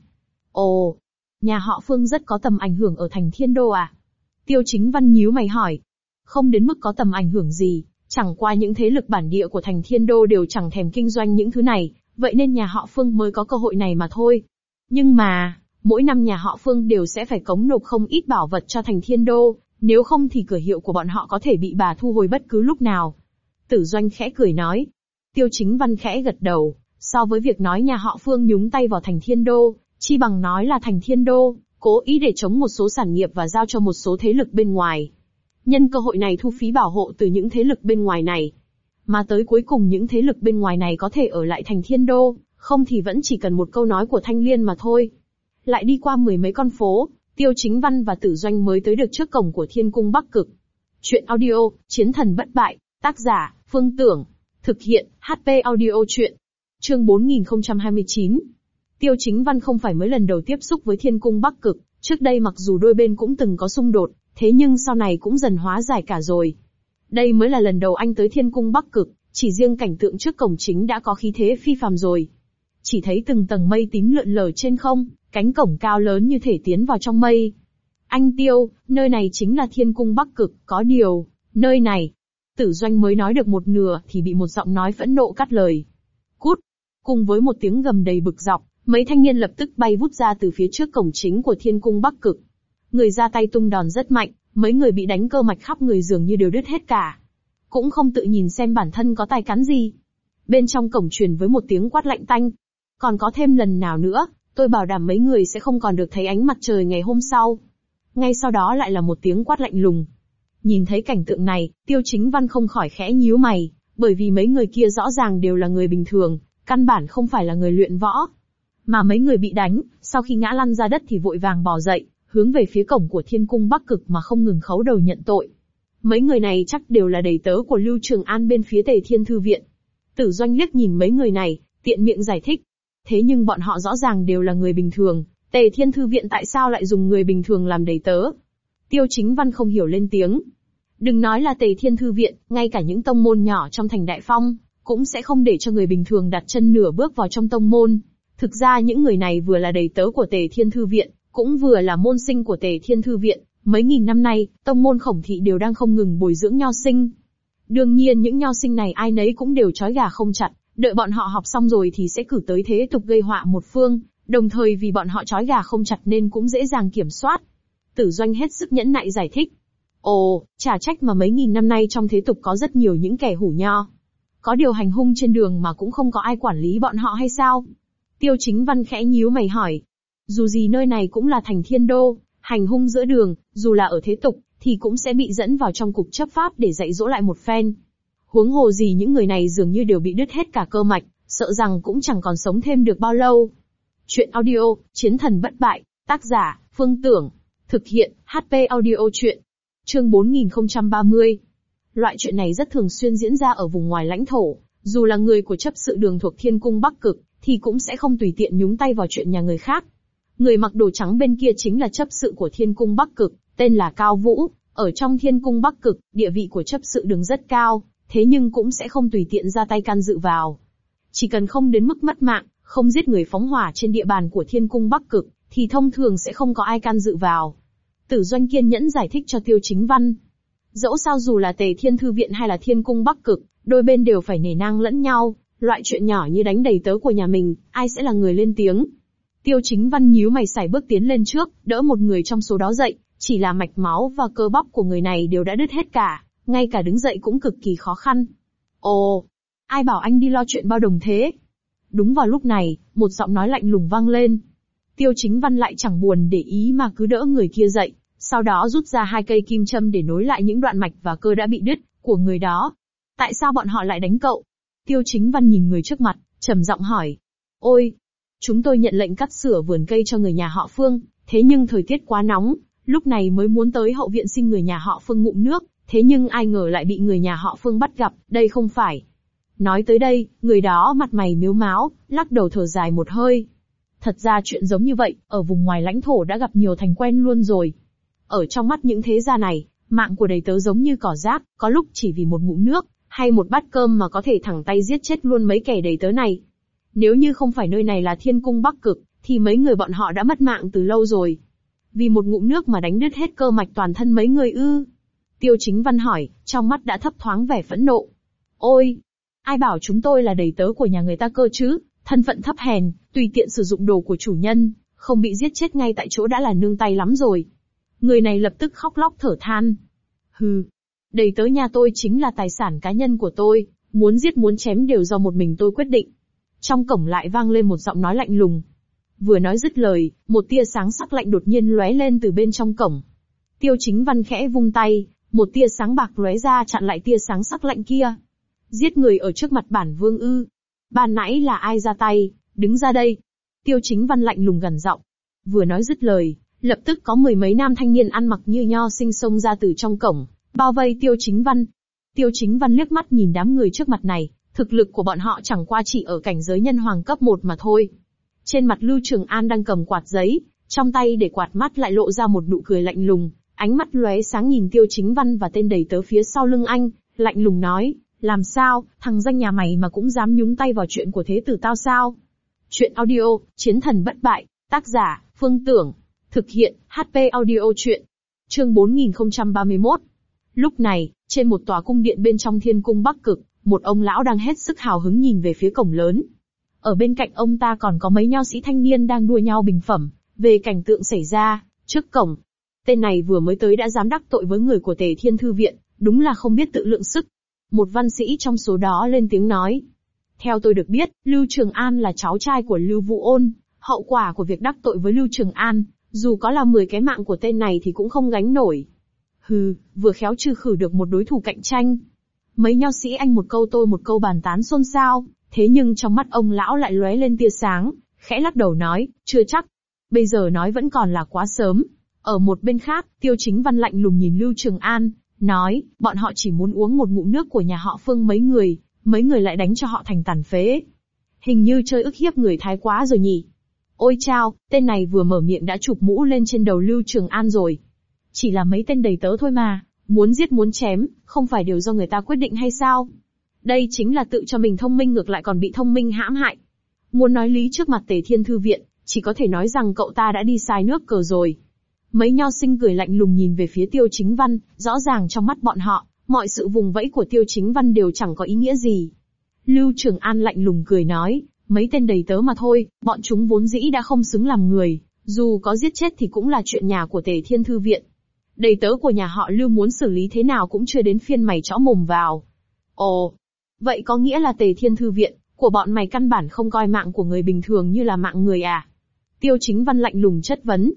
Ồ, nhà họ Phương rất có tầm ảnh hưởng ở thành Thiên Đô à? Tiêu Chính Văn nhíu mày hỏi. Không đến mức có tầm ảnh hưởng gì, chẳng qua những thế lực bản địa của thành Thiên Đô đều chẳng thèm kinh doanh những thứ này, vậy nên nhà họ Phương mới có cơ hội này mà thôi. Nhưng mà, mỗi năm nhà họ Phương đều sẽ phải cống nộp không ít bảo vật cho thành Thiên Đô, nếu không thì cửa hiệu của bọn họ có thể bị bà thu hồi bất cứ lúc nào. Tử Doanh khẽ cười nói. Tiêu Chính Văn khẽ gật đầu, so với việc nói nhà họ Phương nhúng tay vào thành Thiên Đô, chi bằng nói là thành Thiên Đô cố ý để chống một số sản nghiệp và giao cho một số thế lực bên ngoài. Nhân cơ hội này thu phí bảo hộ từ những thế lực bên ngoài này. Mà tới cuối cùng những thế lực bên ngoài này có thể ở lại thành Thiên Đô, không thì vẫn chỉ cần một câu nói của Thanh Liên mà thôi. Lại đi qua mười mấy con phố, Tiêu Chính Văn và Tử Doanh mới tới được trước cổng của Thiên Cung Bắc Cực. Chuyện audio, Chiến thần bất bại, tác giả, Phương Tưởng, thực hiện, HP audio chuyện. Chương 4029. Tiêu Chính Văn không phải mới lần đầu tiếp xúc với Thiên Cung Bắc Cực, trước đây mặc dù đôi bên cũng từng có xung đột, thế nhưng sau này cũng dần hóa giải cả rồi. Đây mới là lần đầu anh tới Thiên Cung Bắc Cực, chỉ riêng cảnh tượng trước cổng chính đã có khí thế phi phàm rồi. Chỉ thấy từng tầng mây tím lượn lờ trên không, cánh cổng cao lớn như thể tiến vào trong mây. Anh Tiêu, nơi này chính là Thiên Cung Bắc Cực, có điều, nơi này. Tử Doanh mới nói được một nửa thì bị một giọng nói phẫn nộ cắt lời. Cút! Cùng với một tiếng gầm đầy bực dọc, mấy thanh niên lập tức bay vút ra từ phía trước cổng chính của Thiên Cung Bắc Cực. Người ra tay tung đòn rất mạnh, mấy người bị đánh cơ mạch khắp người dường như đều đứt hết cả. Cũng không tự nhìn xem bản thân có tài cán gì. Bên trong cổng truyền với một tiếng quát lạnh tanh. Còn có thêm lần nào nữa, tôi bảo đảm mấy người sẽ không còn được thấy ánh mặt trời ngày hôm sau. Ngay sau đó lại là một tiếng quát lạnh lùng. Nhìn thấy cảnh tượng này, Tiêu Chính Văn không khỏi khẽ nhíu mày, bởi vì mấy người kia rõ ràng đều là người bình thường, căn bản không phải là người luyện võ. Mà mấy người bị đánh, sau khi ngã lăn ra đất thì vội vàng bò dậy, hướng về phía cổng của Thiên Cung Bắc Cực mà không ngừng khấu đầu nhận tội. Mấy người này chắc đều là đầy tớ của Lưu Trường An bên phía Tề Thiên Thư Viện. Tử Doanh liếc nhìn mấy người này, tiện miệng giải thích. Thế nhưng bọn họ rõ ràng đều là người bình thường, Tề Thiên Thư Viện tại sao lại dùng người bình thường làm đầy tớ? Tiêu Chính Văn không hiểu lên tiếng. Đừng nói là Tề Thiên Thư Viện, ngay cả những tông môn nhỏ trong thành Đại Phong, cũng sẽ không để cho người bình thường đặt chân nửa bước vào trong tông môn. Thực ra những người này vừa là đầy tớ của Tề Thiên Thư Viện, cũng vừa là môn sinh của Tề Thiên Thư Viện. Mấy nghìn năm nay, tông môn Khổng Thị đều đang không ngừng bồi dưỡng nho sinh. Đương nhiên những nho sinh này ai nấy cũng đều trói gà không chặt, đợi bọn họ học xong rồi thì sẽ cử tới thế tục gây họa một phương, đồng thời vì bọn họ trói gà không chặt nên cũng dễ dàng kiểm soát. Tử Doanh hết sức nhẫn nại giải thích. Ồ, chả trách mà mấy nghìn năm nay trong thế tục có rất nhiều những kẻ hủ nho. Có điều hành hung trên đường mà cũng không có ai quản lý bọn họ hay sao? Tiêu Chính Văn khẽ nhíu mày hỏi. Dù gì nơi này cũng là thành Thiên Đô, hành hung giữa đường, dù là ở thế tục, thì cũng sẽ bị dẫn vào trong cục chấp pháp để dạy dỗ lại một phen. Huống hồ gì những người này dường như đều bị đứt hết cả cơ mạch, sợ rằng cũng chẳng còn sống thêm được bao lâu. Chuyện audio, Chiến Thần Bất Bại, tác giả, Phương Tưởng. Thực hiện, HP Audio Chuyện. Chương 4030. Loại chuyện này rất thường xuyên diễn ra ở vùng ngoài lãnh thổ, dù là người của chấp sự đường thuộc Thiên Cung Bắc Cực, thì cũng sẽ không tùy tiện nhúng tay vào chuyện nhà người khác. Người mặc đồ trắng bên kia chính là chấp sự của Thiên Cung Bắc Cực, tên là Cao Vũ, ở trong Thiên Cung Bắc Cực, địa vị của chấp sự đường rất cao, thế nhưng cũng sẽ không tùy tiện ra tay can dự vào. Chỉ cần không đến mức mất mạng, không giết người phóng hỏa trên địa bàn của Thiên Cung Bắc Cực, thì thông thường sẽ không có ai can dự vào. Tử Doanh kiên nhẫn giải thích cho Tiêu Chính Văn. Dẫu sao dù là Tề Thiên Thư Viện hay là Thiên Cung Bắc Cực, đôi bên đều phải nể nang lẫn nhau, loại chuyện nhỏ như đánh đầy tớ của nhà mình, ai sẽ là người lên tiếng. Tiêu Chính Văn nhíu mày sải bước tiến lên trước, đỡ một người trong số đó dậy, chỉ là mạch máu và cơ bắp của người này đều đã đứt hết cả, ngay cả đứng dậy cũng cực kỳ khó khăn. Ồ, ai bảo anh đi lo chuyện bao đồng thế? Đúng vào lúc này, một giọng nói lạnh lùng vang lên. Tiêu Chính Văn lại chẳng buồn để ý mà cứ đỡ người kia dậy, sau đó rút ra 2 cây kim châm để nối lại những đoạn mạch và cơ đã bị đứt của người đó. Tại sao bọn họ lại đánh cậu? Tiêu Chính Văn nhìn người trước mặt, trầm giọng hỏi. Ôi, chúng tôi nhận lệnh cắt sửa vườn cây cho người nhà họ Phương, thế nhưng thời tiết quá nóng, lúc này mới muốn tới hậu viện xin người nhà họ Phương ngụm nước, thế nhưng ai ngờ lại bị người nhà họ Phương bắt gặp, đây không phải. Nói tới đây, người đó mặt mày mếu máo, lắc đầu thở dài một hơi. Thật ra chuyện giống như vậy, ở vùng ngoài lãnh thổ đã gặp nhiều thành quen luôn rồi. Ở trong mắt những thế gia này, mạng của đầy tớ giống như cỏ rác, có lúc chỉ vì một ngụm nước, hay một bát cơm mà có thể thẳng tay giết chết luôn mấy kẻ đầy tớ này. Nếu như không phải nơi này là Thiên Cung Bắc Cực, thì mấy người bọn họ đã mất mạng từ lâu rồi. Vì một ngụm nước mà đánh đứt hết cơ mạch toàn thân mấy người ư? Tiêu Chính Văn hỏi, trong mắt đã thấp thoáng vẻ phẫn nộ. Ôi, ai bảo chúng tôi là đầy tớ của nhà người ta cơ chứ, thân phận thấp hèn, tùy tiện sử dụng đồ của chủ nhân, không bị giết chết ngay tại chỗ đã là nương tay lắm rồi. Người này lập tức khóc lóc thở than. Hừ, đầy tớ nhà tôi chính là tài sản cá nhân của tôi, muốn giết muốn chém đều do một mình tôi quyết định. Trong cổng lại vang lên một giọng nói lạnh lùng. Vừa nói dứt lời, một tia sáng sắc lạnh đột nhiên lóe lên từ bên trong cổng. Tiêu Chính Văn khẽ vung tay, một tia sáng bạc lóe ra chặn lại tia sáng sắc lạnh kia. Giết người ở trước mặt bản vương ư? Ban nãy là ai ra tay, đứng ra đây. Tiêu Chính Văn lạnh lùng gằn giọng. Vừa nói dứt lời, lập tức có 10 mấy nam thanh niên ăn mặc như nho sinh xông ra từ trong cổng, bao vây Tiêu Chính Văn. Tiêu Chính Văn liếc mắt nhìn đám người trước mặt này, Thực lực của bọn họ chẳng qua chỉ ở cảnh giới nhân hoàng cấp 1 mà thôi. Trên mặt Lưu Trường An đang cầm quạt giấy, trong tay để quạt mắt lại lộ ra một nụ cười lạnh lùng, ánh mắt lóe sáng nhìn Tiêu Chính Văn và tên đầy tớ phía sau lưng anh, lạnh lùng nói, làm sao, thằng danh nhà mày mà cũng dám nhúng tay vào chuyện của thế tử tao sao? Chuyện audio, Chiến thần bất bại, tác giả, Phương Tưởng, thực hiện, HP audio chuyện. Chương 4031. Lúc này, trên một tòa cung điện bên trong Thiên Cung Bắc Cực, một ông lão đang hết sức hào hứng nhìn về phía cổng lớn. Ở bên cạnh ông ta còn có mấy nho sĩ thanh niên đang đua nhau bình phẩm về cảnh tượng xảy ra trước cổng. Tên này vừa mới tới đã dám đắc tội với người của Tề Thiên Thư Viện, đúng là không biết tự lượng sức. Một văn sĩ trong số đó lên tiếng nói. Theo tôi được biết, Lưu Trường An là cháu trai của Lưu Vũ Ôn, hậu quả của việc đắc tội với Lưu Trường An, dù có là 10 cái mạng của tên này thì cũng không gánh nổi. Hừ, vừa khéo trừ khử được một đối thủ cạnh tranh. Mấy nho sĩ anh một câu tôi một câu bàn tán xôn xao, thế nhưng trong mắt ông lão lại lóe lên tia sáng, khẽ lắc đầu nói, chưa chắc. Bây giờ nói vẫn còn là quá sớm. Ở một bên khác, Tiêu Chính Văn lạnh lùng nhìn Lưu Trường An, nói, bọn họ chỉ muốn uống một ngụm nước của nhà họ Phương mấy người lại đánh cho họ thành tàn phế. Hình như chơi ức hiếp người thái quá rồi nhỉ. Ôi chao, tên này vừa mở miệng đã chụp mũ lên trên đầu Lưu Trường An rồi. Chỉ là mấy tên đầy tớ thôi mà, muốn giết muốn chém, không phải đều do người ta quyết định hay sao? Đây chính là tự cho mình thông minh ngược lại còn bị thông minh hãm hại. Muốn nói lý trước mặt Tề Thiên Thư Viện, chỉ có thể nói rằng cậu ta đã đi sai nước cờ rồi. Mấy nho sinh cười lạnh lùng nhìn về phía Tiêu Chính Văn, rõ ràng trong mắt bọn họ, mọi sự vùng vẫy của Tiêu Chính Văn đều chẳng có ý nghĩa gì. Lưu Trường An lạnh lùng cười nói, mấy tên đầy tớ mà thôi, bọn chúng vốn dĩ đã không xứng làm người, dù có giết chết thì cũng là chuyện nhà của Tề Thiên Thư Viện. Đầy tớ của nhà họ Lưu muốn xử lý thế nào cũng chưa đến phiên mày chõ mồm vào. Ồ, vậy có nghĩa là Tề Thiên Thư Viện của bọn mày căn bản không coi mạng của người bình thường như là mạng người à? Tiêu Chính Văn lạnh lùng chất vấn.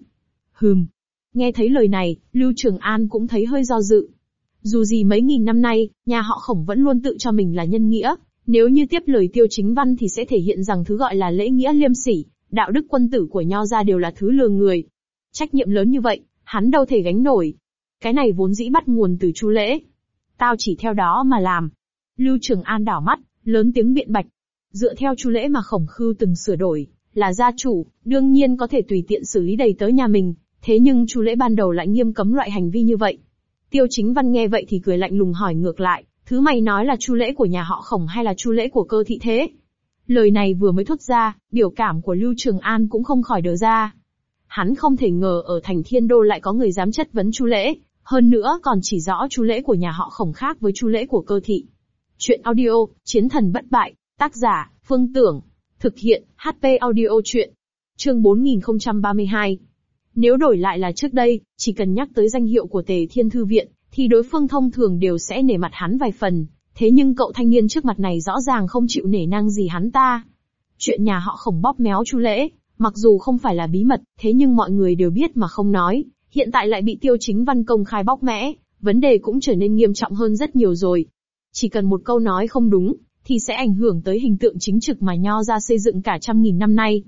Nghe thấy lời này, Lưu Trường An cũng thấy hơi do dự. Dù gì mấy nghìn năm nay, nhà họ Khổng vẫn luôn tự cho mình là nhân nghĩa, nếu như tiếp lời Tiêu Chính Văn thì sẽ thể hiện rằng thứ gọi là lễ nghĩa liêm sỉ, đạo đức quân tử của nho gia đều là thứ lừa người. Trách nhiệm lớn như vậy, hắn đâu thể gánh nổi. Cái này vốn dĩ bắt nguồn từ Chu Lễ. Tao chỉ theo đó mà làm. Lưu Trường An đảo mắt, lớn tiếng biện bạch. Dựa theo Chu Lễ mà Khổng Khư từng sửa đổi, là gia chủ, đương nhiên có thể tùy tiện xử lý đầy tớ nhà mình. Thế nhưng Chu Lễ ban đầu lại nghiêm cấm loại hành vi như vậy. Tiêu Chính Văn nghe vậy thì cười lạnh lùng hỏi ngược lại, thứ mày nói là Chu Lễ của nhà họ Khổng hay là Chu Lễ của Cơ Thị thế? Lời này vừa mới thốt ra, biểu cảm của Lưu Trường An cũng không khỏi đờ ra. Hắn không thể ngờ ở thành Thiên Đô lại có người dám chất vấn Chu Lễ, hơn nữa còn chỉ rõ Chu Lễ của nhà họ Khổng khác với Chu Lễ của Cơ Thị. Chuyện audio, Chiến thần bất bại, tác giả, Phương Tưởng, thực hiện, HP audio chuyện. Chương 4032. Nếu đổi lại là trước đây, chỉ cần nhắc tới danh hiệu của Tề Thiên Thư Viện, thì đối phương thông thường đều sẽ nể mặt hắn vài phần. Thế nhưng cậu thanh niên trước mặt này rõ ràng không chịu nể nang gì hắn ta. Chuyện nhà họ Khổng bóp méo Chu Lễ, mặc dù không phải là bí mật, thế nhưng mọi người đều biết mà không nói, hiện tại lại bị Tiêu Chính Văn công khai bóc mẽ, vấn đề cũng trở nên nghiêm trọng hơn rất nhiều rồi. Chỉ cần một câu nói không đúng, thì sẽ ảnh hưởng tới hình tượng chính trực mà nho gia xây dựng cả 100.000 năm nay.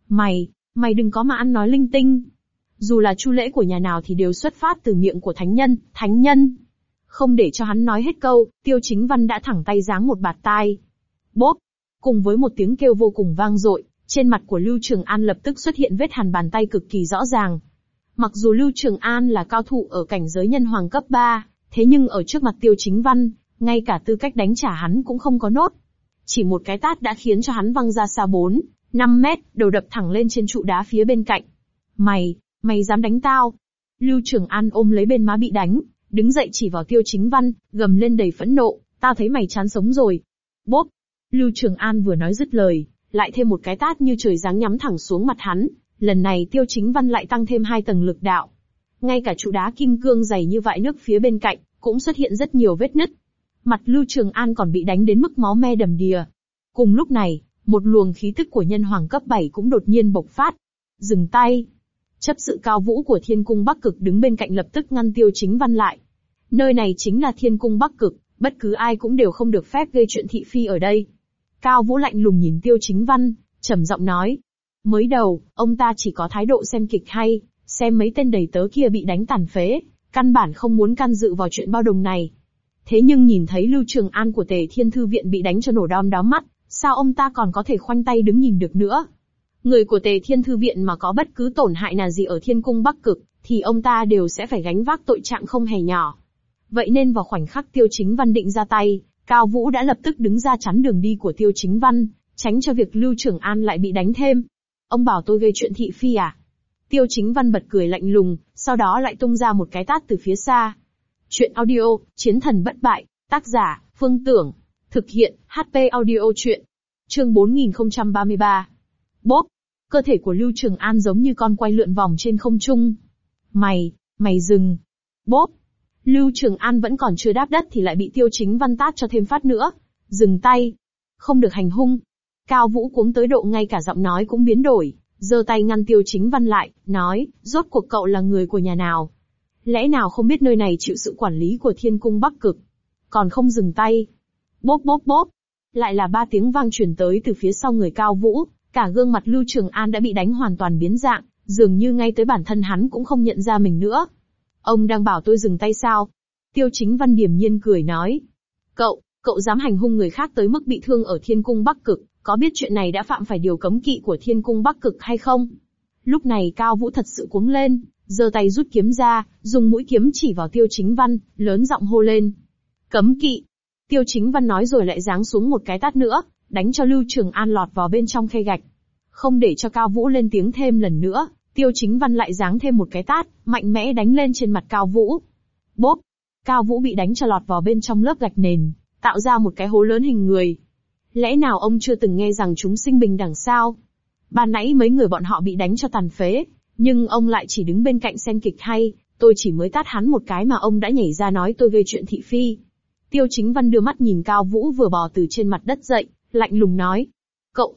Mày đừng có mà ăn nói linh tinh. Dù là Chu Lễ của nhà nào thì đều xuất phát từ miệng của thánh nhân. Không để cho hắn nói hết câu, Tiêu Chính Văn đã thẳng tay giáng một bạt tai. Bốp! Cùng với một tiếng kêu vô cùng vang dội, trên mặt của Lưu Trường An lập tức xuất hiện vết hằn bàn tay cực kỳ rõ ràng. Mặc dù Lưu Trường An là cao thủ ở cảnh giới nhân hoàng cấp 3, thế nhưng ở trước mặt Tiêu Chính Văn, ngay cả tư cách đánh trả hắn cũng không có nốt. Chỉ một cái tát đã khiến cho hắn văng ra xa 4-5 mét, đầu đập thẳng lên trên trụ đá phía bên cạnh. Mày dám đánh tao? Lưu Trường An ôm lấy bên má bị đánh, đứng dậy chỉ vào Tiêu Chính Văn, gầm lên đầy phẫn nộ, tao thấy mày chán sống rồi. Bốp! Lưu Trường An vừa nói dứt lời, lại thêm một cái tát như trời giáng nhắm thẳng xuống mặt hắn, lần này Tiêu Chính Văn lại tăng thêm 2 tầng lực đạo. Ngay cả trụ đá kim cương dày như vại nước phía bên cạnh, cũng xuất hiện rất nhiều vết nứt. Mặt Lưu Trường An còn bị đánh đến mức máu me đầm đìa. Cùng lúc này, một luồng khí tức của nhân hoàng cấp 7 cũng đột nhiên bộc phát. Dừng tay! Chấp sự Cao Vũ của Thiên Cung Bắc Cực đứng bên cạnh lập tức ngăn Tiêu Chính Văn lại. Nơi này chính là Thiên Cung Bắc Cực, bất cứ ai cũng đều không được phép gây chuyện thị phi ở đây. Cao Vũ lạnh lùng nhìn Tiêu Chính Văn, trầm giọng nói. Mới đầu, ông ta chỉ có thái độ xem kịch hay, xem mấy tên đầy tớ kia bị đánh tàn phế, căn bản không muốn can dự vào chuyện bao đồng này. Thế nhưng nhìn thấy Lưu Trường An của Tề Thiên Thư Viện bị đánh cho nổ đom đóm mắt, sao ông ta còn có thể khoanh tay đứng nhìn được nữa? Người của Tề Thiên Thư Viện mà có bất cứ tổn hại nào gì ở Thiên Cung Bắc Cực, thì ông ta đều sẽ phải gánh vác tội trạng không hề nhỏ. Vậy nên vào khoảnh khắc Tiêu Chính Văn định ra tay, Cao Vũ đã lập tức đứng ra chắn đường đi của Tiêu Chính Văn, tránh cho việc Lưu Trường An lại bị đánh thêm. Ông bảo tôi gây chuyện thị phi à? Tiêu Chính Văn bật cười lạnh lùng, sau đó lại tung ra một cái tát từ phía xa. Chuyện audio, Chiến thần bất bại, tác giả, Phương Tưởng. Thực hiện, HP audio chuyện. Chương 4033. Bốp! Cơ thể của Lưu Trường An giống như con quay lượn vòng trên không trung. Mày dừng! Bốp! Lưu Trường An vẫn còn chưa đáp đất thì lại bị Tiêu Chính Văn tát cho thêm phát nữa. Dừng tay! Không được hành hung! Cao Vũ cuống tới độ ngay cả giọng nói cũng biến đổi, giơ tay ngăn Tiêu Chính Văn lại, nói, rốt cuộc cậu là người của nhà nào? Lẽ nào không biết nơi này chịu sự quản lý của Thiên Cung Bắc Cực? Còn không dừng tay! Bốp bốp bốp! Lại là 3 tiếng vang truyền tới từ phía sau người Cao Vũ, cả gương mặt Lưu Trường An đã bị đánh hoàn toàn biến dạng, dường như ngay tới bản thân hắn cũng không nhận ra mình nữa. Ông đang bảo tôi dừng tay sao? Tiêu Chính Văn điềm nhiên cười nói. Cậu dám hành hung người khác tới mức bị thương ở Thiên Cung Bắc Cực, có biết chuyện này đã phạm phải điều cấm kỵ của Thiên Cung Bắc Cực hay không? Lúc này Cao Vũ thật sự cuống lên, giơ tay rút kiếm ra, dùng mũi kiếm chỉ vào Tiêu Chính Văn, lớn giọng hô lên. Cấm kỵ! Tiêu Chính Văn nói rồi lại giáng xuống một cái tát nữa, đánh cho Lưu Trường An lọt vào bên trong khe gạch. Không để cho Cao Vũ lên tiếng thêm lần nữa, Tiêu Chính Văn lại giáng thêm một cái tát, mạnh mẽ đánh lên trên mặt Cao Vũ. Bốp! Cao Vũ bị đánh cho lọt vào bên trong lớp gạch nền, tạo ra một cái hố lớn hình người. Lẽ nào ông chưa từng nghe rằng chúng sinh bình đẳng sao? Ban nãy mấy người bọn họ bị đánh cho tàn phế, nhưng ông lại chỉ đứng bên cạnh xem kịch hay, tôi chỉ mới tát hắn một cái mà ông đã nhảy ra nói tôi gây chuyện thị phi. Tiêu Chính Văn đưa mắt nhìn Cao Vũ vừa bò từ trên mặt đất dậy, lạnh lùng nói. Cậu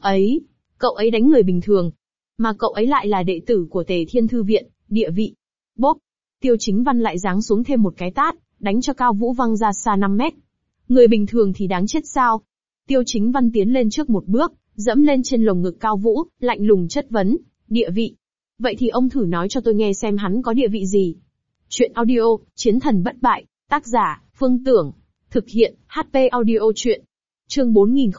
ấy đánh người bình thường. Mà cậu ấy lại là đệ tử của Tề Thiên Thư Viện, địa vị. Bốp! Tiêu Chính Văn lại giáng xuống thêm một cái tát, đánh cho Cao Vũ văng ra xa 5 mét. Người bình thường thì đáng chết sao? Tiêu Chính Văn tiến lên trước một bước, dẫm lên trên lồng ngực Cao Vũ, lạnh lùng chất vấn. Địa vị? Vậy thì ông thử nói cho tôi nghe xem hắn có địa vị gì. Chuyện audio, Chiến thần bất bại, tác giả, Phương Tưởng. Thực hiện, HP audio chuyện. Chương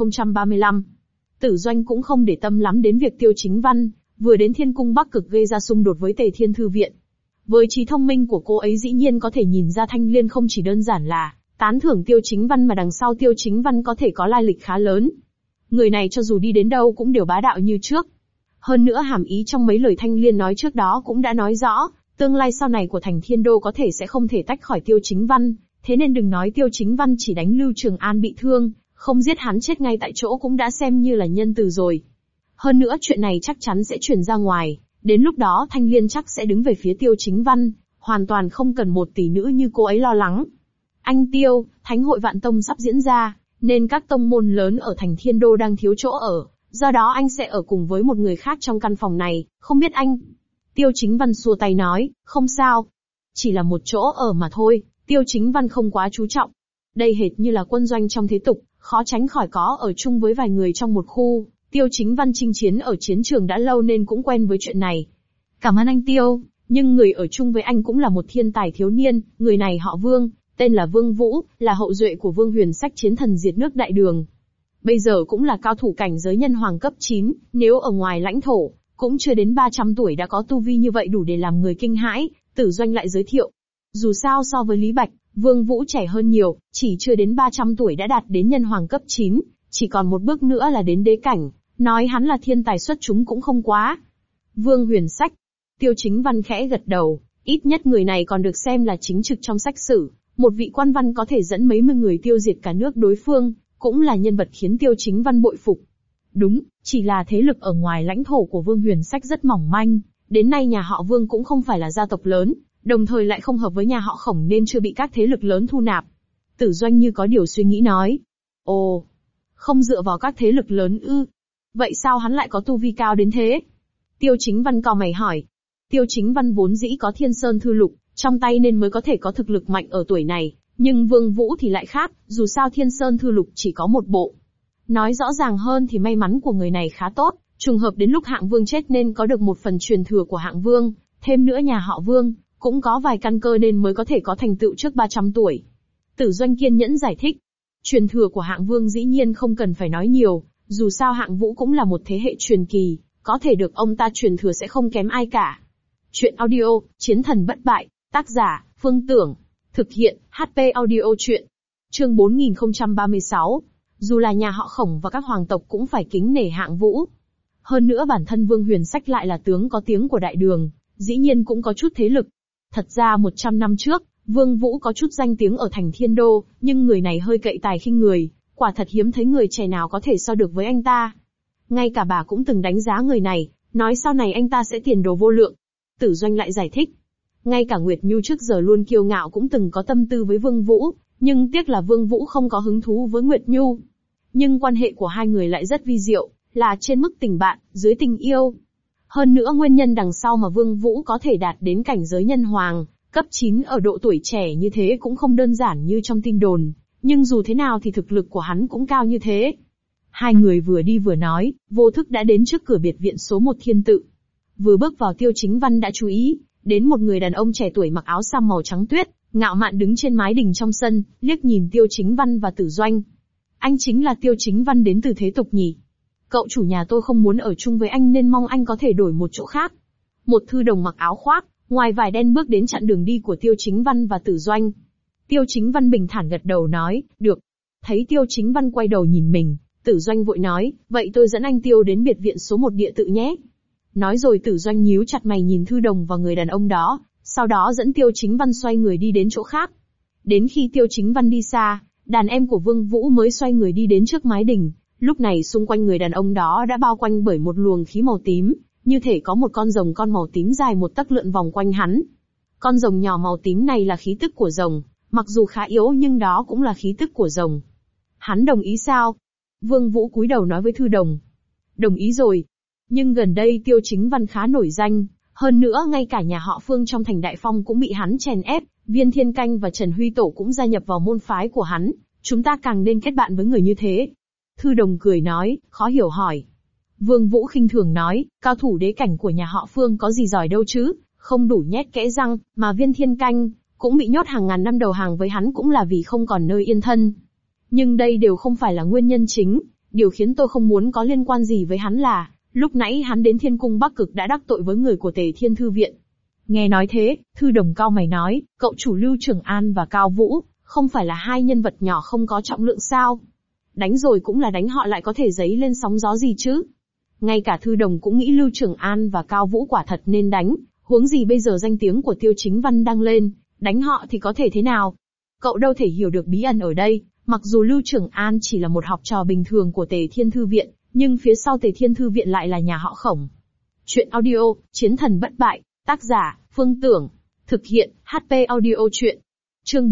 4035. Tử Doanh cũng không để tâm lắm đến việc Tiêu Chính Văn vừa đến Thiên Cung Bắc Cực gây ra xung đột với Tề Thiên Thư Viện. Với trí thông minh của cô ấy dĩ nhiên có thể nhìn ra Thanh Liên không chỉ đơn giản là tán thưởng Tiêu Chính Văn mà đằng sau Tiêu Chính Văn có thể có lai lịch khá lớn. Người này cho dù đi đến đâu cũng đều bá đạo như trước. Hơn nữa hàm ý trong mấy lời Thanh Liên nói trước đó cũng đã nói rõ, tương lai sau này của thành Thiên Đô có thể sẽ không thể tách khỏi Tiêu Chính Văn, thế nên đừng nói Tiêu Chính Văn chỉ đánh Lưu Trường An bị thương, không giết hắn chết ngay tại chỗ cũng đã xem như là nhân từ rồi. Hơn nữa chuyện này chắc chắn sẽ truyền ra ngoài, đến lúc đó Thanh Liên chắc sẽ đứng về phía Tiêu Chính Văn, hoàn toàn không cần một tỷ nữ như cô ấy lo lắng. Anh Tiêu, Thánh hội Vạn Tông sắp diễn ra, nên các tông môn lớn ở thành Thiên Đô đang thiếu chỗ ở, do đó anh sẽ ở cùng với một người khác trong căn phòng này, không biết anh. Tiêu Chính Văn xua tay nói, không sao. Chỉ là một chỗ ở mà thôi, Tiêu Chính Văn không quá chú trọng. Đây hệt như là quân doanh trong thế tục, khó tránh khỏi có ở chung với vài người trong một khu. Tiêu Chính Văn chinh chiến ở chiến trường đã lâu nên cũng quen với chuyện này. Cảm ơn anh Tiêu, nhưng người ở chung với anh cũng là một thiên tài thiếu niên, người này họ Vương, tên là Vương Vũ, là hậu duệ của Vương Huyền Sách chiến thần diệt nước Đại Đường. Bây giờ cũng là cao thủ cảnh giới nhân hoàng cấp 9, nếu ở ngoài lãnh thổ, cũng chưa đến 300 tuổi đã có tu vi như vậy đủ để làm người kinh hãi, Tử Doanh lại giới thiệu. Dù sao so với Lý Bạch, Vương Vũ trẻ hơn nhiều, chỉ chưa đến 300 tuổi đã đạt đến nhân hoàng cấp 9, chỉ còn một bước nữa là đến đế cảnh, nói hắn là thiên tài xuất chúng cũng không quá. Vương Huyền Sách. Tiêu Chính Văn khẽ gật đầu, ít nhất người này còn được xem là chính trực trong sách sử, một vị quan văn có thể dẫn mấy mươi người tiêu diệt cả nước đối phương, cũng là nhân vật khiến Tiêu Chính Văn bội phục. Đúng, chỉ là thế lực ở ngoài lãnh thổ của Vương Huyền Sách rất mỏng manh, đến nay nhà họ Vương cũng không phải là gia tộc lớn, đồng thời lại không hợp với nhà họ Khổng nên chưa bị các thế lực lớn thu nạp. Tử Doanh như có điều suy nghĩ nói. Ồ, không dựa vào các thế lực lớn ư? Vậy sao hắn lại có tu vi cao đến thế? Tiêu Chính Văn cau mày hỏi. Tiêu Chính Văn vốn dĩ có Thiên Sơn Thư Lục trong tay nên mới có thể có thực lực mạnh ở tuổi này, nhưng Vương Vũ thì lại khác, dù sao Thiên Sơn Thư Lục chỉ có một bộ. Nói rõ ràng hơn thì may mắn của người này khá tốt, trùng hợp đến lúc Hạng Vương chết nên có được một phần truyền thừa của Hạng Vương, thêm nữa nhà họ Vương cũng có vài căn cơ nên mới có thể có thành tựu trước 300 tuổi. Tử Doanh kiên nhẫn giải thích. Truyền thừa của Hạng Vương dĩ nhiên không cần phải nói nhiều, dù sao Hạng Vũ cũng là một thế hệ truyền kỳ, có thể được ông ta truyền thừa sẽ không kém ai cả. Chuyện audio, Chiến thần bất bại, tác giả, Phương Tưởng. Thực hiện, HP Audio Chuyện. Chương 4036. Dù là nhà họ Khổng và các hoàng tộc cũng phải kính nể Hạng Vũ. Hơn nữa bản thân Vương Huyền Sách lại là tướng có tiếng của đại đường, dĩ nhiên cũng có chút thế lực. Thật ra 100 năm trước, Vương Vũ có chút danh tiếng ở thành Thiên Đô, nhưng người này hơi cậy tài khinh người, quả thật hiếm thấy người trẻ nào có thể so được với anh ta. Ngay cả bà cũng từng đánh giá người này, nói sau này anh ta sẽ tiền đồ vô lượng. Tử Doanh lại giải thích. Ngay cả Nguyệt Nhu trước giờ luôn kiêu ngạo cũng từng có tâm tư với Vương Vũ, nhưng tiếc là Vương Vũ không có hứng thú với Nguyệt Nhu. Nhưng quan hệ của hai người lại rất vi diệu, là trên mức tình bạn, dưới tình yêu. Hơn nữa nguyên nhân đằng sau mà Vương Vũ có thể đạt đến cảnh giới nhân hoàng, cấp 9 ở độ tuổi trẻ như thế cũng không đơn giản như trong tin đồn, nhưng dù thế nào thì thực lực của hắn cũng cao như thế. Hai người vừa đi vừa nói, vô thức đã đến trước cửa biệt viện số 1 Thiên Tự. Vừa bước vào Tiêu Chính Văn đã chú ý, đến một người đàn ông trẻ tuổi mặc áo sam màu trắng tuyết, ngạo mạn đứng trên mái đình trong sân, liếc nhìn Tiêu Chính Văn và Tử Doanh. Anh chính là Tiêu Chính Văn đến từ thế tục nhỉ? Cậu chủ nhà tôi không muốn ở chung với anh nên mong anh có thể đổi một chỗ khác. Một thư đồng mặc áo khoác, ngoài vải đen bước đến chặn đường đi của Tiêu Chính Văn và Tử Doanh. Tiêu Chính Văn bình thản gật đầu nói, được. Thấy Tiêu Chính Văn quay đầu nhìn mình, Tử Doanh vội nói, vậy tôi dẫn anh Tiêu đến biệt viện số 1 Địa Tự nhé. Nói rồi Tử Doanh nhíu chặt mày nhìn thư đồng và người đàn ông đó, sau đó dẫn Tiêu Chính Văn xoay người đi đến chỗ khác. Đến khi Tiêu Chính Văn đi xa, đàn em của Vương Vũ mới xoay người đi đến trước mái đình. Lúc này xung quanh người đàn ông đó đã bao quanh bởi một luồng khí màu tím, như thể có một con rồng con màu tím dài 1 tấc lượn vòng quanh hắn. Con rồng nhỏ màu tím này là khí tức của rồng, mặc dù khá yếu nhưng đó cũng là khí tức của rồng. Hắn đồng ý sao? Vương Vũ cúi đầu nói với thư đồng. Đồng ý rồi. Nhưng gần đây Tiêu Chính Văn khá nổi danh, hơn nữa ngay cả nhà họ Phương trong thành Đại Phong cũng bị hắn chèn ép, Viên Thiên Canh và Trần Huy Tổ cũng gia nhập vào môn phái của hắn, chúng ta càng nên kết bạn với người như thế. Thư đồng cười nói, khó hiểu hỏi. Vương Vũ khinh thường nói, cao thủ đế cảnh của nhà họ Phương có gì giỏi đâu chứ, không đủ nhét kẽ răng, mà Viên Thiên Canh cũng bị nhốt hàng ngàn năm đầu hàng với hắn cũng là vì không còn nơi yên thân. Nhưng đây đều không phải là nguyên nhân chính, điều khiến tôi không muốn có liên quan gì với hắn là, lúc nãy hắn đến Thiên Cung Bắc Cực đã đắc tội với người của Tề Thiên Thư Viện. Nghe nói thế, thư đồng cau mày nói, cậu chủ Lưu Trường An và Cao Vũ, không phải là hai nhân vật nhỏ không có trọng lượng sao? Đánh rồi cũng là đánh, họ lại có thể dấy lên sóng gió gì chứ? Ngay cả thư đồng cũng nghĩ Lưu Trường An và Cao Vũ quả thật nên đánh, huống gì bây giờ danh tiếng của Tiêu Chính Văn đang lên, đánh họ thì có thể thế nào? Cậu đâu thể hiểu được bí ẩn ở đây, mặc dù Lưu Trường An chỉ là một học trò bình thường của Tề Thiên Thư Viện, nhưng phía sau Tề Thiên Thư Viện lại là nhà họ Khổng. Chuyện audio, Chiến thần bất bại, tác giả, Phương Tưởng. Thực hiện, HP Audio Chuyện. Chương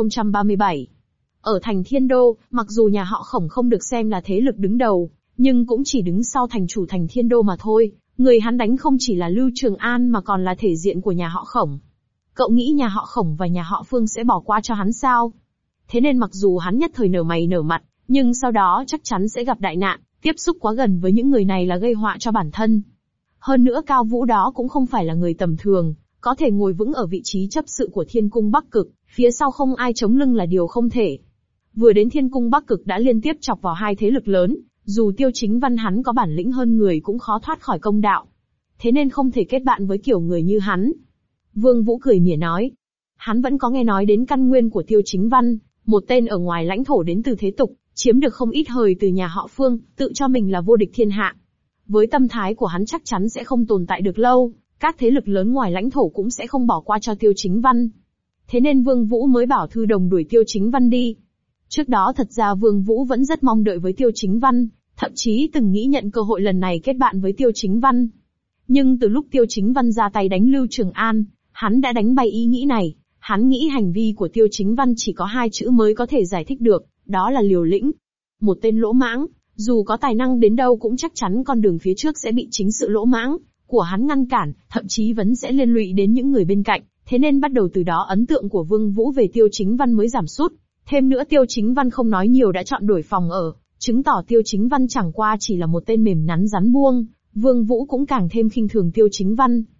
4037. Ở thành Thiên Đô, mặc dù nhà họ Khổng không được xem là thế lực đứng đầu, nhưng cũng chỉ đứng sau thành chủ thành Thiên Đô mà thôi. Người hắn đánh không chỉ là Lưu Trường An mà còn là thể diện của nhà họ Khổng. Cậu nghĩ nhà họ Khổng và nhà họ Phương sẽ bỏ qua cho hắn sao? Thế nên mặc dù hắn nhất thời nở mày nở mặt, nhưng sau đó chắc chắn sẽ gặp đại nạn, tiếp xúc quá gần với những người này là gây họa cho bản thân. Hơn nữa Cao Vũ đó cũng không phải là người tầm thường, có thể ngồi vững ở vị trí chấp sự của Thiên Cung Bắc Cực, phía sau không ai chống lưng là điều không thể. Vừa đến Thiên Cung Bắc Cực đã liên tiếp chọc vào hai thế lực lớn, dù Tiêu Chính Văn hắn có bản lĩnh hơn người cũng khó thoát khỏi công đạo. Thế nên không thể kết bạn với kiểu người như hắn. Vương Vũ cười mỉa nói. Hắn vẫn có nghe nói đến căn nguyên của Tiêu Chính Văn, một tên ở ngoài lãnh thổ đến từ thế tục, chiếm được không ít hời từ nhà họ Phương, tự cho mình là vô địch thiên hạ. Với tâm thái của hắn chắc chắn sẽ không tồn tại được lâu, các thế lực lớn ngoài lãnh thổ cũng sẽ không bỏ qua cho Tiêu Chính Văn. Thế nên Vương Vũ mới bảo thư đồng đuổi Tiêu Chính Văn đi. Trước đó thật ra Vương Vũ vẫn rất mong đợi với Tiêu Chính Văn, thậm chí từng nghĩ nhận cơ hội lần này kết bạn với Tiêu Chính Văn. Nhưng từ lúc Tiêu Chính Văn ra tay đánh Lưu Trường An, hắn đã đánh bay ý nghĩ này. Hắn nghĩ hành vi của Tiêu Chính Văn chỉ có hai chữ mới có thể giải thích được, đó là liều lĩnh. Một tên lỗ mãng, dù có tài năng đến đâu cũng chắc chắn con đường phía trước sẽ bị chính sự lỗ mãng của hắn ngăn cản, thậm chí vẫn sẽ liên lụy đến những người bên cạnh. Thế nên bắt đầu từ đó ấn tượng của Vương Vũ về Tiêu Chính Văn mới giảm sút. Thêm nữa Tiêu Chính Văn không nói nhiều đã chọn đổi phòng ở, chứng tỏ Tiêu Chính Văn chẳng qua chỉ là một tên mềm nắn rắn buông. Vương Vũ cũng càng thêm khinh thường Tiêu Chính Văn.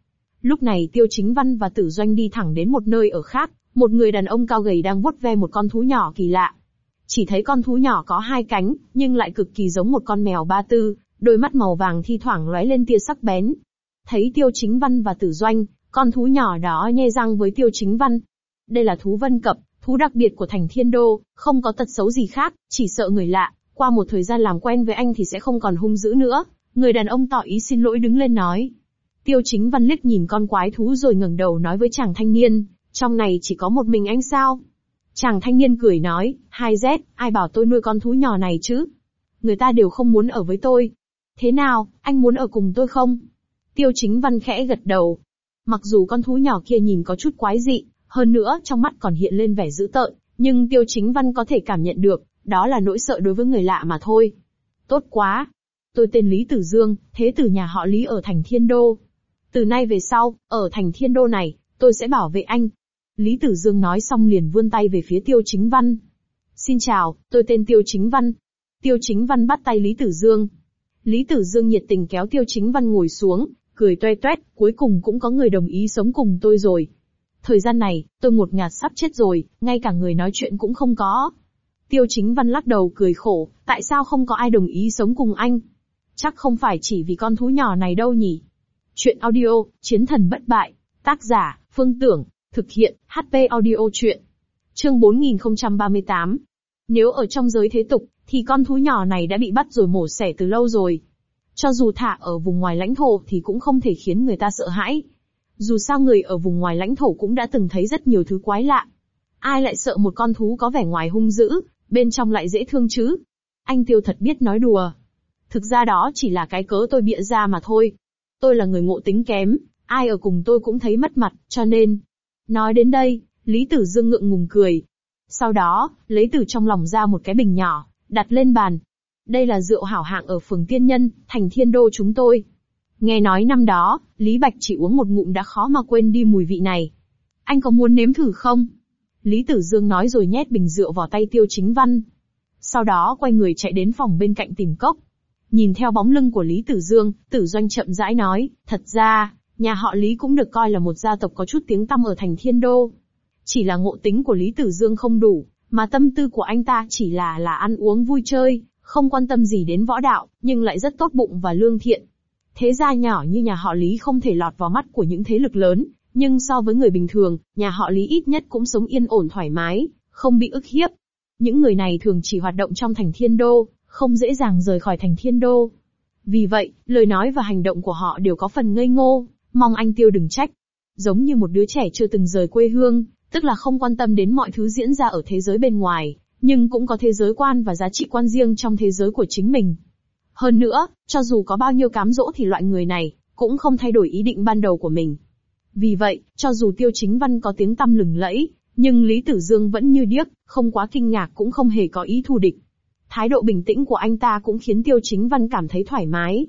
Lúc này Tiêu Chính Văn và Tử Doanh đi thẳng đến một nơi ở khác, một người đàn ông cao gầy đang vuốt ve một con thú nhỏ kỳ lạ. Chỉ thấy con thú nhỏ có hai cánh, nhưng lại cực kỳ giống một con mèo ba tư, đôi mắt màu vàng thi thoảng lóe lên tia sắc bén. Thấy Tiêu Chính Văn và Tử Doanh, con thú nhỏ đó nhe răng với Tiêu Chính Văn. Đây là thú Vân Cập, thú đặc biệt của thành Thiên Đô, không có tật xấu gì khác, chỉ sợ người lạ, qua một thời gian làm quen với anh thì sẽ không còn hung dữ nữa. Người đàn ông tỏ ý xin lỗi đứng lên nói. Tiêu Chính Văn liếc nhìn con quái thú rồi ngẩng đầu nói với chàng thanh niên, trong này chỉ có một mình anh sao? Chàng thanh niên cười nói, 2Z, ai bảo tôi nuôi con thú nhỏ này chứ? Người ta đều không muốn ở với tôi. Thế nào, anh muốn ở cùng tôi không? Tiêu Chính Văn khẽ gật đầu. Mặc dù con thú nhỏ kia nhìn có chút quái dị, hơn nữa trong mắt còn hiện lên vẻ dữ tợn, nhưng Tiêu Chính Văn có thể cảm nhận được, đó là nỗi sợ đối với người lạ mà thôi. Tốt quá! Tôi tên Lý Tử Dương, thế tử nhà họ Lý ở thành Thiên Đô. Từ nay về sau, ở thành Thiên Đô này, tôi sẽ bảo vệ anh. Lý Tử Dương nói xong liền vươn tay về phía Tiêu Chính Văn. Xin chào, tôi tên Tiêu Chính Văn. Tiêu Chính Văn bắt tay Lý Tử Dương. Lý Tử Dương nhiệt tình kéo Tiêu Chính Văn ngồi xuống, cười toe toét, cuối cùng cũng có người đồng ý sống cùng tôi rồi. Thời gian này, tôi ngột ngạt sắp chết rồi, ngay cả người nói chuyện cũng không có. Tiêu Chính Văn lắc đầu cười khổ, tại sao không có ai đồng ý sống cùng anh? Chắc không phải chỉ vì con thú nhỏ này đâu nhỉ? Chuyện audio, Chiến thần bất bại, tác giả, Phương Tưởng, thực hiện, HP audio chuyện. Chương 4038. Nếu ở trong giới thế tục, thì con thú nhỏ này đã bị bắt rồi mổ xẻ từ lâu rồi. Cho dù thả ở vùng ngoài lãnh thổ thì cũng không thể khiến người ta sợ hãi. Dù sao người ở vùng ngoài lãnh thổ cũng đã từng thấy rất nhiều thứ quái lạ. Ai lại sợ một con thú có vẻ ngoài hung dữ, bên trong lại dễ thương chứ? Anh Tiêu thật biết nói đùa. Thực ra đó chỉ là cái cớ tôi bịa ra mà thôi. Tôi là người ngộ tính kém, ai ở cùng tôi cũng thấy mất mặt, cho nên. Nói đến đây, Lý Tử Dương ngượng ngùng cười. Sau đó, lấy từ trong lòng ra một cái bình nhỏ, đặt lên bàn. Đây là rượu hảo hạng ở phường Tiên Nhân, thành Thiên Đô chúng tôi. Nghe nói năm đó, Lý Bạch chỉ uống một ngụm đã khó mà quên đi mùi vị này. Anh có muốn nếm thử không? Lý Tử Dương nói rồi nhét bình rượu vào tay Tiêu Chính Văn. Sau đó quay người chạy đến phòng bên cạnh tìm cốc. Nhìn theo bóng lưng của Lý Tử Dương, Tử Doanh chậm rãi nói, thật ra, nhà họ Lý cũng được coi là một gia tộc có chút tiếng tăm ở thành Thiên Đô. Chỉ là ngộ tính của Lý Tử Dương không đủ, mà tâm tư của anh ta chỉ là ăn uống vui chơi, không quan tâm gì đến võ đạo, nhưng lại rất tốt bụng và lương thiện. Thế gia nhỏ như nhà họ Lý không thể lọt vào mắt của những thế lực lớn, nhưng so với người bình thường, nhà họ Lý ít nhất cũng sống yên ổn thoải mái, không bị ức hiếp. Những người này thường chỉ hoạt động trong thành Thiên Đô, không dễ dàng rời khỏi thành Thiên Đô. Vì vậy, lời nói và hành động của họ đều có phần ngây ngô, mong anh Tiêu đừng trách. Giống như một đứa trẻ chưa từng rời quê hương, tức là không quan tâm đến mọi thứ diễn ra ở thế giới bên ngoài, nhưng cũng có thế giới quan và giá trị quan riêng trong thế giới của chính mình. Hơn nữa, cho dù có bao nhiêu cám dỗ thì loại người này cũng không thay đổi ý định ban đầu của mình. Vì vậy, cho dù Tiêu Chính Văn có tiếng tăm lừng lẫy, nhưng Lý Tử Dương vẫn như điếc, không quá kinh ngạc cũng không hề có ý thù địch. Thái độ bình tĩnh của anh ta cũng khiến Tiêu Chính Văn cảm thấy thoải mái.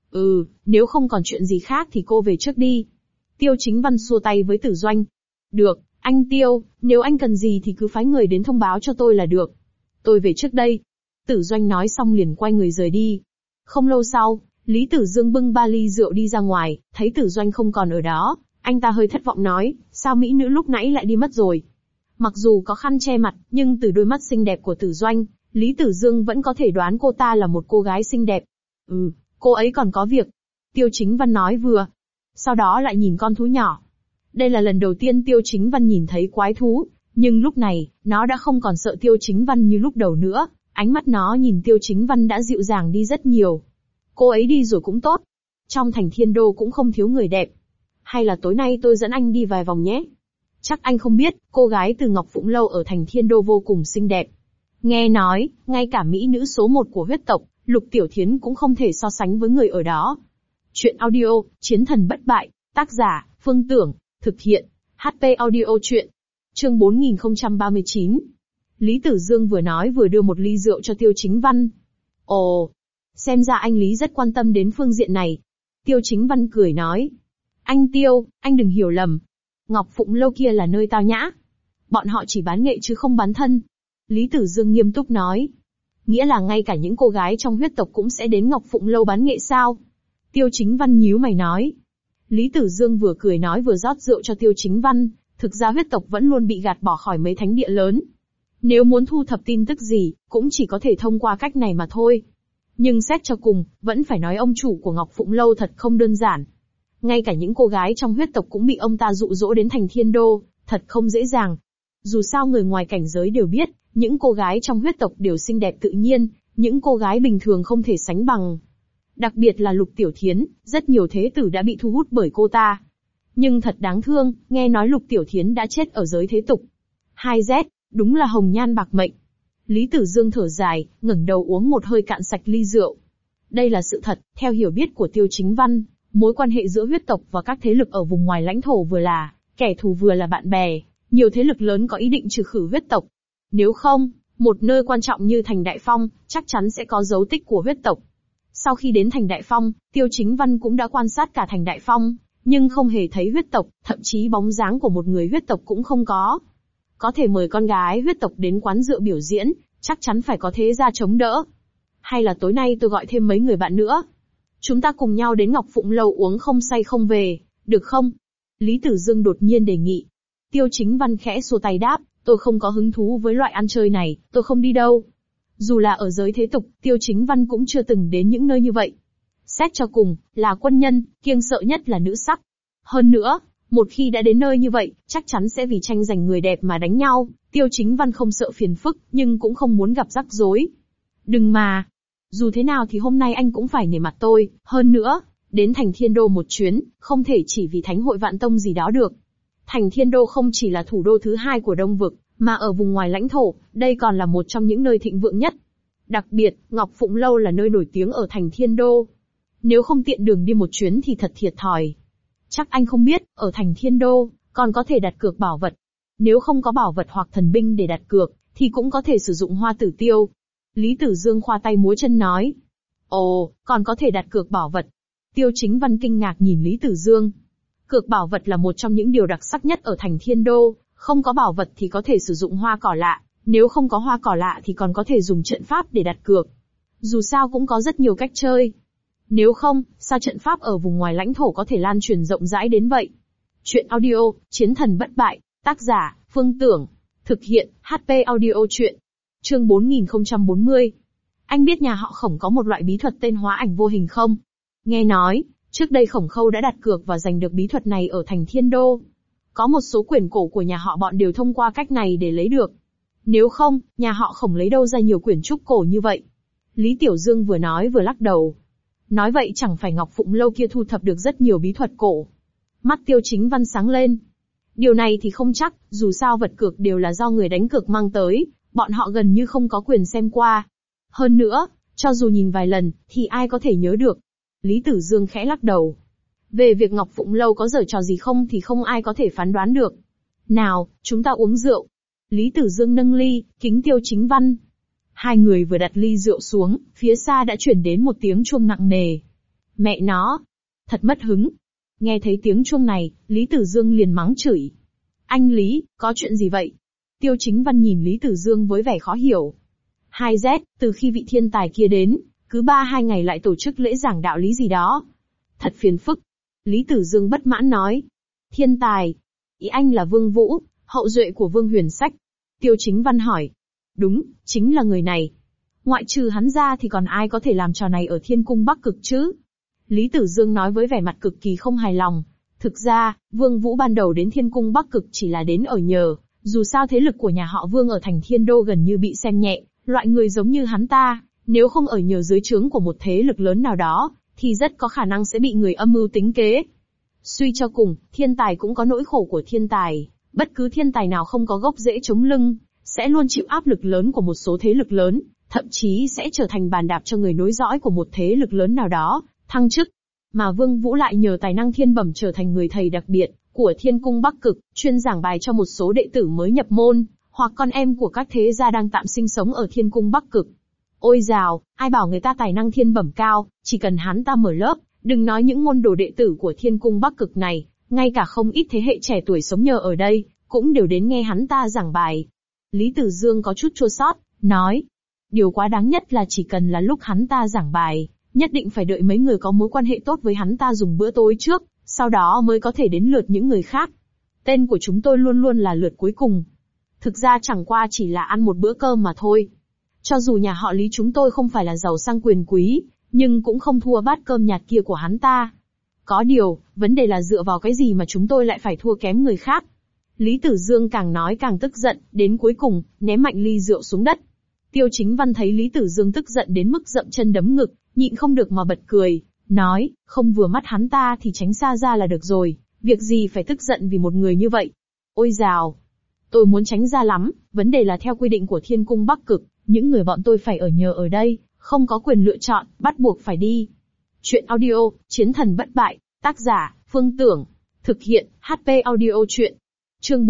Nếu không còn chuyện gì khác thì cô về trước đi. Tiêu Chính Văn xua tay với Tử Doanh. Được, anh Tiêu, nếu anh cần gì thì cứ phái người đến thông báo cho tôi là được. Tôi về trước đây. Tử Doanh nói xong liền quay người rời đi. Không lâu sau, Lý Tử Dương bưng ba ly rượu đi ra ngoài, thấy Tử Doanh không còn ở đó, anh ta hơi thất vọng nói, sao mỹ nữ lúc nãy lại đi mất rồi. Mặc dù có khăn che mặt, nhưng từ đôi mắt xinh đẹp của Tử Doanh, Lý Tử Dương vẫn có thể đoán cô ta là một cô gái xinh đẹp. Cô ấy còn có việc. Tiêu Chính Văn nói vừa. Sau đó lại nhìn con thú nhỏ. Đây là lần đầu tiên Tiêu Chính Văn nhìn thấy quái thú, nhưng lúc này, nó đã không còn sợ Tiêu Chính Văn như lúc đầu nữa, ánh mắt nó nhìn Tiêu Chính Văn đã dịu dàng đi rất nhiều. Cô ấy đi rồi cũng tốt. Trong thành Thiên Đô cũng không thiếu người đẹp. Hay là tối nay tôi dẫn anh đi vài vòng nhé? Chắc anh không biết, cô gái từ Ngọc Phụng Lâu ở thành Thiên Đô vô cùng xinh đẹp. Nghe nói, ngay cả mỹ nữ số 1 của huyết tộc, Lục Tiểu Thiến cũng không thể so sánh với người ở đó. Chuyện audio, Chiến thần bất bại, tác giả, Phương Tưởng, thực hiện, HP audio chuyện. Chương 4039. Lý Tử Dương vừa nói vừa đưa một ly rượu cho Tiêu Chính Văn. Ồ, xem ra anh Lý rất quan tâm đến phương diện này. Tiêu Chính Văn cười nói. Anh Tiêu, anh đừng hiểu lầm. Ngọc Phụng Lâu kia là nơi tao nhã. Bọn họ chỉ bán nghệ chứ không bán thân. Lý Tử Dương nghiêm túc nói. Nghĩa là ngay cả những cô gái trong huyết tộc cũng sẽ đến Ngọc Phụng Lâu bán nghệ sao? Tiêu Chính Văn nhíu mày nói. Lý Tử Dương vừa cười nói vừa rót rượu cho Tiêu Chính Văn, thực ra huyết tộc vẫn luôn bị gạt bỏ khỏi mấy thánh địa lớn. Nếu muốn thu thập tin tức gì, cũng chỉ có thể thông qua cách này mà thôi. Nhưng xét cho cùng, vẫn phải nói ông chủ của Ngọc Phụng Lâu thật không đơn giản. Ngay cả những cô gái trong huyết tộc cũng bị ông ta dụ dỗ đến thành Thiên Đô, thật không dễ dàng. Dù sao người ngoài cảnh giới đều biết, những cô gái trong huyết tộc đều xinh đẹp tự nhiên, những cô gái bình thường không thể sánh bằng. Đặc biệt là Lục Tiểu Thiến, rất nhiều thế tử đã bị thu hút bởi cô ta. Nhưng thật đáng thương, nghe nói Lục Tiểu Thiến đã chết ở giới thế tục. 2Z, đúng là hồng nhan bạc mệnh. Lý Tử Dương thở dài, ngẩng đầu uống một hơi cạn sạch ly rượu. Đây là sự thật, theo hiểu biết của Tiêu Chính Văn, mối quan hệ giữa huyết tộc và các thế lực ở vùng ngoài lãnh thổ vừa là kẻ thù vừa là bạn bè, nhiều thế lực lớn có ý định trừ khử huyết tộc. Nếu không, một nơi quan trọng như thành Đại Phong, chắc chắn sẽ có dấu tích của huyết tộc. Sau khi đến thành Đại Phong, Tiêu Chính Văn cũng đã quan sát cả thành Đại Phong, nhưng không hề thấy huyết tộc, thậm chí bóng dáng của một người huyết tộc cũng không có. Có thể mời con gái huyết tộc đến quán rượu biểu diễn, chắc chắn phải có thế gia chống đỡ. Hay là tối nay tôi gọi thêm mấy người bạn nữa. Chúng ta cùng nhau đến Ngọc Phụng Lâu uống không say không về, được không? Lý Tử Dương đột nhiên đề nghị. Tiêu Chính Văn khẽ xua tay đáp, tôi không có hứng thú với loại ăn chơi này, tôi không đi đâu. Dù là ở giới thế tục, Tiêu Chính Văn cũng chưa từng đến những nơi như vậy. Xét cho cùng, là quân nhân, kiêng sợ nhất là nữ sắc. Hơn nữa, một khi đã đến nơi như vậy, chắc chắn sẽ vì tranh giành người đẹp mà đánh nhau. Tiêu Chính Văn không sợ phiền phức, nhưng cũng không muốn gặp rắc rối. Đừng mà. Dù thế nào thì hôm nay anh cũng phải nể mặt tôi, hơn nữa, đến thành Thiên Đô một chuyến, không thể chỉ vì Thánh hội Vạn Tông gì đó được. Thành Thiên Đô không chỉ là thủ đô thứ hai của Đông Vực, mà ở vùng ngoài lãnh thổ, đây còn là một trong những nơi thịnh vượng nhất. Đặc biệt, Ngọc Phụng Lâu là nơi nổi tiếng ở thành Thiên Đô. Nếu không tiện đường đi một chuyến thì thật thiệt thòi. Chắc anh không biết, ở thành Thiên Đô, còn có thể đặt cược bảo vật. Nếu không có bảo vật hoặc thần binh để đặt cược, thì cũng có thể sử dụng hoa tử tiêu. Lý Tử Dương khoa tay múa chân nói. Ồ, còn có thể đặt cược bảo vật. Tiêu Chính Văn kinh ngạc nhìn Lý Tử Dương. Cược bảo vật là một trong những điều đặc sắc nhất ở thành Thiên Đô, không có bảo vật thì có thể sử dụng hoa cỏ lạ, nếu không có hoa cỏ lạ thì còn có thể dùng trận pháp để đặt cược. Dù sao cũng có rất nhiều cách chơi. Nếu không, sao trận pháp ở vùng ngoài lãnh thổ có thể lan truyền rộng rãi đến vậy? Chuyện audio, Chiến thần bất bại, tác giả, Phương Tưởng, thực hiện, HP audio chuyện. Chương 4040. Anh biết nhà họ Khổng có một loại bí thuật tên hóa ảnh vô hình không? Nghe nói, trước đây Khổng Khâu đã đặt cược và giành được bí thuật này ở thành Thiên Đô. Có một số quyển cổ của nhà họ bọn đều thông qua cách này để lấy được. Nếu không, nhà họ Khổng lấy đâu ra nhiều quyển trúc cổ như vậy? Lý Tiểu Dương vừa nói vừa lắc đầu. Nói vậy chẳng phải Ngọc Phụng Lâu kia thu thập được rất nhiều bí thuật cổ. Mắt Tiêu Chính Văn sáng lên. Điều này thì không chắc, dù sao vật cược đều là do người đánh cược mang tới, bọn họ gần như không có quyền xem qua. Hơn nữa, cho dù nhìn vài lần, thì ai có thể nhớ được. Lý Tử Dương khẽ lắc đầu. Về việc Ngọc Phụng Lâu có giở trò gì không thì không ai có thể phán đoán được. Nào, chúng ta uống rượu. Lý Tử Dương nâng ly, kính Tiêu Chính Văn. Hai người vừa đặt ly rượu xuống, phía xa đã chuyển đến một tiếng chuông nặng nề. Mẹ nó! Thật mất hứng. Nghe thấy tiếng chuông này, Lý Tử Dương liền mắng chửi. Anh Lý, có chuyện gì vậy? Tiêu Chính Văn nhìn Lý Tử Dương với vẻ khó hiểu. 2Z, từ khi vị thiên tài kia đến, cứ 3-2 ngày lại tổ chức lễ giảng đạo lý gì đó. Thật phiền phức. Lý Tử Dương bất mãn nói. Thiên tài? Ý anh là Vương Vũ, hậu duệ của Vương Huyền Sách. Tiêu Chính Văn hỏi. Đúng, chính là người này. Ngoại trừ hắn ra thì còn ai có thể làm trò này ở Thiên Cung Bắc Cực chứ? Lý Tử Dương nói với vẻ mặt cực kỳ không hài lòng. Thực ra, Vương Vũ ban đầu đến Thiên Cung Bắc Cực chỉ là đến ở nhờ, dù sao thế lực của nhà họ Vương ở thành Thiên Đô gần như bị xem nhẹ, loại người giống như hắn ta, nếu không ở nhờ dưới trướng của một thế lực lớn nào đó, thì rất có khả năng sẽ bị người âm mưu tính kế. Suy cho cùng, thiên tài cũng có nỗi khổ của thiên tài, bất cứ thiên tài nào không có gốc rễ chống lưng, sẽ luôn chịu áp lực lớn của một số thế lực lớn, thậm chí sẽ trở thành bàn đạp cho người nối dõi của một thế lực lớn nào đó, thăng chức. Mà Vương Vũ lại nhờ tài năng thiên bẩm trở thành người thầy đặc biệt của Thiên Cung Bắc Cực, chuyên giảng bài cho một số đệ tử mới nhập môn, hoặc con em của các thế gia đang tạm sinh sống ở Thiên Cung Bắc Cực. Ôi dào, ai bảo người ta tài năng thiên bẩm cao, chỉ cần hắn ta mở lớp, đừng nói những môn đồ đệ tử của Thiên Cung Bắc Cực này, ngay cả không ít thế hệ trẻ tuổi sống nhờ ở đây, cũng đều đến nghe hắn ta giảng bài. Lý Tử Dương có chút chua xót, nói, điều quá đáng nhất là chỉ cần là lúc hắn ta giảng bài, nhất định phải đợi mấy người có mối quan hệ tốt với hắn ta dùng bữa tối trước, sau đó mới có thể đến lượt những người khác. Tên của chúng tôi luôn luôn là lượt cuối cùng. Thực ra chẳng qua chỉ là ăn một bữa cơm mà thôi. Cho dù nhà họ Lý chúng tôi không phải là giàu sang quyền quý, nhưng cũng không thua bát cơm nhạt kia của hắn ta. Có điều, vấn đề là dựa vào cái gì mà chúng tôi lại phải thua kém người khác. Lý Tử Dương càng nói càng tức giận, đến cuối cùng, ném mạnh ly rượu xuống đất. Tiêu Chính Văn thấy Lý Tử Dương tức giận đến mức dậm chân đấm ngực, nhịn không được mà bật cười, nói, không vừa mắt hắn ta thì tránh xa ra là được rồi, việc gì phải tức giận vì một người như vậy. Ôi dào! Tôi muốn tránh ra lắm, vấn đề là theo quy định của Thiên Cung Bắc Cực, những người bọn tôi phải ở nhờ ở đây, không có quyền lựa chọn, bắt buộc phải đi. Chuyện audio, Chiến thần bất bại, tác giả, Phương Tưởng. Thực hiện, HP audio chuyện. Chương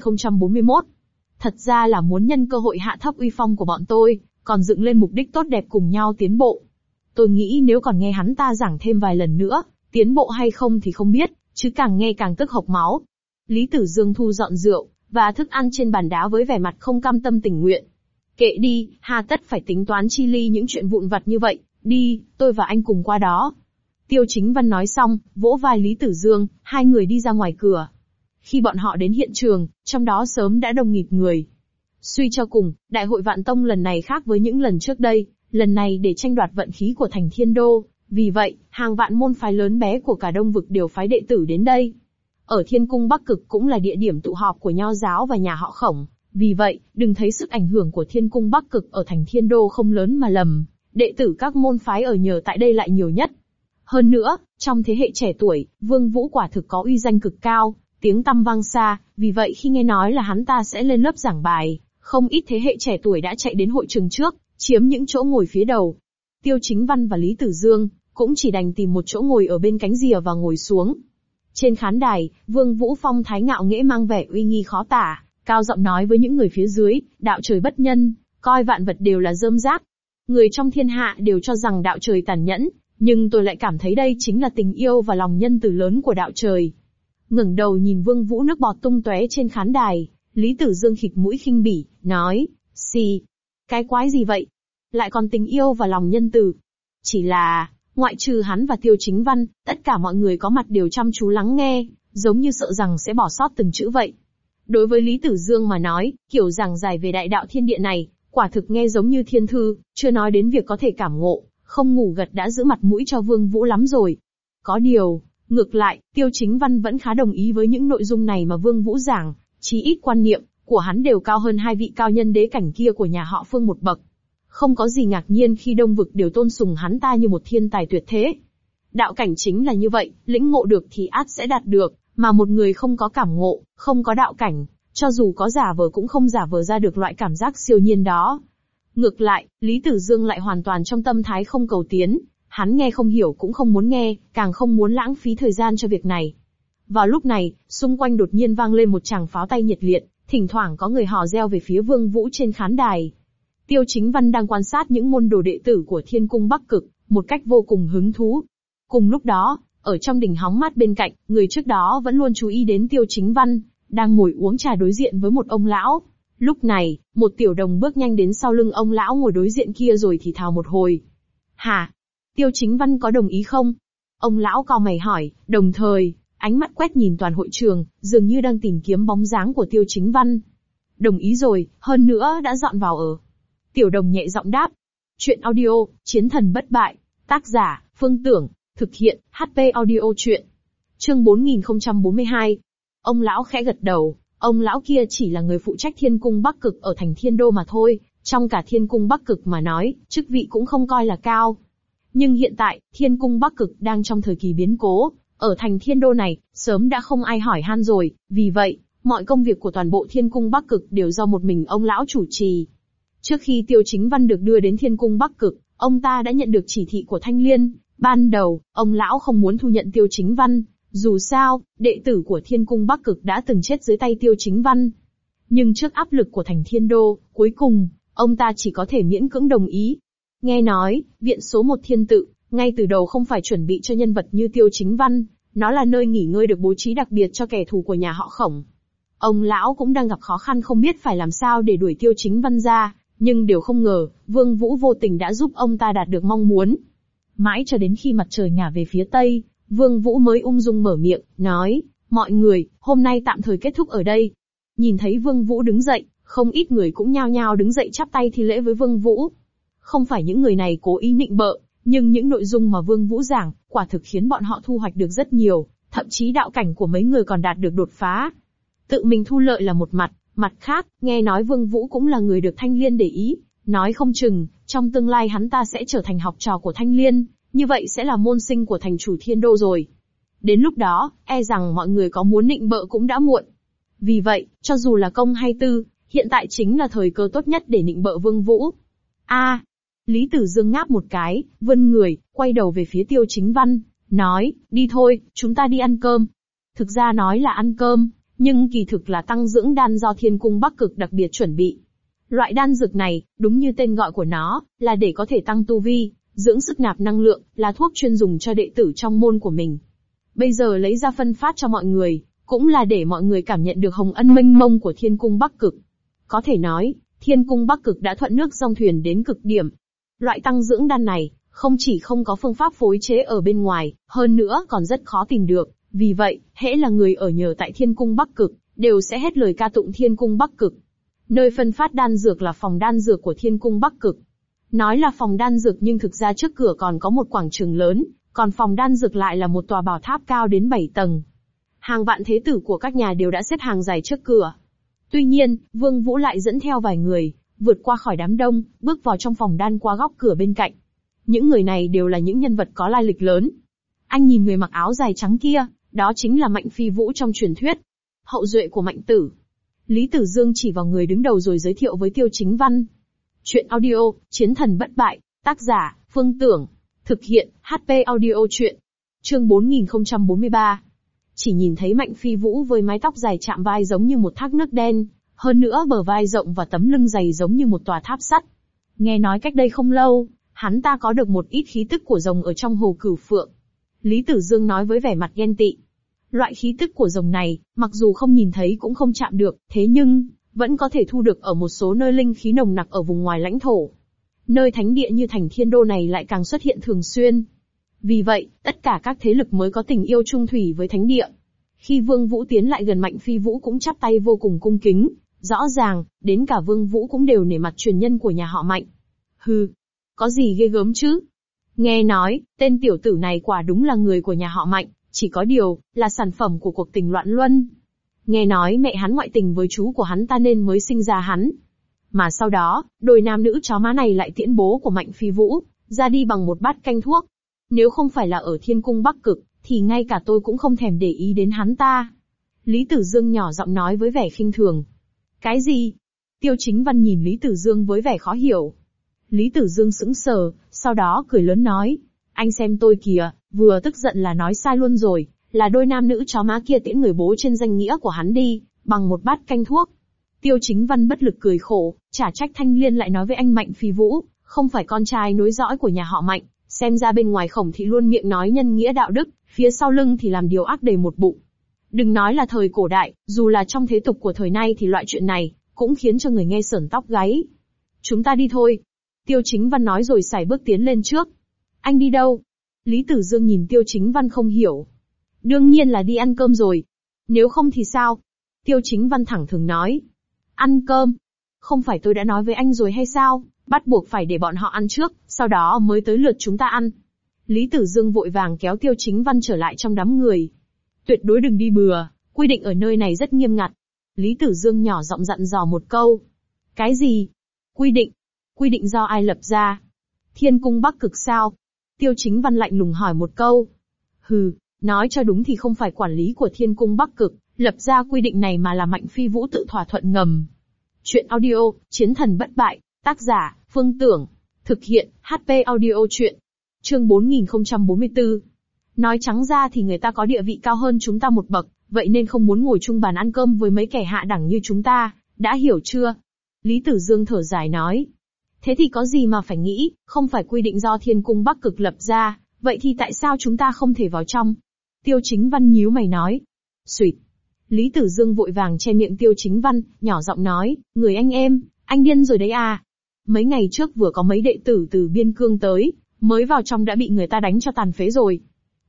4041. Thật ra là muốn nhân cơ hội hạ thấp uy phong của bọn tôi, còn dựng lên mục đích tốt đẹp cùng nhau tiến bộ. Tôi nghĩ nếu còn nghe hắn ta giảng thêm vài lần nữa, tiến bộ hay không thì không biết, chứ càng nghe càng tức hộc máu. Lý Tử Dương thu dọn rượu và thức ăn trên bàn đá với vẻ mặt không cam tâm tình nguyện. Kệ đi, hà tất phải tính toán chi ly những chuyện vụn vặt như vậy, đi, tôi và anh cùng qua đó. Tiêu Chính Văn nói xong, vỗ vai Lý Tử Dương, hai người đi ra ngoài cửa. Khi bọn họ đến hiện trường, trong đó sớm đã đông nghịt người. Suy cho cùng, Đại hội Vạn Tông lần này khác với những lần trước đây, lần này để tranh đoạt vận khí của thành Thiên Đô, vì vậy, hàng vạn môn phái lớn bé của cả Đông Vực đều phái đệ tử đến đây. Ở Thiên Cung Bắc Cực cũng là địa điểm tụ họp của Nho giáo và nhà họ Khổng, vì vậy, đừng thấy sức ảnh hưởng của Thiên Cung Bắc Cực ở thành Thiên Đô không lớn mà lầm, đệ tử các môn phái ở nhờ tại đây lại nhiều nhất. Hơn nữa, trong thế hệ trẻ tuổi, Vương Vũ quả thực có uy danh cực cao, tiếng tăm vang xa, vì vậy khi nghe nói là hắn ta sẽ lên lớp giảng bài, không ít thế hệ trẻ tuổi đã chạy đến hội trường trước, chiếm những chỗ ngồi phía đầu. Tiêu Chính Văn và Lý Tử Dương cũng chỉ đành tìm một chỗ ngồi ở bên cánh rìa và ngồi xuống. Trên khán đài, Vương Vũ phong thái ngạo nghễ mang vẻ uy nghi khó tả, cao giọng nói với những người phía dưới, đạo trời bất nhân, coi vạn vật đều là rơm rác. Người trong thiên hạ đều cho rằng đạo trời tàn nhẫn, nhưng tôi lại cảm thấy đây chính là tình yêu và lòng nhân từ lớn của đạo trời. Ngẩng đầu nhìn Vương Vũ nước bọt tung tóe trên khán đài, Lý Tử Dương khịt mũi khinh bỉ, nói, xì, cái quái gì vậy? Lại còn tình yêu và lòng nhân từ. Chỉ là, ngoại trừ hắn và Tiêu Chính Văn, tất cả mọi người có mặt đều chăm chú lắng nghe, giống như sợ rằng sẽ bỏ sót từng chữ vậy. Đối với Lý Tử Dương mà nói, kiểu giảng giải về đại đạo thiên địa này, quả thực nghe giống như thiên thư, chưa nói đến việc có thể cảm ngộ, không ngủ gật đã giữ mặt mũi cho Vương Vũ lắm rồi. Có điều, ngược lại, Tiêu Chính Văn vẫn khá đồng ý với những nội dung này mà Vương Vũ giảng, chí ít quan niệm của hắn đều cao hơn hai vị cao nhân đế cảnh kia của nhà họ Phương một bậc. Không có gì ngạc nhiên khi Đông Vực đều tôn sùng hắn ta như một thiên tài tuyệt thế. Đạo cảnh chính là như vậy, lĩnh ngộ được thì ắt sẽ đạt được, mà một người không có cảm ngộ, không có đạo cảnh, cho dù có giả vờ cũng không giả vờ ra được loại cảm giác siêu nhiên đó. Ngược lại, Lý Tử Dương lại hoàn toàn trong tâm thái không cầu tiến, hắn nghe không hiểu cũng không muốn nghe, càng không muốn lãng phí thời gian cho việc này. Vào lúc này, xung quanh đột nhiên vang lên một tràng pháo tay nhiệt liệt, thỉnh thoảng có người hò reo về phía Vương Vũ trên khán đài. Tiêu Chính Văn đang quan sát những môn đồ đệ tử của Thiên Cung Bắc Cực, một cách vô cùng hứng thú. Cùng lúc đó, ở trong đình hóng mát bên cạnh, người trước đó vẫn luôn chú ý đến Tiêu Chính Văn, đang ngồi uống trà đối diện với một ông lão. Lúc này, một tiểu đồng bước nhanh đến sau lưng ông lão ngồi đối diện kia rồi thì thào một hồi. Hả? Tiêu Chính Văn có đồng ý không? Ông lão cau mày hỏi, đồng thời, ánh mắt quét nhìn toàn hội trường, dường như đang tìm kiếm bóng dáng của Tiêu Chính Văn. Đồng ý rồi, hơn nữa đã dọn vào ở. Tiểu đồng nhẹ giọng đáp. Chuyện audio, Chiến thần bất bại. Tác giả, Phương Tưởng. Thực hiện, HP audio chuyện. Chương 4042. Ông lão khẽ gật đầu. Ông lão kia chỉ là người phụ trách Thiên Cung Bắc Cực ở thành Thiên Đô mà thôi. Trong cả Thiên Cung Bắc Cực mà nói, chức vị cũng không coi là cao. Nhưng hiện tại, Thiên Cung Bắc Cực đang trong thời kỳ biến cố. Ở thành Thiên Đô này, sớm đã không ai hỏi han rồi. Vì vậy, mọi công việc của toàn bộ Thiên Cung Bắc Cực đều do một mình ông lão chủ trì. Trước khi Tiêu Chính Văn được đưa đến Thiên Cung Bắc Cực, ông ta đã nhận được chỉ thị của Thanh Liên. Ban đầu, ông lão không muốn thu nhận Tiêu Chính Văn, dù sao, đệ tử của Thiên Cung Bắc Cực đã từng chết dưới tay Tiêu Chính Văn. Nhưng trước áp lực của thành Thiên Đô, cuối cùng, ông ta chỉ có thể miễn cưỡng đồng ý. Nghe nói, viện số 1 Thiên Tự, ngay từ đầu không phải chuẩn bị cho nhân vật như Tiêu Chính Văn, nó là nơi nghỉ ngơi được bố trí đặc biệt cho kẻ thù của nhà họ Khổng. Ông lão cũng đang gặp khó khăn không biết phải làm sao để đuổi Tiêu Chính Văn ra, nhưng điều không ngờ, Vương Vũ vô tình đã giúp ông ta đạt được mong muốn. Mãi cho đến khi mặt trời ngả về phía Tây, Vương Vũ mới ung dung mở miệng, nói, mọi người, hôm nay tạm thời kết thúc ở đây. Nhìn thấy Vương Vũ đứng dậy, không ít người cũng nhao nhao đứng dậy chắp tay thi lễ với Vương Vũ. Không phải những người này cố ý nịnh bợ, nhưng những nội dung mà Vương Vũ giảng, quả thực khiến bọn họ thu hoạch được rất nhiều, thậm chí đạo cảnh của mấy người còn đạt được đột phá. Tự mình thu lợi là một mặt, mặt khác, nghe nói Vương Vũ cũng là người được Thanh Liên để ý, nói không chừng, trong tương lai hắn ta sẽ trở thành học trò của Thanh Liên, như vậy sẽ là môn sinh của thành chủ Thiên Đô rồi. Đến lúc đó, e rằng mọi người có muốn nịnh bợ cũng đã muộn. Vì vậy, cho dù là công hay tư, hiện tại chính là thời cơ tốt nhất để nịnh bợ Vương Vũ. Lý Tử Dương ngáp một cái, vươn người, quay đầu về phía Tiêu Chính Văn, nói, đi thôi, chúng ta đi ăn cơm. Thực ra nói là ăn cơm, nhưng kỳ thực là tăng dưỡng đan do Thiên Cung Bắc Cực đặc biệt chuẩn bị. Loại đan dược này, đúng như tên gọi của nó, là để có thể tăng tu vi, dưỡng sức nạp năng lượng, là thuốc chuyên dùng cho đệ tử trong môn của mình. Bây giờ lấy ra phân phát cho mọi người, cũng là để mọi người cảm nhận được hồng ân mênh mông của Thiên Cung Bắc Cực. Có thể nói, Thiên Cung Bắc Cực đã thuận nước dong thuyền đến cực điểm. Loại tăng dưỡng đan này, không chỉ không có phương pháp phối chế ở bên ngoài, hơn nữa còn rất khó tìm được. Vì vậy, hễ là người ở nhờ tại Thiên Cung Bắc Cực, đều sẽ hết lời ca tụng Thiên Cung Bắc Cực. Nơi phân phát đan dược là phòng đan dược của Thiên Cung Bắc Cực. Nói là phòng đan dược nhưng thực ra trước cửa còn có một quảng trường lớn, còn phòng đan dược lại là một tòa bảo tháp cao đến 7 tầng. Hàng vạn thế tử của các nhà đều đã xếp hàng dài trước cửa. Tuy nhiên, Vương Vũ lại dẫn theo vài người, vượt qua khỏi đám đông, bước vào trong phòng đan qua góc cửa bên cạnh. Những người này đều là những nhân vật có lai lịch lớn. Anh nhìn người mặc áo dài trắng kia, đó chính là Mạnh Phi Vũ trong truyền thuyết. Hậu duệ của Mạnh Tử. Lý Tử Dương chỉ vào người đứng đầu rồi giới thiệu với Tiêu Chính Văn. Chuyện audio, Chiến thần bất bại, tác giả, Phương Tưởng. Thực hiện, HP audio chuyện. Chương 4043. Chỉ nhìn thấy Mạnh Phi Vũ với mái tóc dài chạm vai giống như một thác nước đen, hơn nữa bờ vai rộng và tấm lưng dày giống như một tòa tháp sắt. Nghe nói cách đây không lâu, hắn ta có được một ít khí tức của rồng ở trong hồ Cửu Phượng. Lý Tử Dương nói với vẻ mặt ghen tị. Loại khí tức của rồng này, mặc dù không nhìn thấy cũng không chạm được, thế nhưng, vẫn có thể thu được ở một số nơi linh khí nồng nặc ở vùng ngoài lãnh thổ. Nơi thánh địa như thành Thiên Đô này lại càng xuất hiện thường xuyên. Vì vậy, tất cả các thế lực mới có tình yêu chung thủy với thánh địa. Khi Vương Vũ tiến lại gần Mạnh Phi Vũ cũng chắp tay vô cùng cung kính, rõ ràng, đến cả Vương Vũ cũng đều nể mặt truyền nhân của nhà họ Mạnh. Hừ, có gì ghê gớm chứ? Nghe nói, tên tiểu tử này quả đúng là người của nhà họ Mạnh, chỉ có điều, là sản phẩm của cuộc tình loạn luân. Nghe nói mẹ hắn ngoại tình với chú của hắn ta nên mới sinh ra hắn. Mà sau đó, đôi nam nữ chó má này lại tiễn bố của Mạnh Phi Vũ, ra đi bằng một bát canh thuốc. Nếu không phải là ở Thiên Cung Bắc Cực, thì ngay cả tôi cũng không thèm để ý đến hắn ta. Lý Tử Dương nhỏ giọng nói với vẻ khinh thường. Cái gì? Tiêu Chính Văn nhìn Lý Tử Dương với vẻ khó hiểu. Lý Tử Dương sững sờ, sau đó cười lớn nói. Anh xem tôi kìa, vừa tức giận là nói sai luôn rồi, là đôi nam nữ chó má kia tiễn người bố trên danh nghĩa của hắn đi, bằng một bát canh thuốc. Tiêu Chính Văn bất lực cười khổ, chả trách Thanh Liên lại nói với anh Mạnh Phi Vũ, không phải con trai nối dõi của nhà họ Mạnh, xem ra bên ngoài Khổng thị luôn miệng nói nhân nghĩa đạo đức, phía sau lưng thì làm điều ác đầy một bụng. Đừng nói là thời cổ đại, dù là trong thế tục của thời nay thì loại chuyện này, cũng khiến cho người nghe sởn tóc gáy. Chúng ta đi thôi. Tiêu Chính Văn nói rồi sải bước tiến lên trước. Anh đi đâu? Lý Tử Dương nhìn Tiêu Chính Văn không hiểu. Đương nhiên là đi ăn cơm rồi. Nếu không thì sao? Tiêu Chính Văn thẳng thừng nói. Ăn cơm? Không phải tôi đã nói với anh rồi hay sao? Bắt buộc phải để bọn họ ăn trước, sau đó mới tới lượt chúng ta ăn. Lý Tử Dương vội vàng kéo Tiêu Chính Văn trở lại trong đám người. Tuyệt đối đừng đi bừa, quy định ở nơi này rất nghiêm ngặt. Lý Tử Dương nhỏ giọng dặn dò một câu. Cái gì? Quy định? Quy định do ai lập ra? Thiên Cung Bắc Cực sao? Tiêu Chính Văn lạnh lùng hỏi một câu. Hừ, nói cho đúng thì không phải quản lý của Thiên Cung Bắc Cực lập ra quy định này mà là Mạnh Phi Vũ tự thỏa thuận ngầm. Chuyện audio, Chiến thần bất bại, tác giả, Phương Tưởng. Thực hiện, HP audio chuyện. Chương 4044. Nói trắng ra thì người ta có địa vị cao hơn chúng ta một bậc, vậy nên không muốn ngồi chung bàn ăn cơm với mấy kẻ hạ đẳng như chúng ta, đã hiểu chưa? Lý Tử Dương thở dài nói. Thế thì có gì mà phải nghĩ, không phải quy định do Thiên Cung Bắc Cực lập ra, vậy thì tại sao chúng ta không thể vào trong? Tiêu Chính Văn nhíu mày nói. Xuyệt. Lý Tử Dương vội vàng che miệng Tiêu Chính Văn, nhỏ giọng nói, người anh em, anh điên rồi đấy à? Mấy ngày trước vừa có mấy đệ tử từ Biên Cương tới, mới vào trong đã bị người ta đánh cho tàn phế rồi.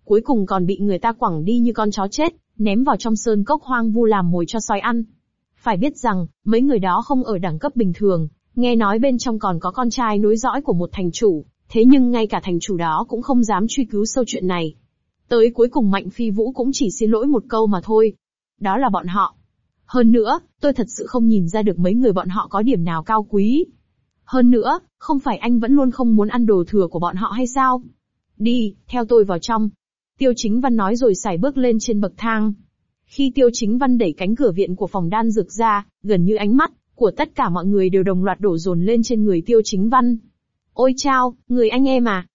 cuối cùng còn bị người ta quẳng đi như con chó chết, ném vào trong sơn cốc hoang vu làm mồi cho sói ăn. Phải biết rằng, mấy người đó không ở đẳng cấp bình thường, nghe nói bên trong còn có con trai nối dõi của một thành chủ, thế nhưng ngay cả thành chủ đó cũng không dám truy cứu sâu chuyện này. Tới cuối cùng Mạnh Phi Vũ cũng chỉ xin lỗi một câu mà thôi. Đó là bọn họ. Hơn nữa, tôi thật sự không nhìn ra được mấy người bọn họ có điểm nào cao quý. Hơn nữa, không phải anh vẫn luôn không muốn ăn đồ thừa của bọn họ hay sao? Đi, theo tôi vào trong. Tiêu Chính Văn nói rồi sải bước lên trên bậc thang. Khi Tiêu Chính Văn đẩy cánh cửa viện của phòng đan dược ra, gần như ánh mắt của tất cả mọi người đều đồng loạt đổ dồn lên trên người Tiêu Chính Văn. Ôi chao, người anh em à?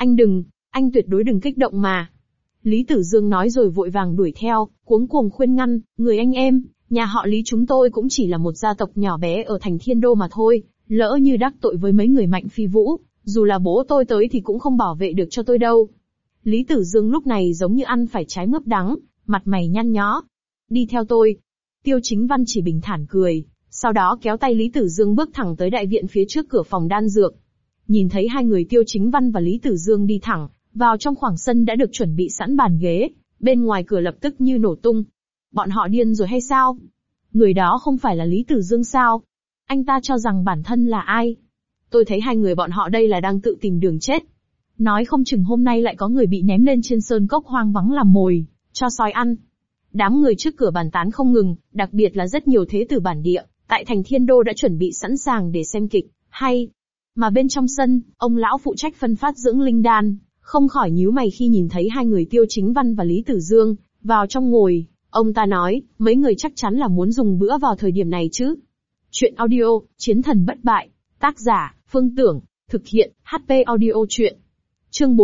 Anh tuyệt đối đừng kích động mà. Lý Tử Dương nói rồi vội vàng đuổi theo, cuống cuồng khuyên ngăn, người anh em, nhà họ Lý chúng tôi cũng chỉ là một gia tộc nhỏ bé ở thành Thiên Đô mà thôi, lỡ như đắc tội với mấy người Mạnh Phi Vũ, dù là bố tôi tới thì cũng không bảo vệ được cho tôi đâu. Lý Tử Dương lúc này giống như ăn phải trái mướp đắng, mặt mày nhăn nhó. Đi theo tôi. Tiêu Chính Văn chỉ bình thản cười, sau đó kéo tay Lý Tử Dương bước thẳng tới đại viện phía trước cửa phòng đan dược. Nhìn thấy hai người Tiêu Chính Văn và Lý Tử Dương đi thẳng vào trong khoảng sân đã được chuẩn bị sẵn bàn ghế, bên ngoài cửa lập tức như nổ tung. Bọn họ điên rồi hay sao? Người đó không phải là Lý Tử Dương sao? Anh ta cho rằng bản thân là ai? Tôi thấy hai người bọn họ đây là đang tự tìm đường chết. Nói không chừng hôm nay lại có người bị ném lên trên sơn cốc hoang vắng làm mồi, cho sói ăn. Đám người trước cửa bàn tán không ngừng, đặc biệt là rất nhiều thế tử bản địa, tại thành Thiên Đô đã chuẩn bị sẵn sàng để xem kịch, hay. Mà bên trong sân, ông lão phụ trách phân phát dưỡng linh đan, không khỏi nhíu mày khi nhìn thấy hai người Tiêu Chính Văn và Lý Tử Dương vào trong ngồi. Ông ta nói, mấy người chắc chắn là muốn dùng bữa vào thời điểm này chứ. Chuyện audio, Chiến thần bất bại. Tác giả, Phương Tưởng. Thực hiện, HP audio chuyện. Chương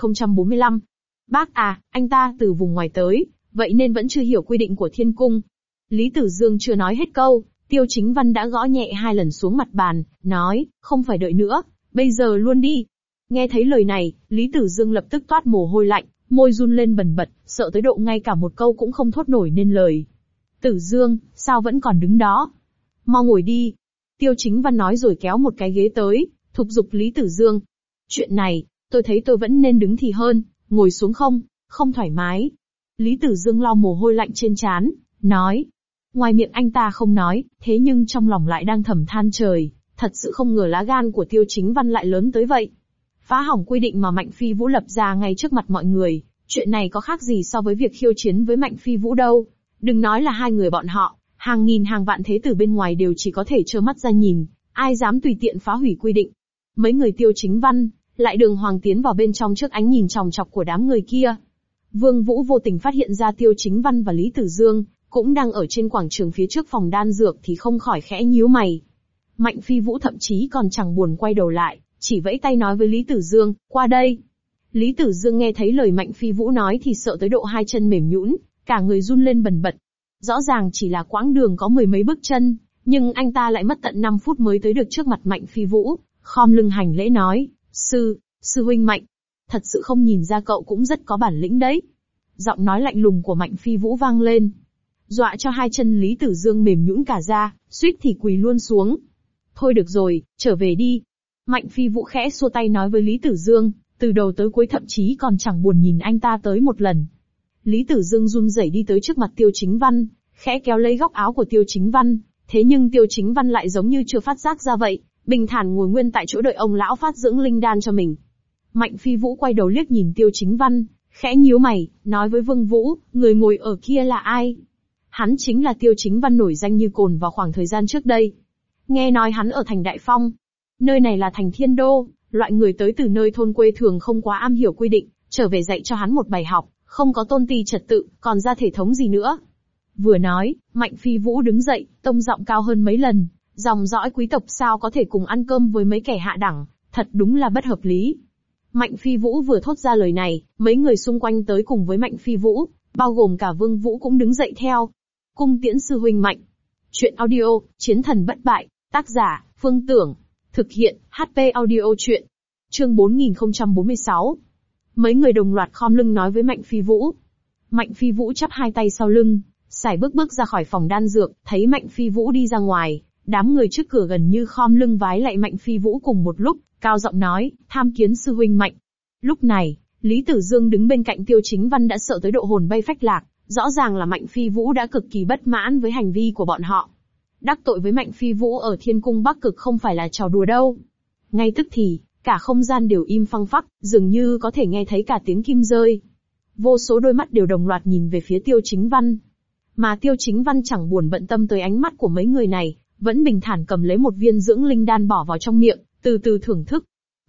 4045. Bác à, anh ta từ vùng ngoài tới, vậy nên vẫn chưa hiểu quy định của thiên cung. Lý Tử Dương chưa nói hết câu, Tiêu Chính Văn đã gõ nhẹ 2 lần xuống mặt bàn, nói, không phải đợi nữa, bây giờ luôn đi. Nghe thấy lời này, Lý Tử Dương lập tức toát mồ hôi lạnh, môi run lên bần bật, sợ tới độ ngay cả một câu cũng không thốt nổi nên lời. Tử Dương, sao vẫn còn đứng đó? Mau ngồi đi. Tiêu Chính Văn nói rồi kéo một cái ghế tới, thúc giục Lý Tử Dương. Chuyện này, tôi thấy tôi vẫn nên đứng thì hơn, ngồi xuống không thoải mái. Lý Tử Dương lau mồ hôi lạnh trên trán, nói. Ngoài miệng anh ta không nói, thế nhưng trong lòng lại đang thầm than trời, thật sự không ngờ lá gan của Tiêu Chính Văn lại lớn tới vậy. Phá hỏng quy định mà Mạnh Phi Vũ lập ra ngay trước mặt mọi người, chuyện này có khác gì so với việc khiêu chiến với Mạnh Phi Vũ đâu. Đừng nói là hai người bọn họ, hàng nghìn hàng vạn thế tử bên ngoài đều chỉ có thể trơ mắt ra nhìn, ai dám tùy tiện phá hủy quy định. Mấy người Tiêu Chính Văn lại đường hoàng tiến vào bên trong trước ánh nhìn chòng chọc của đám người kia. Vương Vũ vô tình phát hiện ra Tiêu Chính Văn và Lý Tử Dương cũng đang ở trên quảng trường phía trước phòng đan dược thì không khỏi khẽ nhíu mày. Mạnh Phi Vũ thậm chí còn chẳng buồn quay đầu lại, chỉ vẫy tay nói với Lý Tử Dương, qua đây. Lý Tử Dương nghe thấy lời Mạnh Phi Vũ nói thì sợ tới độ hai chân mềm nhũn, cả người run lên bần bật. Rõ ràng chỉ là quãng đường có 10 mấy bước chân, nhưng anh ta lại mất tận 5 phút mới tới được trước mặt Mạnh Phi Vũ, khom lưng hành lễ nói, sư huynh Mạnh, thật sự không nhìn ra cậu cũng rất có bản lĩnh đấy. Giọng nói lạnh lùng của Mạnh Phi Vũ vang lên, dọa cho hai chân Lý Tử Dương mềm nhũn cả ra, suýt thì quỳ luôn xuống. Thôi được rồi, trở về đi. Mạnh Phi Vũ khẽ xua tay nói với Lý Tử Dương, từ đầu tới cuối thậm chí còn chẳng buồn nhìn anh ta tới một lần. Lý Tử Dương run rẩy đi tới trước mặt Tiêu Chính Văn, khẽ kéo lấy góc áo của Tiêu Chính Văn, thế nhưng Tiêu Chính Văn lại giống như chưa phát giác ra vậy, bình thản ngồi nguyên tại chỗ đợi ông lão phát dưỡng linh đan cho mình. Mạnh Phi Vũ quay đầu liếc nhìn Tiêu Chính Văn, khẽ nhíu mày, nói với Vương Vũ, người ngồi ở kia là ai? Hắn chính là Tiêu Chính Văn nổi danh như cồn vào khoảng thời gian trước đây. Nghe nói hắn ở thành Đại Phong. Nơi này là thành Thiên Đô, loại người tới từ nơi thôn quê thường không quá am hiểu quy định, trở về dạy cho hắn một bài học, không có tôn ti trật tự, còn ra thể thống gì nữa. Vừa nói, Mạnh Phi Vũ đứng dậy, tông giọng cao hơn mấy lần, dòng dõi quý tộc sao có thể cùng ăn cơm với mấy kẻ hạ đẳng, thật đúng là bất hợp lý. Mạnh Phi Vũ vừa thốt ra lời này, mấy người xung quanh tới cùng với Mạnh Phi Vũ, bao gồm cả Vương Vũ cũng đứng dậy theo. Cung tiễn sư huynh Mạnh. Chuyện audio, Chiến thần bất bại, tác giả, Phương Tưởng. Thực hiện, HP audio chuyện. Chương 4046. Mấy người đồng loạt khom lưng nói với Mạnh Phi Vũ. Mạnh Phi Vũ chắp hai tay sau lưng, sải bước ra khỏi phòng đan dược, thấy Mạnh Phi Vũ đi ra ngoài, đám người trước cửa gần như khom lưng vái lạy Mạnh Phi Vũ cùng một lúc, cao giọng nói, tham kiến sư huynh Mạnh. Lúc này, Lý Tử Dương đứng bên cạnh Tiêu Chính Văn đã sợ tới độ hồn bay phách lạc, rõ ràng là Mạnh Phi Vũ đã cực kỳ bất mãn với hành vi của bọn họ. Đắc tội với Mạnh Phi Vũ ở Thiên Cung Bắc Cực không phải là trò đùa đâu. Ngay tức thì, cả không gian đều im phăng phắc, dường như có thể nghe thấy cả tiếng kim rơi. Vô số đôi mắt đều đồng loạt nhìn về phía Tiêu Chính Văn. Mà Tiêu Chính Văn chẳng buồn bận tâm tới ánh mắt của mấy người này, vẫn bình thản cầm lấy một viên dưỡng linh đan bỏ vào trong miệng, từ từ thưởng thức.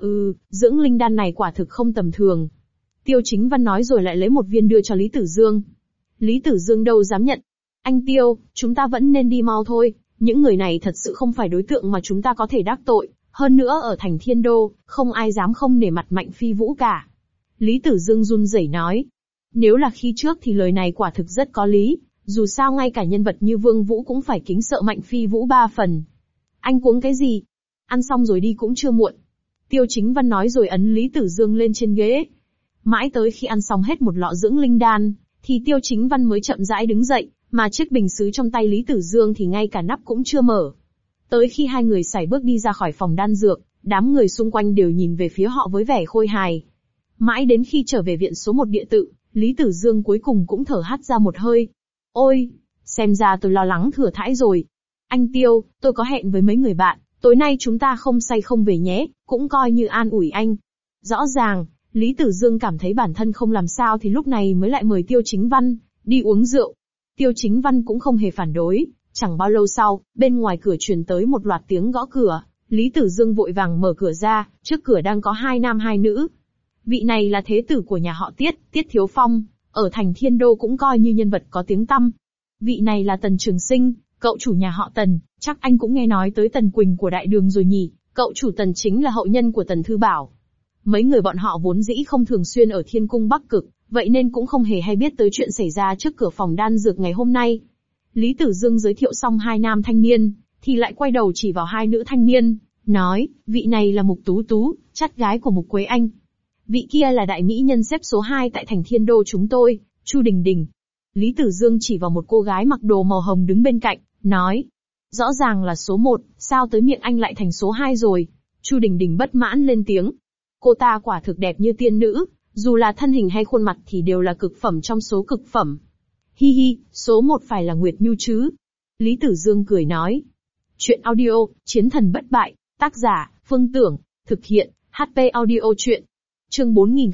Dưỡng linh đan này quả thực không tầm thường. Tiêu Chính Văn nói rồi lại lấy một viên đưa cho Lý Tử Dương. Lý Tử Dương đâu dám nhận. Anh Tiêu, chúng ta vẫn nên đi mau thôi, những người này thật sự không phải đối tượng mà chúng ta có thể đắc tội. Hơn nữa ở thành Thiên Đô, không ai dám không nể mặt Mạnh Phi Vũ cả. Lý Tử Dương run rẩy nói. Nếu là khi trước thì lời này quả thực rất có lý, dù sao ngay cả nhân vật như Vương Vũ cũng phải kính sợ Mạnh Phi Vũ 3 phần. Anh cuống cái gì? Ăn xong rồi đi cũng chưa muộn. Tiêu Chính Văn nói rồi ấn Lý Tử Dương lên trên ghế. Mãi tới khi ăn xong hết một lọ dưỡng linh đan, thì Tiêu Chính Văn mới chậm rãi đứng dậy, mà chiếc bình sứ trong tay Lý Tử Dương thì ngay cả nắp cũng chưa mở. Tới khi hai người sải bước đi ra khỏi phòng đan dược, đám người xung quanh đều nhìn về phía họ với vẻ khôi hài. Mãi đến khi trở về viện số 1 địa tự, Lý Tử Dương cuối cùng cũng thở hắt ra một hơi. Ôi, xem ra tôi lo lắng thừa thãi rồi. Anh Tiêu, tôi có hẹn với mấy người bạn, tối nay chúng ta không say không về nhé, cũng coi như an ủi anh. Rõ ràng, Lý Tử Dương cảm thấy bản thân không làm sao thì lúc này mới lại mời Tiêu Chính Văn đi uống rượu. Tiêu Chính Văn cũng không hề phản đối. Chẳng bao lâu sau, bên ngoài cửa truyền tới một loạt tiếng gõ cửa, Lý Tử Dương vội vàng mở cửa ra, trước cửa đang có 2 nam 2 nữ. Vị này là thế tử của nhà họ Tiết, Tiết Thiếu Phong, ở thành Thiên Đô cũng coi như nhân vật có tiếng tăm. Vị này là Tần Trường Sinh, cậu chủ nhà họ Tần, chắc anh cũng nghe nói tới Tần Quỳnh của Đại Đường rồi nhỉ, cậu chủ Tần chính là hậu nhân của Tần Thư Bảo. Mấy người bọn họ vốn dĩ không thường xuyên ở Thiên Cung Bắc Cực, vậy nên cũng không hề hay biết tới chuyện xảy ra trước cửa phòng đan dược ngày hôm nay. Lý Tử Dương giới thiệu xong 2 nam thanh niên, thì lại quay đầu chỉ vào 2 nữ thanh niên, nói, vị này là Mục Tú Tú, chắt gái của Mục Quế Anh. Vị kia là đại mỹ nhân xếp số 2 tại thành Thiên Đô chúng tôi, Chu Đình Đình. Lý Tử Dương chỉ vào một cô gái mặc đồ màu hồng đứng bên cạnh, nói, rõ ràng là số 1, sao tới miệng anh lại thành số 2 rồi? Chu Đình Đình bất mãn lên tiếng. Cô ta quả thực đẹp như tiên nữ, dù là thân hình hay khuôn mặt thì đều là cực phẩm trong số cực phẩm. Hi hi, số 1 phải là Nguyệt Nhu chứ? Lý Tử Dương cười nói. Chuyện audio, Chiến thần bất bại, tác giả, Phương Tưởng, thực hiện, HP audio chuyện. Chương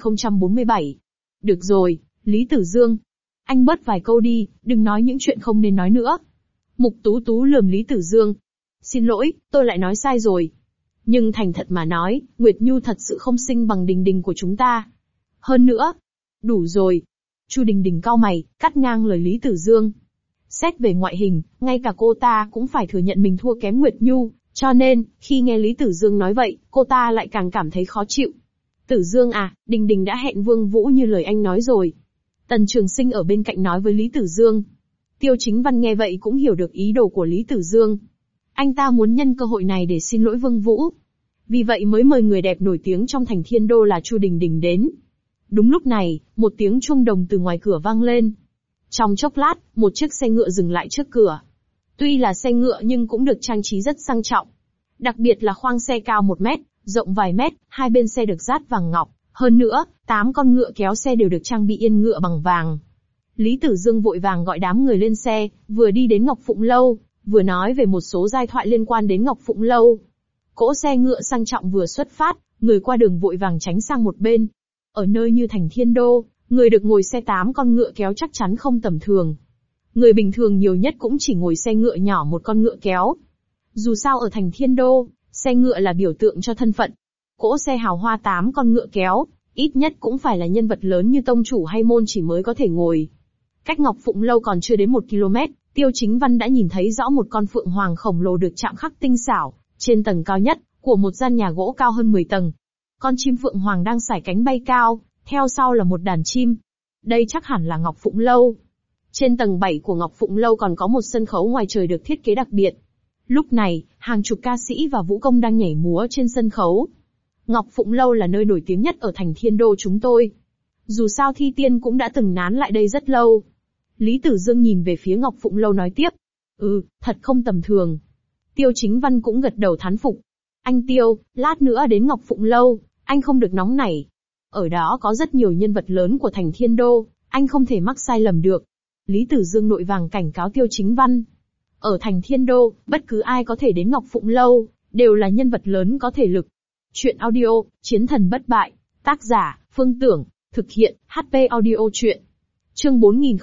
4047. Được rồi, Lý Tử Dương. Anh bớt vài câu đi, đừng nói những chuyện không nên nói nữa. Mục Tú Tú lườm Lý Tử Dương. Xin lỗi, tôi lại nói sai rồi. Nhưng thành thật mà nói, Nguyệt Nhu thật sự không xinh bằng Đình Đình của chúng ta. Hơn nữa. Đủ rồi. Chu Đình Đình cau mày, cắt ngang lời Lý Tử Dương. Xét về ngoại hình, ngay cả cô ta cũng phải thừa nhận mình thua kém Nguyệt Nhu, cho nên, khi nghe Lý Tử Dương nói vậy, cô ta lại càng cảm thấy khó chịu. Tử Dương à, Đình Đình đã hẹn Vương Vũ như lời anh nói rồi. Tần Trường Sinh ở bên cạnh nói với Lý Tử Dương. Tiêu Chính Văn nghe vậy cũng hiểu được ý đồ của Lý Tử Dương. Anh ta muốn nhân cơ hội này để xin lỗi Vương Vũ. Vì vậy mới mời người đẹp nổi tiếng trong thành Thiên Đô là Chu Đình Đình đến. Đúng lúc này, một tiếng chuông đồng từ ngoài cửa vang lên. Trong chốc lát, một chiếc xe ngựa dừng lại trước cửa. Tuy là xe ngựa nhưng cũng được trang trí rất sang trọng. Đặc biệt là khoang xe cao 1 mét, rộng vài mét, hai bên xe được dát vàng ngọc. Hơn nữa, 8 con ngựa kéo xe đều được trang bị yên ngựa bằng vàng. Lý Tử Dương vội vàng gọi đám người lên xe, vừa đi đến Ngọc Phụng Lâu, vừa nói về một số giai thoại liên quan đến Ngọc Phụng Lâu. Cỗ xe ngựa sang trọng vừa xuất phát, người qua đường vội vàng tránh sang một bên. Ở nơi như thành Thiên Đô, người được ngồi xe 8 con ngựa kéo chắc chắn không tầm thường. Người bình thường nhiều nhất cũng chỉ ngồi xe ngựa nhỏ một con ngựa kéo. Dù sao ở thành Thiên Đô, xe ngựa là biểu tượng cho thân phận. Cỗ xe hào hoa 8 con ngựa kéo, ít nhất cũng phải là nhân vật lớn như tông chủ hay môn chỉ mới có thể ngồi. Cách Ngọc Phụng Lâu còn chưa đến 1 km, Tiêu Chính Văn đã nhìn thấy rõ một con phượng hoàng khổng lồ được chạm khắc tinh xảo, trên tầng cao nhất, của một gian nhà gỗ cao hơn 10 tầng. Con chim phượng hoàng đang sải cánh bay cao, theo sau là một đàn chim. Đây chắc hẳn là Ngọc Phụng Lâu. Trên tầng 7 của Ngọc Phụng Lâu còn có một sân khấu ngoài trời được thiết kế đặc biệt. Lúc này, hàng chục ca sĩ và vũ công đang nhảy múa trên sân khấu. Ngọc Phụng Lâu là nơi nổi tiếng nhất ở thành Thiên Đô chúng tôi. Dù sao Thi Tiên cũng đã từng nán lại đây rất lâu. Lý Tử Dương nhìn về phía Ngọc Phụng Lâu nói tiếp. Thật không tầm thường. Tiêu Chính Văn cũng gật đầu thán phục. Anh Tiêu, lát nữa đến Ngọc Phụng Lâu, anh không được nóng nảy. Ở đó có rất nhiều nhân vật lớn của thành Thiên Đô, anh không thể mắc sai lầm được. Lý Tử Dương nội vàng cảnh cáo Tiêu Chính Văn. Ở thành Thiên Đô, bất cứ ai có thể đến Ngọc Phụng Lâu, đều là nhân vật lớn có thể lực. Chuyện audio, Chiến thần bất bại. Tác giả, Phương Tưởng. Thực hiện, HP Audio Chuyện. Chương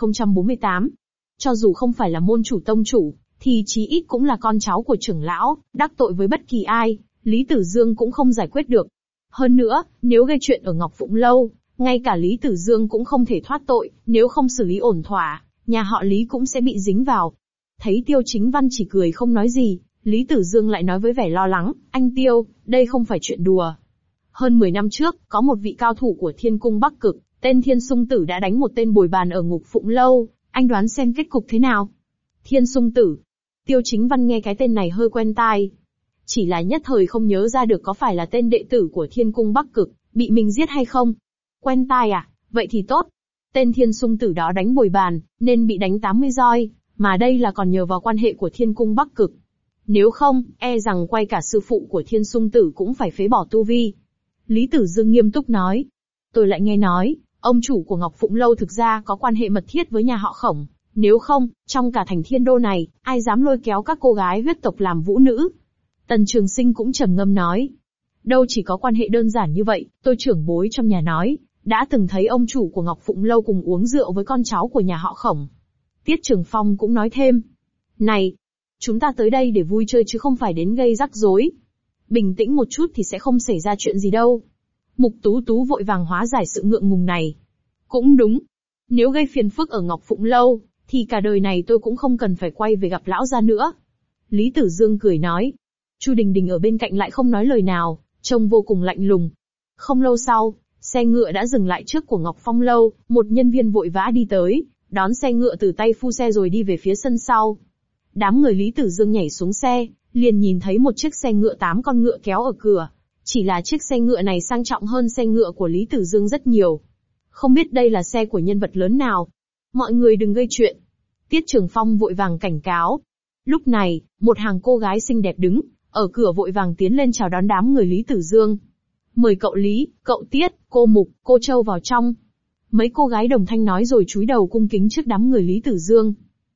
4048. Cho dù không phải là môn chủ tông chủ, thì chí ít cũng là con cháu của trưởng lão, đắc tội với bất kỳ ai, Lý Tử Dương cũng không giải quyết được. Hơn nữa, nếu gây chuyện ở Ngọc Phụng Lâu, ngay cả Lý Tử Dương cũng không thể thoát tội, nếu không xử lý ổn thỏa, nhà họ Lý cũng sẽ bị dính vào. Thấy Tiêu Chính Văn chỉ cười không nói gì, Lý Tử Dương lại nói với vẻ lo lắng, anh Tiêu, đây không phải chuyện đùa. Hơn 10 năm trước, có một vị cao thủ của Thiên Cung Bắc Cực, tên Thiên Sung Tử đã đánh một tên bồi bàn ở Ngục Phụng Lâu, anh đoán xem kết cục thế nào? Thiên Sung Tử. Tiêu Chính Văn nghe cái tên này hơi quen tai. Chỉ là nhất thời không nhớ ra được có phải là tên đệ tử của Thiên Cung Bắc Cực, bị mình giết hay không. Quen tai à? Vậy thì tốt. Tên Thiên Sung Tử đó đánh bồi bàn, nên bị đánh 80 roi, mà đây là còn nhờ vào quan hệ của Thiên Cung Bắc Cực. Nếu không, e rằng quay cả sư phụ của Thiên Sung Tử cũng phải phế bỏ tu vi. Lý Tử Dương nghiêm túc nói. Tôi lại nghe nói, ông chủ của Ngọc Phụng Lâu thực ra có quan hệ mật thiết với nhà họ Khổng. Nếu không, trong cả thành Thiên Đô này, ai dám lôi kéo các cô gái huyết tộc làm vũ nữ? Tần Trường Sinh cũng trầm ngâm nói. Đâu chỉ có quan hệ đơn giản như vậy, tôi trưởng bối trong nhà nói, đã từng thấy ông chủ của Ngọc Phụng Lâu cùng uống rượu với con cháu của nhà họ Khổng. Tiết Trường Phong cũng nói thêm. Này, chúng ta tới đây để vui chơi chứ không phải đến gây rắc rối. Bình tĩnh một chút thì sẽ không xảy ra chuyện gì đâu. Mục Tú Tú vội vàng hóa giải sự ngượng ngùng này. Cũng đúng. Nếu gây phiền phức ở Ngọc Phụng Lâu, thì cả đời này tôi cũng không cần phải quay về gặp lão gia nữa. Lý Tử Dương cười nói. Chu Đình Đình ở bên cạnh lại không nói lời nào, trông vô cùng lạnh lùng. Không lâu sau, xe ngựa đã dừng lại trước của Ngọc Phong Lâu, một nhân viên vội vã đi tới, đón xe ngựa từ tay phu xe rồi đi về phía sân sau. Đám người Lý Tử Dương nhảy xuống xe, liền nhìn thấy một chiếc xe ngựa 8 con ngựa kéo ở cửa. Chỉ là chiếc xe ngựa này sang trọng hơn xe ngựa của Lý Tử Dương rất nhiều. Không biết đây là xe của nhân vật lớn nào. Mọi người đừng gây chuyện. Tiết Trường Phong vội vàng cảnh cáo. Lúc này, một hàng cô gái xinh đẹp đứng ở cửa vội vàng tiến lên chào đón đám người Lý Tử Dương. Mời cậu Lý, cậu Tiết, cô Mục, cô Châu vào trong. Mấy cô gái đồng thanh nói rồi cúi đầu cung kính trước đám người Lý Tử Dương.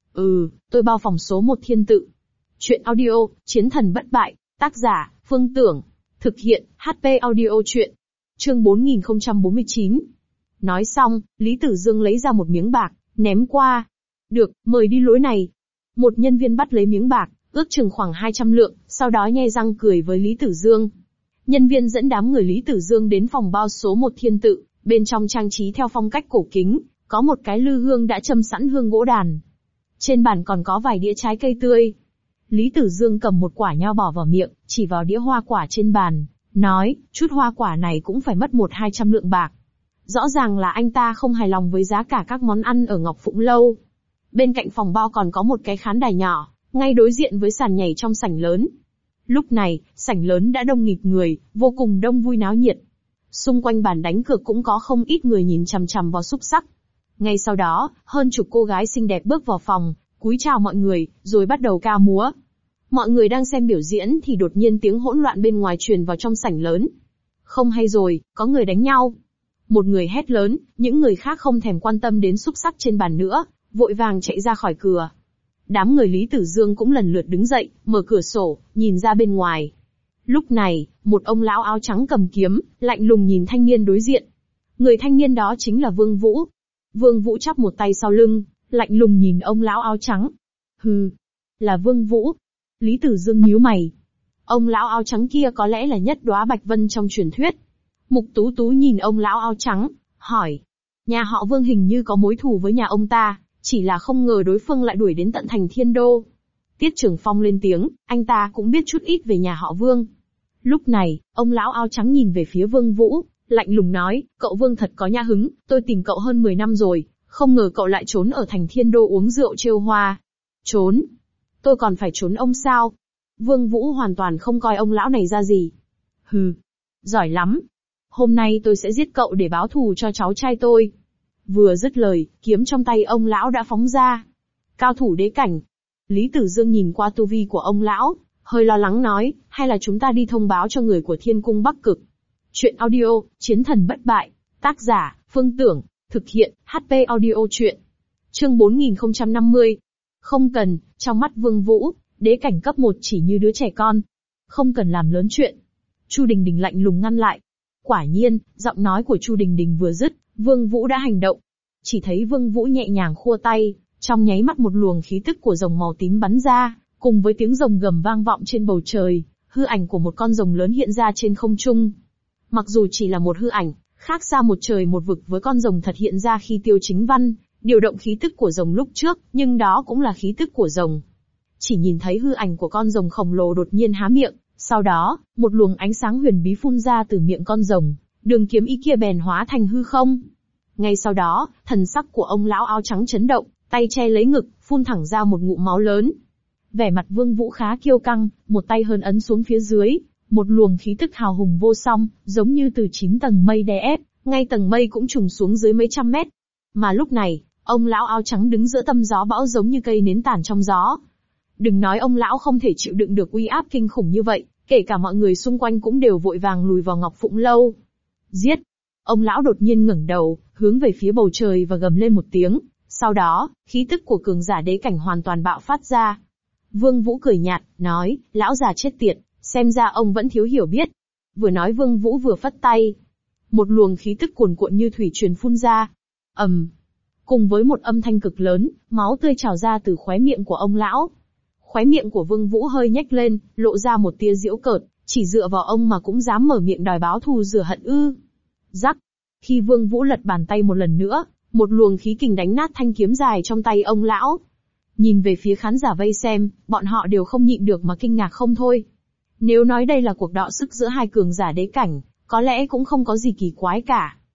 Tôi bao phòng số 1 Thiên Tự. Chuyện audio, Chiến thần bất bại, tác giả, Phương Tưởng. Thực hiện, HP Audio Chuyện. Chương 4049. Nói xong, Lý Tử Dương lấy ra một miếng bạc, ném qua. Được, mời đi lối này. Một nhân viên bắt lấy miếng bạc, ước chừng khoảng 200 lượng, sau đó nhe răng cười với Lý Tử Dương. Nhân viên dẫn đám người Lý Tử Dương đến phòng bao số 1 Thiên Tự, bên trong trang trí theo phong cách cổ kính, có một cái lư hương đã châm sẵn hương gỗ đàn. Trên bàn còn có vài đĩa trái cây tươi. Lý Tử Dương cầm một quả nho bỏ vào miệng, chỉ vào đĩa hoa quả trên bàn, nói, chút hoa quả này cũng phải mất 100-200 lượng bạc. Rõ ràng là anh ta không hài lòng với giá cả các món ăn ở Ngọc Phụng Lâu. Bên cạnh phòng bao còn có một cái khán đài nhỏ, ngay đối diện với sàn nhảy trong sảnh lớn. Lúc này, sảnh lớn đã đông nghịt người, vô cùng đông vui náo nhiệt. Xung quanh bàn đánh cược cũng có không ít người nhìn chằm chằm vào xúc sắc. Ngay sau đó, hơn chục cô gái xinh đẹp bước vào phòng, cúi chào mọi người, rồi bắt đầu ca múa. Mọi người đang xem biểu diễn thì đột nhiên tiếng hỗn loạn bên ngoài truyền vào trong sảnh lớn. Không hay rồi, có người đánh nhau. Một người hét lớn, những người khác không thèm quan tâm đến xúc sắc trên bàn nữa, vội vàng chạy ra khỏi cửa. Đám người Lý Tử Dương cũng lần lượt đứng dậy, mở cửa sổ, nhìn ra bên ngoài. Lúc này, một ông lão áo trắng cầm kiếm, lạnh lùng nhìn thanh niên đối diện. Người thanh niên đó chính là Vương Vũ. Vương Vũ chắp một tay sau lưng, lạnh lùng nhìn ông lão áo trắng. Hừ, là Vương Vũ. Lý Tử Dương nhíu mày. Ông lão áo trắng kia có lẽ là nhất đóa bạch vân trong truyền thuyết. Mục Tú Tú nhìn ông lão áo trắng, hỏi. Nhà họ Vương hình như có mối thù với nhà ông ta, chỉ là không ngờ đối phương lại đuổi đến tận thành Thiên Đô. Tiết Trường Phong lên tiếng, anh ta cũng biết chút ít về nhà họ Vương. Lúc này, ông lão áo trắng nhìn về phía Vương Vũ, lạnh lùng nói, cậu Vương thật có nhã hứng, tôi tìm cậu hơn 10 năm rồi, không ngờ cậu lại trốn ở thành Thiên Đô uống rượu trêu hoa. Trốn? Tôi còn phải trốn ông sao? Vương Vũ hoàn toàn không coi ông lão này ra gì. Hừ, giỏi lắm. Hôm nay tôi sẽ giết cậu để báo thù cho cháu trai tôi. Vừa dứt lời, kiếm trong tay ông lão đã phóng ra. Cao thủ đế cảnh. Lý Tử Dương nhìn qua tu vi của ông lão, hơi lo lắng nói, hay là chúng ta đi thông báo cho người của Thiên Cung Bắc Cực. Chuyện audio, Chiến thần bất bại. Tác giả, Phương Tưởng, thực hiện, HP Audio Truyện. Chương 4050. Không cần, trong mắt Vương Vũ, đế cảnh cấp 1 chỉ như đứa trẻ con. Không cần làm lớn chuyện. Chu Đình Đình lạnh lùng ngăn lại. Quả nhiên, giọng nói của Chu Đình Đình vừa dứt, Vương Vũ đã hành động. Chỉ thấy Vương Vũ nhẹ nhàng khua tay, trong nháy mắt một luồng khí tức của rồng màu tím bắn ra, cùng với tiếng rồng gầm vang vọng trên bầu trời, hư ảnh của một con rồng lớn hiện ra trên không trung. Mặc dù chỉ là một hư ảnh, khác xa một trời một vực với con rồng thật hiện ra khi Tiêu Chính Văn điều động khí tức của rồng lúc trước, nhưng đó cũng là khí tức của rồng. Chỉ nhìn thấy hư ảnh của con rồng khổng lồ đột nhiên há miệng, sau đó, một luồng ánh sáng huyền bí phun ra từ miệng con rồng, đường kiếm ý kia bèn hóa thành hư không. Ngay sau đó, thần sắc của ông lão áo trắng chấn động, tay che lấy ngực, phun thẳng ra một ngụm máu lớn. Vẻ mặt Vương Vũ khá kiêu căng, một tay hờn ấn xuống phía dưới, một luồng khí tức hào hùng vô song, giống như từ 9 tầng mây đè ép, ngay tầng mây cũng trùng xuống dưới mấy trăm mét. Mà lúc này, ông lão áo trắng đứng giữa tâm gió bão giống như cây nến tàn trong gió. Đừng nói ông lão không thể chịu đựng được uy áp kinh khủng như vậy, kể cả mọi người xung quanh cũng đều vội vàng lùi vào Ngọc Phụng Lâu. Giết! Ông lão đột nhiên ngẩng đầu, hướng về phía bầu trời và gầm lên một tiếng. Sau đó, khí tức của cường giả đế cảnh hoàn toàn bạo phát ra. Vương Vũ cười nhạt, nói, lão già chết tiệt, xem ra ông vẫn thiếu hiểu biết. Vừa nói Vương Vũ vừa phất tay. Một luồng khí tức cuồn cuộn như thủy truyền phun ra. Cùng với một âm thanh cực lớn, máu tươi trào ra từ khóe miệng của ông lão. Khóe miệng của Vương Vũ hơi nhếch lên, lộ ra một tia giễu cợt, chỉ dựa vào ông mà cũng dám mở miệng đòi báo thù rửa hận ư. Rắc. Khi Vương Vũ lật bàn tay một lần nữa, một luồng khí kình đánh nát thanh kiếm dài trong tay ông lão. Nhìn về phía khán giả vây xem, bọn họ đều không nhịn được mà kinh ngạc không thôi. Nếu nói đây là cuộc đọ sức giữa hai cường giả đế cảnh, có lẽ cũng không có gì kỳ quái cả.